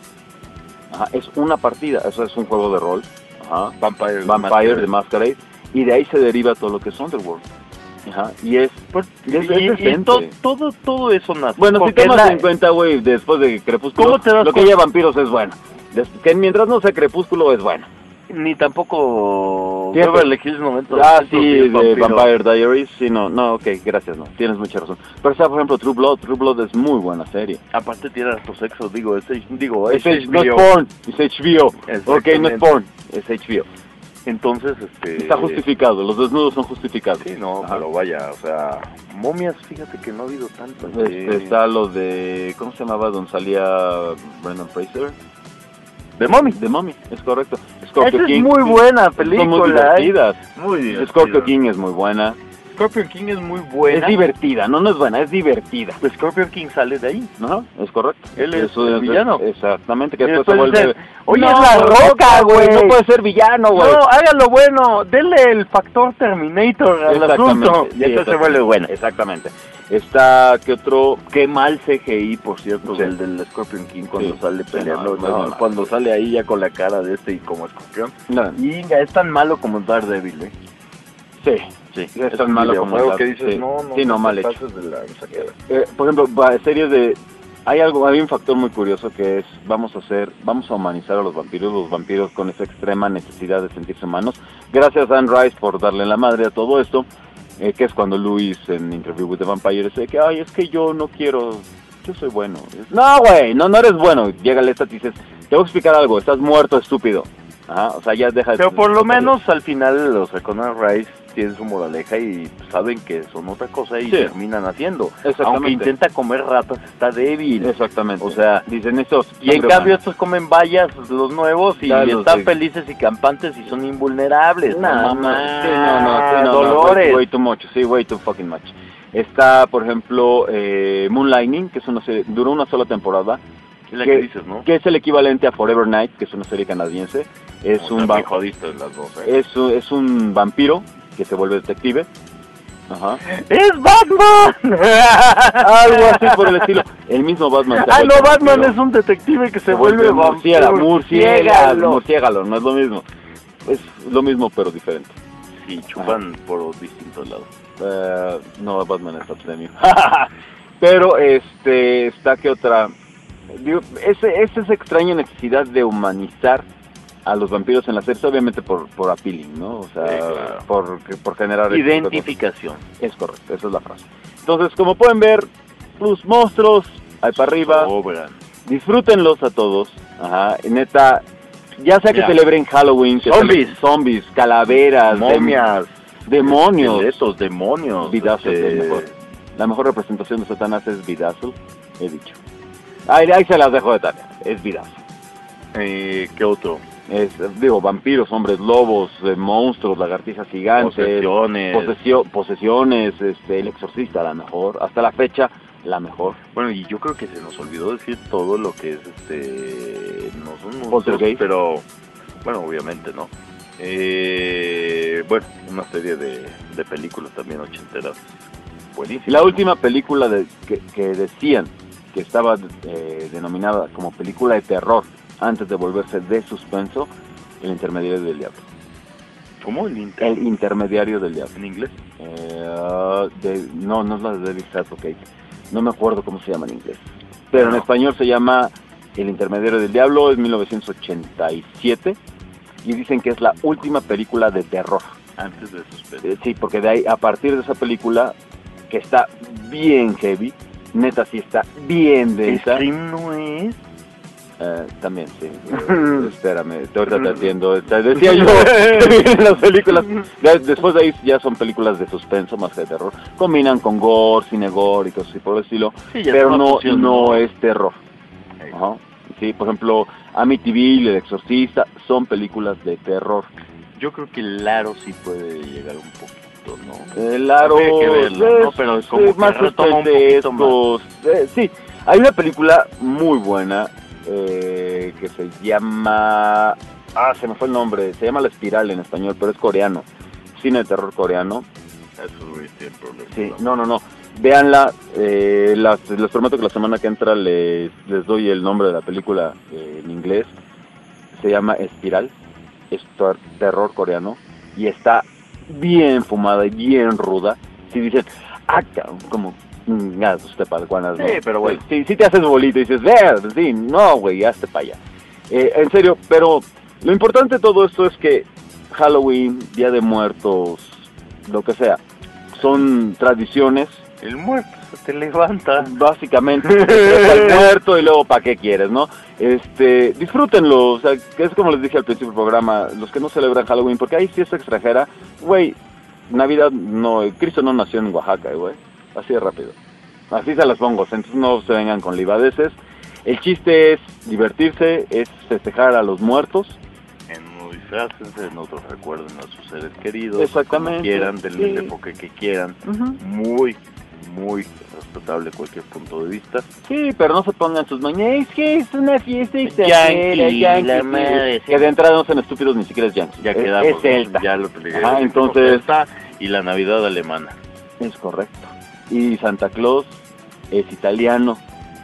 es una partida, eso es un juego de rol, Vampire de Masquerade, y de ahí se deriva todo lo que es Underworld. Y es decente. Todo eso nace. Bueno, si tomas en cuenta, güey, después de Crepúsculo, ¿cómo te das lo que haya vampiros es bueno. Que mientras no sea Crepúsculo es bueno. Ni tampoco Siempre. Beverly Hills 90. Sí, de Vampire Diaries, sí, no, ok, gracias, no, tienes mucha razón. Pero está, por ejemplo, True Blood es muy buena serie. Aparte tiene harto sexo, digo, es no es porn, es HBO. Ok, no es porn, es HBO. Entonces, está justificado, los desnudos son justificados. Sí, no, pero vaya, o sea, momias, fíjate que no ha habido tanto. Está lo de, ¿cómo se llamaba? Donde salía Brendan Fraser. The Mummy, es correcto. Scorpio King, es muy buena película. Son muy divertidas. Muy divertida. Scorpio King es muy buena. Scorpion King es muy buena. Es divertida, no es buena, es divertida. Pues Scorpion King sale de ahí. Es correcto. Él es el villano. Exactamente, que después se vuelve... Oye, no, es La Roca, güey. No puede ser villano, güey. No, hágalo bueno. Denle el factor Terminator al asunto. Y entonces se vuelve bueno. Exactamente. Está, ¿qué otro? Qué mal CGI, por cierto, el del Scorpion King cuando sale peleando. Cuando sale ahí ya con la cara de y como escorpión. Y es tan malo como Daredevil, ¿eh? Sí, es tan malo como algo que dices, no mal hecho. Por ejemplo, series de... Hay un factor muy curioso que es, vamos a humanizar a los vampiros con esa extrema necesidad de sentirse humanos. Gracias a Anne Rice por darle la madre a todo esto, que es cuando Louis en Interview with the Vampire dice que, es que yo no quiero, yo soy bueno. No, güey, no eres bueno. Llega el y dices, te voy a explicar algo, estás muerto, estúpido. O sea, ya deja de... Pero por lo menos al final, o sea, con Anne Rice tienen su moraleja y saben que son otra cosa y terminan haciendo. Aunque intenta comer ratas, está débil. Exactamente. O sea, dicen estos... Y en cambio estos comen bayas, los nuevos, y están felices y campantes y son invulnerables. No, Dolores. Way too much, way too fucking much. Está, por ejemplo, Moonlighting, que es una serie, duró una sola temporada. Que dices, ¿no? Que es el equivalente a Forever Night, que es una serie canadiense. Es un es un vampiro que se vuelve detective. ¡Es Batman! Algo así por el estilo. El mismo Batman. Batman es un detective que se vuelve murciélago, no es lo mismo. Es lo mismo pero diferente. Sí, chupan por distintos lados. No, Batman es abstemio. Pero está que otra... Digo, esa extraña necesidad de humanizar a los vampiros en la serie, obviamente por appealing, ¿no? O sea, claro. por generar... Identificación. Es correcto, esa es la frase. Entonces, como pueden ver, los monstruos, ahí para arriba, disfrútenlos a todos, neta, ya sea que celebren Halloween, que zombies, calaveras, momias, demonios, demonios, Bedazzle es mejor. La mejor representación de Satanás es Bedazzle, he dicho. Ahí se las dejo de tarea, es Bedazzle. ¿Qué otro? Vampiros, hombres lobos, monstruos, lagartijas gigantes, posesiones, el exorcista, la mejor, hasta la fecha, la mejor. Bueno, y yo creo que se nos olvidó decir todo lo que es, no son Poltergeist, pero, bueno, obviamente, ¿no? Bueno, una serie de películas también ochenteras, buenísimas. La última película que decían que estaba denominada como película de terror, antes de volverse de suspenso, El intermediario del diablo. ¿Cómo? El intermediario del diablo. ¿En inglés? No es la de David Hasselhoff. No me acuerdo cómo se llama en inglés. Pero en español se llama El intermediario del diablo, es 1987. Y dicen que es la última película de terror. Antes de suspenso. Sí, porque de ahí, a partir de esa película, que está bien heavy, neta sí está bien densa. ¿Scream no es? También, sí. Espérame, ahorita te atiendo. Decía yo las películas. Después de ahí ya son películas de suspenso más que de terror. Combinan con gore, cine gore y cosas así por el estilo. Sí, pero no es terror. Sí, por ejemplo, Amityville, El exorcista, son películas de terror. Yo creo que el Aro sí puede llegar un poquito, ¿no? El Aro hay que verlo, ¿no? Pero como más retoma un poquito más. Sí, hay una película muy buena que se llama... se me fue el nombre. Se llama La Espiral en español, pero es coreano. Cine de terror coreano. Eso es el problema. Sí, no. Véanla. Les prometo que la semana que entra les doy el nombre de la película en inglés. Se llama Espiral. Es terror coreano. Y está bien fumada y bien ruda. Si dicen, como usted palguanas, ¿no? Sí, pero güey. Si te haces bolito y dices, sí, no, güey, hazte para allá. En serio, pero lo importante de todo esto es que Halloween, Día de Muertos, lo que sea, son tradiciones. El muerto se te levanta. Básicamente, el muerto y luego ¿para qué quieres, no? Disfrútenlo, o sea, que es como les dije al principio del programa, los que no celebran Halloween, porque hay fiesta extranjera, güey, Navidad no, Cristo no nació en Oaxaca, güey, así de rápido. Así se las pongo, entonces no se vengan con libadeces. El chiste es divertirse, es festejar a los muertos. En uno disfrácense, en otros recuerden a sus seres queridos. Exactamente. Como quieran, denle el enfoque que quieran. Muy respetable cualquier punto de vista. Sí, pero no se pongan sus mañas. Es que es una fiesta extranjera, la madre, que de entrada no sean estúpidos, ni siquiera es yankee. Ya quedamos, es celta. Ya lo peleé. Entonces... Y la Navidad alemana. Es correcto. Y Santa Claus es italiano.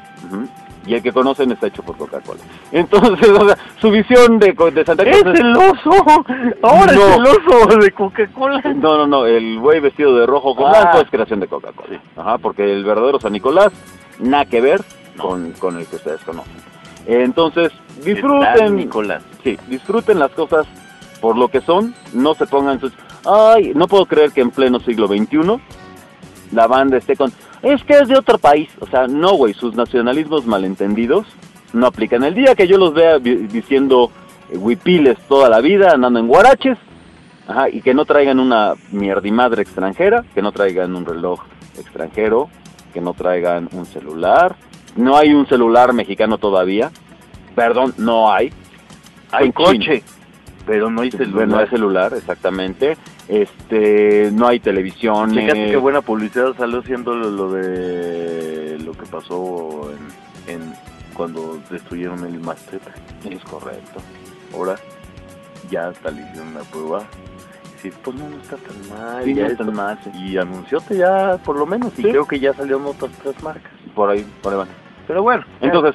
Y el que conocen está hecho por Coca-Cola. Entonces, o sea, su visión de Santa Claus ¡es el oso! ¡Ahora es el oso de Coca-Cola! No, el güey vestido de rojo con blanco es creación de Coca-Cola. Sí. Porque el verdadero San Nicolás, nada que ver con el que ustedes conocen. Entonces, disfruten, Nicolás. Sí, disfruten las cosas por lo que son, no se pongan sus... Ay, no puedo creer que en pleno siglo XXI la banda esté con... Es que es de otro país. O sea, no, güey, sus nacionalismos malentendidos no aplican. El día que yo los vea diciendo huipiles toda la vida, andando en guaraches, y que no traigan una mierdimadre extranjera, que no traigan un reloj extranjero, que no traigan un celular. No hay un celular mexicano todavía. Perdón, no hay. Hay coche, pero no hay celular. No hay celular, exactamente. No hay televisión. Fíjate qué buena publicidad salió siendo lo de lo que pasó en cuando destruyeron el Mazteca. Es correcto. Ahora ya hasta le hicieron una prueba. Sí, pues no está tan mal. Sí, ya no está tan mal. Sí. Y anuncióte ya por lo menos. Y creo que ya salieron otras 3 marcas. Por ahí van. Pero bueno. Entonces,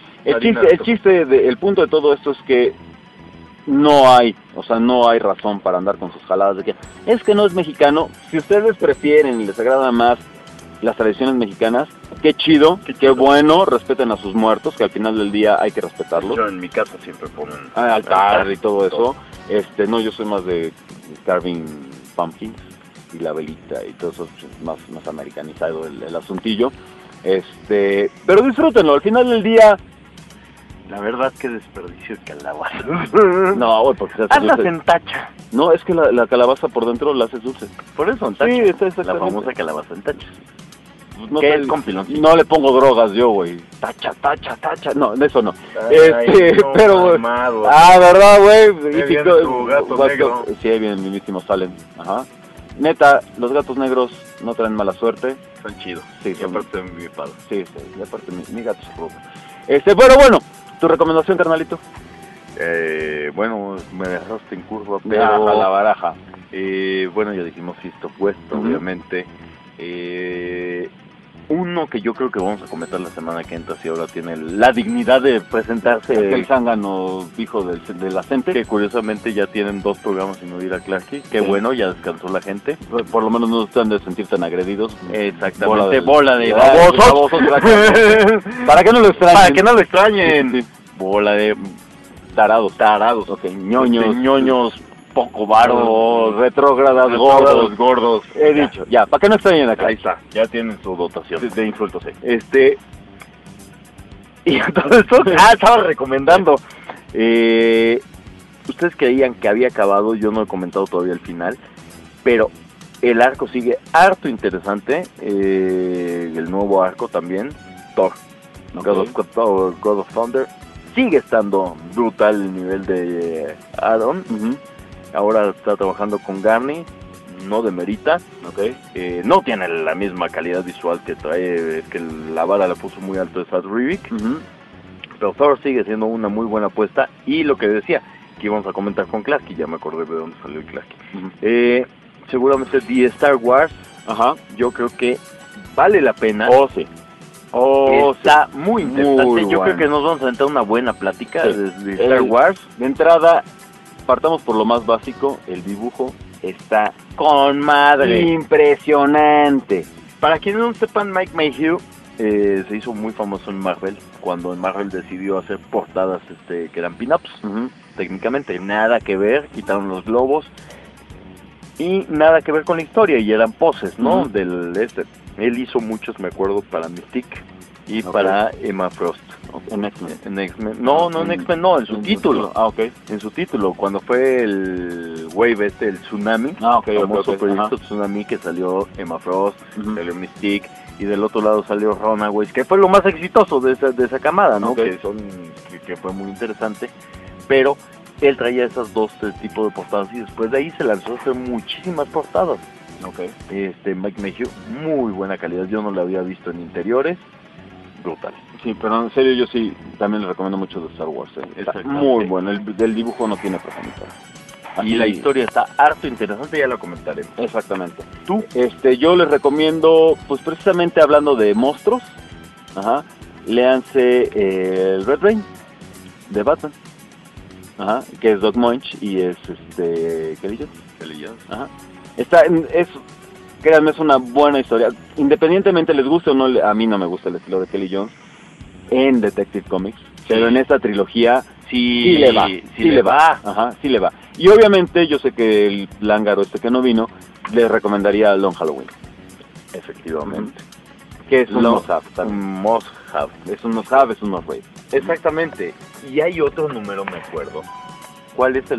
el punto de todo esto es que no hay razón para andar con sus jaladas de que es que no es mexicano. Si ustedes prefieren y les agrada más las tradiciones mexicanas, qué chido, qué bueno, respeten a sus muertos, que al final del día hay que respetarlos. Yo en mi casa siempre ponen altar y todo eso. No, yo soy más de carving pumpkins y la velita y todo eso, más americanizado el asuntillo. Pero disfrútenlo, al final del día. La verdad, que desperdicio de calabaza. No, güey, porque se hace hazlas dulce. en tacha. No, es que la calabaza por dentro la haces dulce. Por eso en tacha. Sí, la famosa calabaza en tacha. No ¿Qué sé, es con piloncillo? No le pongo drogas yo, güey. Tacha. No, de eso no. Ay, no, pero, güey. ¿Verdad, güey? Ahí viene tu gato negro. Sí, ahí vienen mismísimos, salen. Neta, los gatos negros no traen mala suerte. Son chidos. Sí, y aparte mi padre. Sí, y aparte mi gato es rojo. Bueno, ¿tu recomendación, carnalito? Bueno, me dejaste en curva, pero... la baraja. Bueno, ya dijimos East of West, obviamente. Uno que yo creo que vamos a comentar la semana que entra, si ahora tiene la dignidad de presentarse. El zángano hijo del acente. Que curiosamente ya tienen 2 programas sin oír a Clarky. Qué bueno, ya descansó la gente. Por lo menos no están de sentir tan agredidos. Exactamente, bola de babosos. Para que no lo extrañen. Para que no lo extrañen. Sí. Bola de tarados. Ok, ñoños. Poco varo, retrógradas, gordos. He dicho, ya, para que no extrañen acá. Ahí está, ya tienen su dotación de insultos. Y todo esto, estaba recomendando. Ustedes creían que había acabado, yo no he comentado todavía el final, pero el arco sigue harto interesante. El nuevo arco también, Thor, God of Thunder, sigue estando brutal el nivel de Aaron. Ahora está trabajando con Garni, no demerita, no tiene la misma calidad visual que trae, es que la vara la puso muy alto de Sad Rivik, Pero Thor sigue siendo una muy buena apuesta. Y lo que decía, que íbamos a comentar con Klasky, ya me acordé de dónde salió el Klasky. Seguramente The Star Wars, yo creo que vale la pena. Sí. Está muy interesante. Muy yo bueno. creo que nos vamos a entrar una buena plática Sí. de Star Wars. De entrada, partamos por lo más básico, el dibujo está Con madre. impresionante. Para quienes no sepan, Mike Mayhew se hizo muy famoso en Marvel, cuando en Marvel decidió hacer portadas que eran pin-ups. Técnicamente nada que ver, quitaron los globos y nada que ver con la historia, y eran poses, ¿no? Él hizo muchos, me acuerdo, para Mystique y para Emma Frost. En X-Men. En X-Men. No, en X-Men no, en su título. En su título, cuando fue el wave el tsunami, famoso proyecto Tsunami, que salió Emma Frost, salió Mystique, y del otro lado salió Runaways, que fue lo más exitoso de esa camada, ¿no? Que fue muy interesante, pero él traía esas dos tipos de portadas, y después de ahí se lanzó a hacer muchísimas portadas. Mike Mayhew, muy buena calidad, yo no la había visto en interiores, brutal. Sí, pero en serio yo sí también le recomiendo mucho de Star Wars. Está muy bueno, el dibujo no tiene profundidad. Y la historia está harto interesante, ya la comentaremos. Exactamente. ¿Tú? Yo les recomiendo, pues precisamente hablando de monstruos, léanse el Red Rain de Batman, que es Doug Munch y es Kelly Jones. Créanme, es una buena historia. Independientemente les guste o no, a mí no me gusta el estilo de Kelly Jones en Detective Comics, pero en esta trilogía sí le va. Y obviamente yo sé que el lángaro que no vino, les recomendaría Long Halloween. Efectivamente. Que es un must-have. Es un must-have, es un must-read. Exactamente. Y hay otro número, me acuerdo. ¿Cuál es el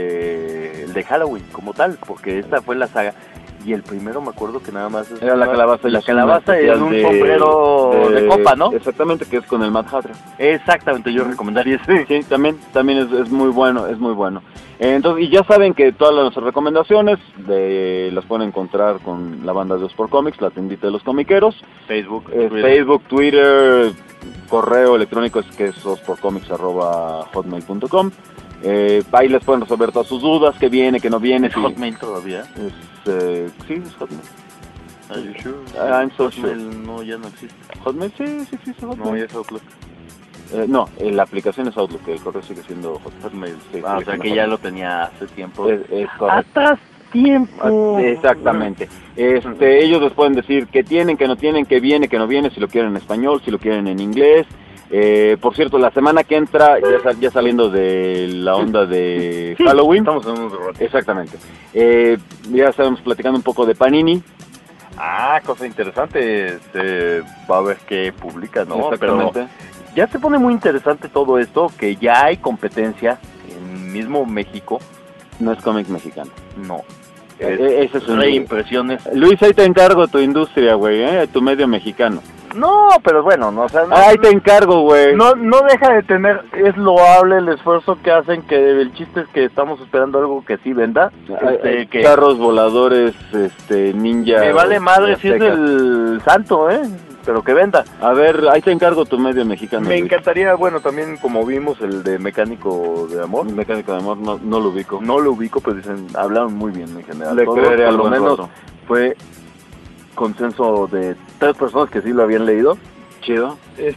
de Halloween como tal? Porque esta fue la saga. Y el primero me acuerdo que nada más era la calabaza. La calabaza es un sombrero de copa, ¿no? Exactamente, que es con el Mad Hatter. Exactamente, yo recomendaría ese. Sí, también es muy bueno, Entonces, y ya saben que todas nuestras recomendaciones las pueden encontrar con la banda de Ospor Comics, la tiendita de los comiqueros. Facebook, Twitter, correo electrónico que es osporcomics@hotmail.com. Ahí les pueden resolver todas sus dudas, que viene, que no viene. ¿Es Hotmail todavía? Sí, es Hotmail. Are you sure? I'm so sure. No, ya no existe. Hotmail, sí existe Hotmail. No, ya es Outlook. No, la aplicación es Outlook, el correo sigue siendo Hotmail. Sí, o sea que ya lo tenía hace tiempo. Es correcto. ¡Atrás tiempo! Exactamente. Ellos les pueden decir que tienen, que no tienen, que viene, que no viene, si lo quieren en español, si lo quieren en inglés. Por cierto, la semana que entra, ya saliendo de la onda de Halloween. Estamos en un rato. Exactamente. Ya estábamos platicando un poco de Panini. Cosa interesante. Va a ver qué publica, ¿no? Exactamente. Pero ya se pone muy interesante todo esto, que ya hay competencia en mismo México. No es cómic mexicano. No. Ese es un reimpresiones. Luis, ahí te encargo tu industria, güey, tu medio mexicano. No, pero bueno, no, o sea, no, ahí te encargo, güey. No deja de tener, es loable el esfuerzo que hacen, que el chiste es que estamos esperando algo que sí venda. Que carros voladores, ninja. Me vale madre si es el santo, pero que venda. A ver, ahí te encargo tu medio mexicano. Me encantaría, bueno, también como vimos el de Mecánico de Amor. Mecánico de Amor, no lo ubico. No lo ubico, pues dicen, hablaron muy bien en general. Le creeré por lo menos fue consenso de 3 personas que sí lo habían leído. Chido.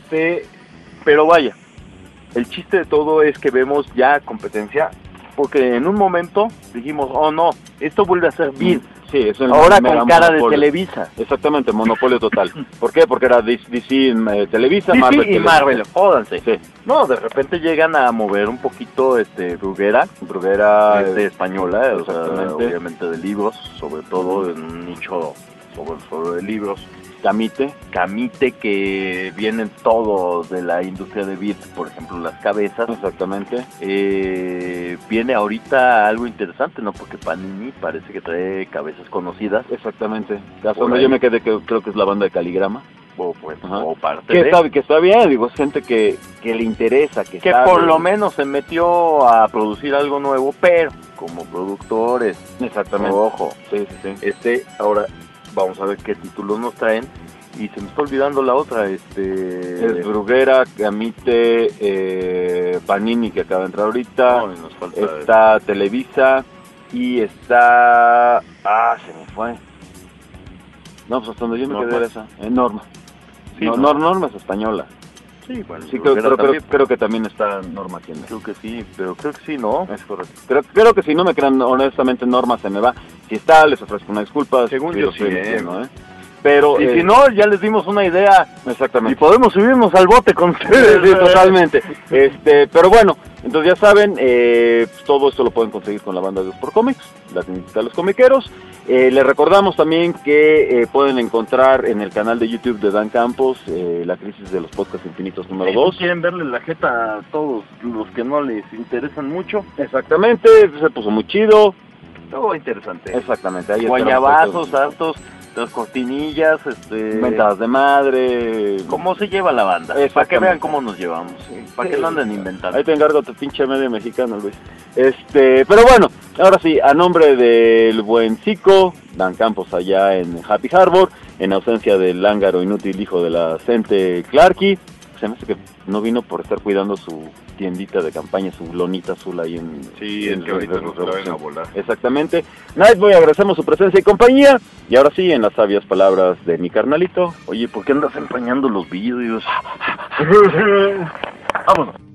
Pero vaya, el chiste de todo es que vemos ya competencia, porque en un momento dijimos, oh no, esto vuelve a ser Vid. Sí, es el ahora con cara monopolio. De Televisa. Exactamente, monopolio total. ¿Por qué? Porque era DC, Televisa, DC Marvel. Y Televisa. Marvel, jódanse. Sí. No, de repente llegan a mover un poquito Bruguera española, o sea, obviamente de libros, sobre todo en un nicho sobre libros. Camite, que vienen todos de la industria de Vid, por ejemplo, las cabezas. Exactamente. Viene ahorita algo interesante, ¿no? Porque Panini parece que trae cabezas conocidas. Exactamente. Yo me quedé que creo que es la banda de Caligrama. O parte que está bien, digo, es gente que le interesa, que sabe, por lo menos se metió a producir algo nuevo, pero como productores. Exactamente. Ojo. Sí. Ahora vamos a ver qué títulos nos traen. Y se me está olvidando la otra, Es Bruguera, Camite, Panini, que acaba de entrar ahorita. No, y nos falta está Televisa y está... se me fue. No, pues hasta donde yo me Norma. quedé era esa. Norma. Sí, no, Norma es española. Sí, bueno, Sí, Bruguera también. creo que también está Norma aquí. Creo que sí, pero creo que sí, ¿no? Es correcto. Creo que si no me crean, honestamente, Norma se me va. Si está, les ofrezco una disculpa. Según si yo lo estoy sí, diciendo, ¿eh? Pero, Y si no, ya les dimos una idea. Exactamente. Y podemos subirnos al bote con ustedes. Sí, totalmente. Pero bueno, entonces ya saben, pues todo esto lo pueden conseguir con la banda de Por Comics, la tiendita de los comiqueros. Les recordamos también que pueden encontrar en el canal de YouTube de Dan Campos La Crisis de los Podcasts Infinitos número 2. ¿Quieren verle la jeta a todos los que no les interesan mucho? Exactamente, se puso muy chido. Todo interesante. Exactamente. Ahí Guayabazos, hartos, las cortinillas, Mentadas de madre. ¿Cómo se lleva la banda? Para que Exactamente. vean cómo nos llevamos. Para que no anden inventando. Ahí te encargo tu pinche medio mexicano, Luis. Pero bueno, ahora sí, a nombre del buen Zico, Dan Campos allá en Happy Harbor, en ausencia del lángaro inútil hijo de la Cente Clarky, se me hace que no vino por estar cuidando su tiendita de campaña, su lonita azul ahí en... Sí, es que ahorita nos traen a volar. Exactamente. Nightboy, agradecemos su presencia y compañía. Y ahora sí, en las sabias palabras de mi carnalito. Oye, ¿por qué andas empañando los vídeos? Vámonos.